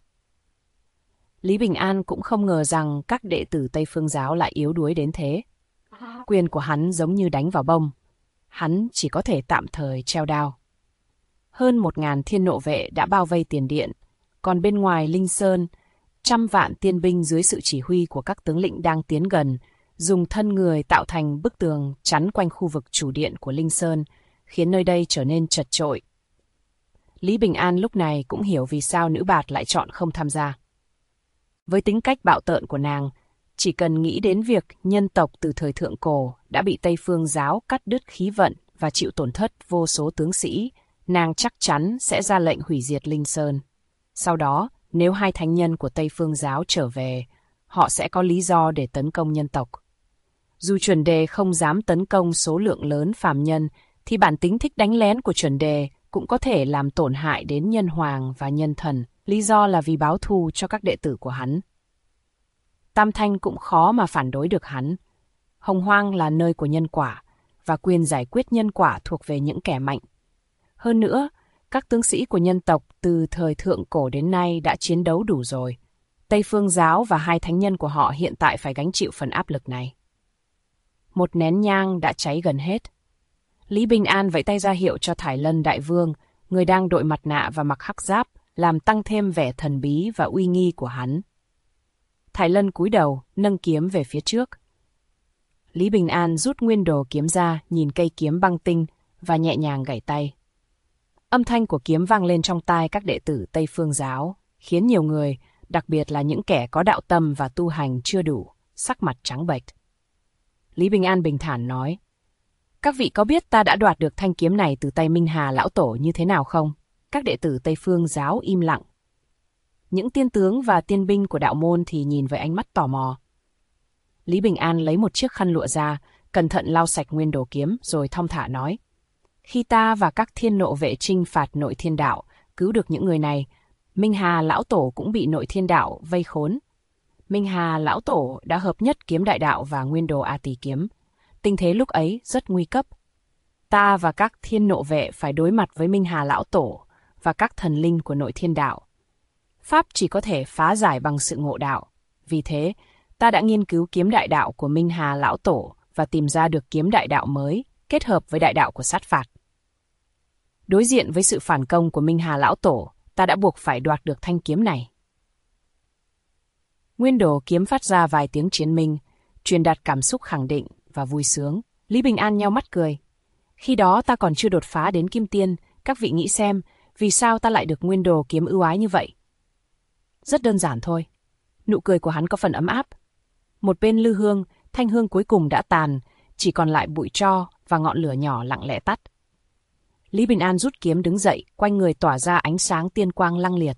Lý Bình An cũng không ngờ rằng các đệ tử Tây Phương giáo lại yếu đuối đến thế. Quyền của hắn giống như đánh vào bông. Hắn chỉ có thể tạm thời treo đao. Hơn 1000 thiên nộ vệ đã bao vây tiền điện, còn bên ngoài Linh Sơn, 100 vạn tiên binh dưới sự chỉ huy của các tướng lĩnh đang tiến gần, dùng thân người tạo thành bức tường chắn quanh khu vực chủ điện của Linh Sơn, khiến nơi đây trở nên chật chội. Lý Bình An lúc này cũng hiểu vì sao nữ bạt lại chọn không tham gia. Với tính cách bạo tợn của nàng, chỉ cần nghĩ đến việc nhân tộc từ thời thượng cổ đã bị Tây Phương giáo cắt đứt khí vận và chịu tổn thất vô số tướng sĩ, nàng chắc chắn sẽ ra lệnh hủy diệt Linh Sơn. Sau đó, nếu 2 thánh nhân của Tây Phương giáo trở về, họ sẽ có lý do để tấn công nhân tộc. Dù chuẩn đề không dám tấn công số lượng lớn phàm nhân, thì bản tính thích đánh lén của chuẩn đề cũng có thể làm tổn hại đến nhân hoàng và nhân thần, lý do là vì báo thù cho các đệ tử của hắn. Tam Thanh cũng khó mà phản đối được hắn. Hồng Hoang là nơi của nhân quả, và quyền giải quyết nhân quả thuộc về những kẻ mạnh. Hơn nữa, các tướng sĩ của nhân tộc từ thời thượng cổ đến nay đã chiến đấu đủ rồi. Tây Phương giáo và 2 thánh nhân của họ hiện tại phải gánh chịu phần áp lực này. 1 nén nhang đã cháy gần hết. Lý Bình An vẫy tay ra hiệu cho Thải Lân Đại Vương, người đang đội mặt nạ và mặc hắc giáp, làm tăng thêm vẻ thần bí và uy nghi của hắn. Thải Lân cúi đầu, nâng kiếm về phía trước. Lý Bình An rút nguyên đồ kiếm ra, nhìn cây kiếm băng tinh và nhẹ nhàng gảy tay. Âm thanh của kiếm vang lên trong tai các đệ tử Tây Phương giáo, khiến nhiều người, đặc biệt là những kẻ có đạo tâm và tu hành chưa đủ, sắc mặt trắng bệch. Lý Bình An bình thản nói, các vị có biết ta đã đoạt được thanh kiếm này từ tay Minh Hà lão tổ như thế nào không? Các đệ tử Tây Phương giáo im lặng. Những tiên tướng và tiên binh của đạo môn thì nhìn với ánh mắt tò mò. Lý Bình An lấy một chiếc khăn lụa ra, cẩn thận lau sạch nguyên đồ kiếm rồi thong thả nói. Khi ta và các thiên nộ vệ chinh phạt nội thiên đạo, cứu được những người này, Minh Hà lão tổ cũng bị nội thiên đạo vây khốn. Minh Hà lão tổ đã hợp nhất kiếm đại đạo và nguyên đồ A Tỳ kiếm. Tình thế lúc ấy rất nguy cấp. Ta và các thiên nộ vệ phải đối mặt với Minh Hà lão tổ và các thần linh của nội thiên đạo. Pháp chỉ có thể phá giải bằng sự ngộ đạo. Vì thế, ta đã nghiên cứu kiếm đại đạo của Minh Hà lão tổ và tìm ra được kiếm đại đạo mới, kết hợp với đại đạo của sát phạt. Đối diện với sự phản công của Minh Hà lão tổ, ta đã buộc phải đoạt được thanh kiếm này. Nguyên đồ kiếm phát ra vài tiếng chiến minh, truyền đạt cảm xúc khẳng định và vui sướng. Lý Bình An nheo mắt cười. Khi đó ta còn chưa đột phá đến kim tiên, các vị nghĩ xem, vì sao ta lại được nguyên đồ kiếm ưu ái như vậy? Rất đơn giản thôi. Nụ cười của hắn có phần ấm áp. Một bên lư hương, thanh hương cuối cùng đã tàn, chỉ còn lại bụi tro và ngọn lửa nhỏ lặng lẽ tắt. Lý Bình An rút kiếm đứng dậy, quanh người tỏa ra ánh sáng tiên quang lăng liệt.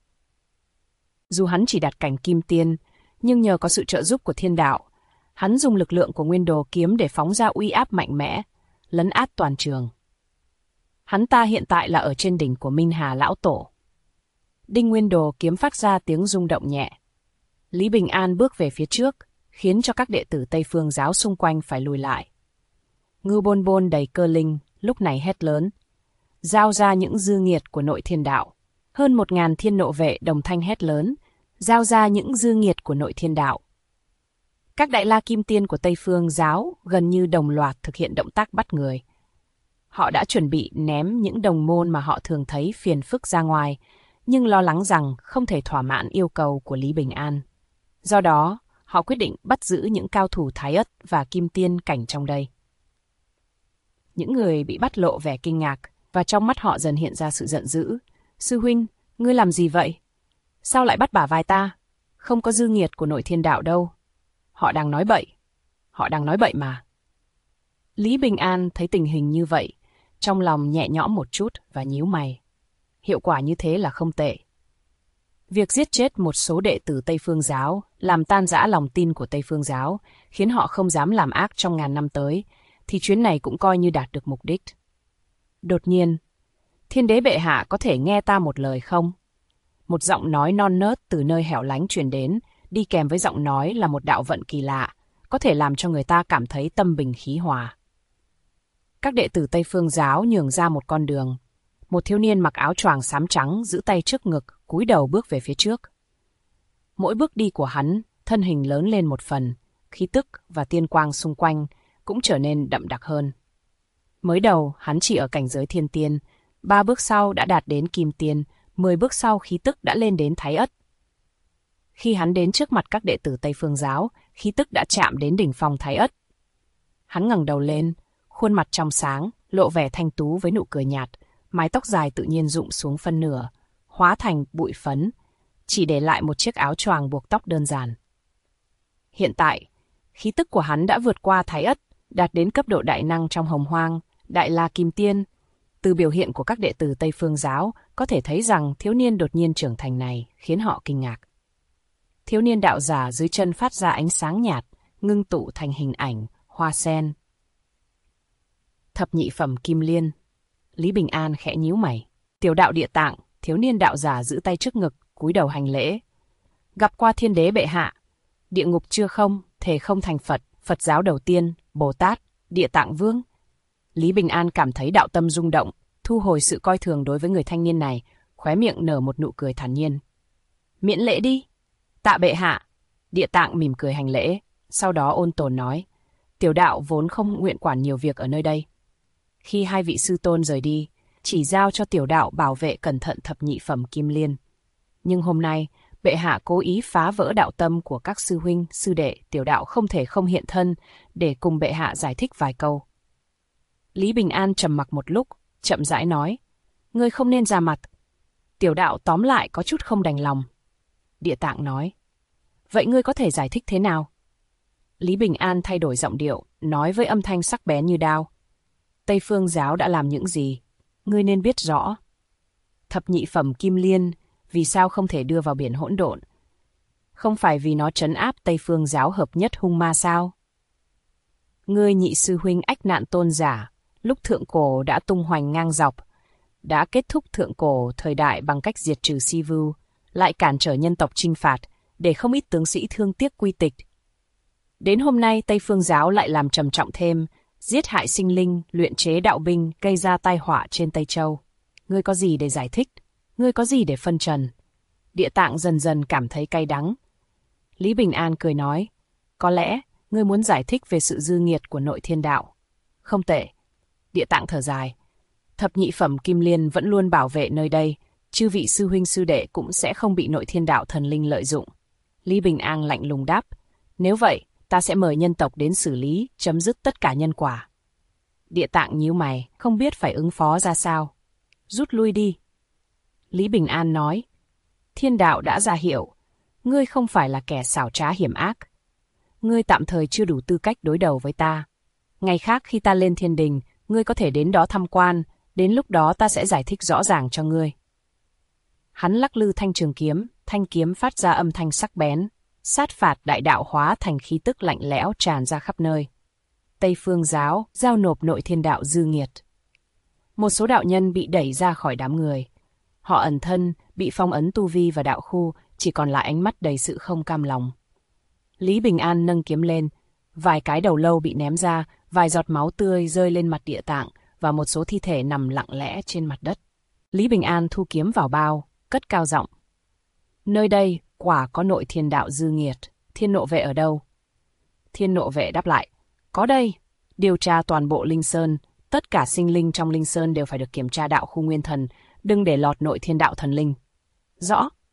Dù hắn chỉ đạt cảnh kim tiên, nhưng nhờ có sự trợ giúp của thiên đạo, hắn dùng lực lượng của nguyên đồ kiếm để phóng ra uy áp mạnh mẽ, lấn át toàn trường. Hắn ta hiện tại là ở trên đỉnh của Minh Hà lão tổ. Đinh Nguyên Đồ kiếm phát ra tiếng rung động nhẹ. Lý Bình An bước về phía trước, khiến cho các đệ tử Tây Phương giáo xung quanh phải lùi lại. Ngưu Bôn Bôn đầy cơ linh, lúc này hét lớn. Giao ra những dư nghiệt của nội thiên đạo. Hơn 1000 thiên nộ vệ đồng thanh hét lớn. Giao ra những dư nghiệt của nội thiên đạo. Các đại la kim tiên của Tây Phương giáo gần như đồng loạt thực hiện động tác bắt người. Họ đã chuẩn bị ném những đồng môn mà họ thường thấy phiền phức ra ngoài, nhưng lo lắng rằng không thể thỏa mãn yêu cầu của Lý Bình An. Do đó, họ quyết định bắt giữ những cao thủ Thái Ất và Kim Tiên cảnh trong đây. Những người bị bắt lộ vẻ kinh ngạc, và trong mắt họ dần hiện ra sự giận dữ. Sư huynh, ngươi làm gì vậy? Sao lại bắt bả vai ta? Không có dư nghiệt của nội thiên đạo đâu. Họ đang nói bậy. Họ đang nói bậy mà. Lý Bình An thấy tình hình như vậy, trong lòng nhẹ nhõm một chút và nhíu mày. Hiệu quả như thế là không tệ. Việc giết chết một số đệ tử Tây Phương giáo làm tan rã lòng tin của Tây Phương giáo, khiến họ không dám làm ác trong ngàn năm tới, thì chuyến này cũng coi như đạt được mục đích. Đột nhiên, Thiên đế bệ hạ có thể nghe ta một lời không? Một giọng nói non nớt từ nơi hẻo lánh truyền đến, đi kèm với giọng nói là một đạo vận kỳ lạ, có thể làm cho người ta cảm thấy tâm bình khí hòa. Các đệ tử Tây Phương giáo nhường ra một con đường. Một thiếu niên mặc áo choàng xám trắng giữ tay trước ngực, cúi đầu bước về phía trước. Mỗi bước đi của hắn, thân hình lớn lên một phần, khí tức và tiên quang xung quanh cũng trở nên đậm đặc hơn. Mới đầu, hắn chỉ ở cảnh giới thiên tiên, 3 bước sau đã đạt đến kim tiên, 10 bước sau khí tức đã lên đến Thái Ất. Khi hắn đến trước mặt các đệ tử Tây Phương giáo, khí tức đã chạm đến đỉnh phong Thái Ất. Hắn ngẩng đầu lên, khuôn mặt trong sáng, lộ vẻ thanh tú với nụ cười nhạt, mái tóc dài tự nhiên rụng xuống phân nửa, hóa thành bụi phấn, chỉ để lại một chiếc áo choàng buộc tóc đơn giản. Hiện tại, khí tức của hắn đã vượt qua Thái Ất, đạt đến cấp độ đại năng trong Hồng Hoang, Đại La Kim Tiên. Từ biểu hiện của các đệ tử Tây Phương giáo, có thể thấy rằng thiếu niên đột nhiên trưởng thành này khiến họ kinh ngạc. Thiếu niên đạo giả dưới chân phát ra ánh sáng nhạt, ngưng tụ thành hình ảnh, hoa sen. Thập nhị phẩm Kim Liên. Lý Bình An khẽ nhíu mày. Tiểu đạo Địa Tạng, thiếu niên đạo giả giữ tay trước ngực, cúi đầu hành lễ. Gặp qua Thiên đế bệ hạ. Địa ngục chưa không, thể không thành Phật, Phật giáo đầu tiên, Bồ Tát, Địa Tạng Vương. Lý Bình An cảm thấy đạo tâm rung động, thu hồi sự coi thường đối với người thanh niên này, khóe miệng nở một nụ cười thản nhiên. Miễn lễ đi. Tạ bệ hạ. Địa Tạng mỉm cười hành lễ, sau đó ôn tồn nói. Tiểu đạo vốn không nguyện quản nhiều việc ở nơi đây. Khi hai vị sư tôn rời đi, chỉ giao cho tiểu đạo bảo vệ cẩn thận thập nhị phẩm Kim Liên. Nhưng hôm nay, bệ hạ cố ý phá vỡ đạo tâm của các sư huynh, sư đệ, tiểu đạo không thể không hiện thân để cùng bệ hạ giải thích vài câu. Lý Bình An trầm mặc một lúc, chậm rãi nói. Ngươi không nên ra mặt. Tiểu đạo tóm lại có chút không đành lòng. Địa Tạng nói. Vậy ngươi có thể giải thích thế nào? Lý Bình An thay đổi giọng điệu, nói với âm thanh sắc bén như đao. Tây Phương giáo đã làm những gì? Ngươi nên biết rõ. Thập nhị phẩm Kim Liên, vì sao không thể đưa vào biển hỗn độn? Không phải vì nó trấn áp Tây Phương giáo hợp nhất hung ma sao? Ngươi nhị sư huynh Ách Nạn Tôn giả, lúc thượng cổ đã tung hoành ngang dọc, đã kết thúc thượng cổ thời đại bằng cách diệt trừ Si Vu, lại cản trở nhân tộc chinh phạt, để không ít tướng sĩ thương tiếc quy tịch. Đến hôm nay Tây Phương giáo lại làm trầm trọng thêm, giết hại sinh linh, luyện chế đạo binh, gây ra tai họa trên Tây Châu. Ngươi có gì để giải thích? Ngươi có gì để phân trần? Địa Tạng dần dần cảm thấy cay đắng. Lý Bình An cười nói, có lẽ ngươi muốn giải thích về sự dư nghiệt của nội thiên đạo. Không tệ. Địa Tạng thở dài. Thập nhị phẩm Kim Liên vẫn luôn bảo vệ nơi đây, chư vị sư huynh sư đệ cũng sẽ không bị nội thiên đạo thần linh lợi dụng. Lý Bình An lạnh lùng đáp, nếu vậy, ta sẽ mời nhân tộc đến xử lý, chấm dứt tất cả nhân quả. Địa Tạng nhíu mày, không biết phải ứng phó ra sao. Rút lui đi. Lý Bình An nói, thiên đạo đã ra hiệu, ngươi không phải là kẻ xảo trá hiểm ác. Ngươi tạm thời chưa đủ tư cách đối đầu với ta. Ngày khác khi ta lên thiên đình, ngươi có thể đến đó tham quan, đến lúc đó ta sẽ giải thích rõ ràng cho ngươi. Hắn lắc lư thanh kiếm phát ra âm thanh sắc bén, sát phạt đại đạo hóa thành khí tức lạnh lẽo tràn ra khắp nơi. Tây Phương giáo giao nộp nội thiên đạo dư nghiệt. Một số đạo nhân bị đẩy ra khỏi đám người. Họ ẩn thân bị phong ấn tu vi và đạo khu, chỉ còn lại ánh mắt đầy sự không cam lòng. Lý Bình An nâng kiếm lên, vài cái đầu lâu bị ném ra, vài giọt máu tươi rơi lên mặt địa tạng và một số thi thể nằm lặng lẽ trên mặt đất. Lý Bình An thu kiếm vào bao, cất cao giọng. Nơi đây quả có nội thiên đạo dư nghiệt, Thiên Nộ Vệ ở đâu? Thiên Nộ Vệ đáp lại, có đây, điều tra toàn bộ Linh Sơn, tất cả sinh linh trong Linh Sơn đều phải được kiểm tra đạo khu nguyên thần, đừng để lọt nội thiên đạo thần linh. Rõ.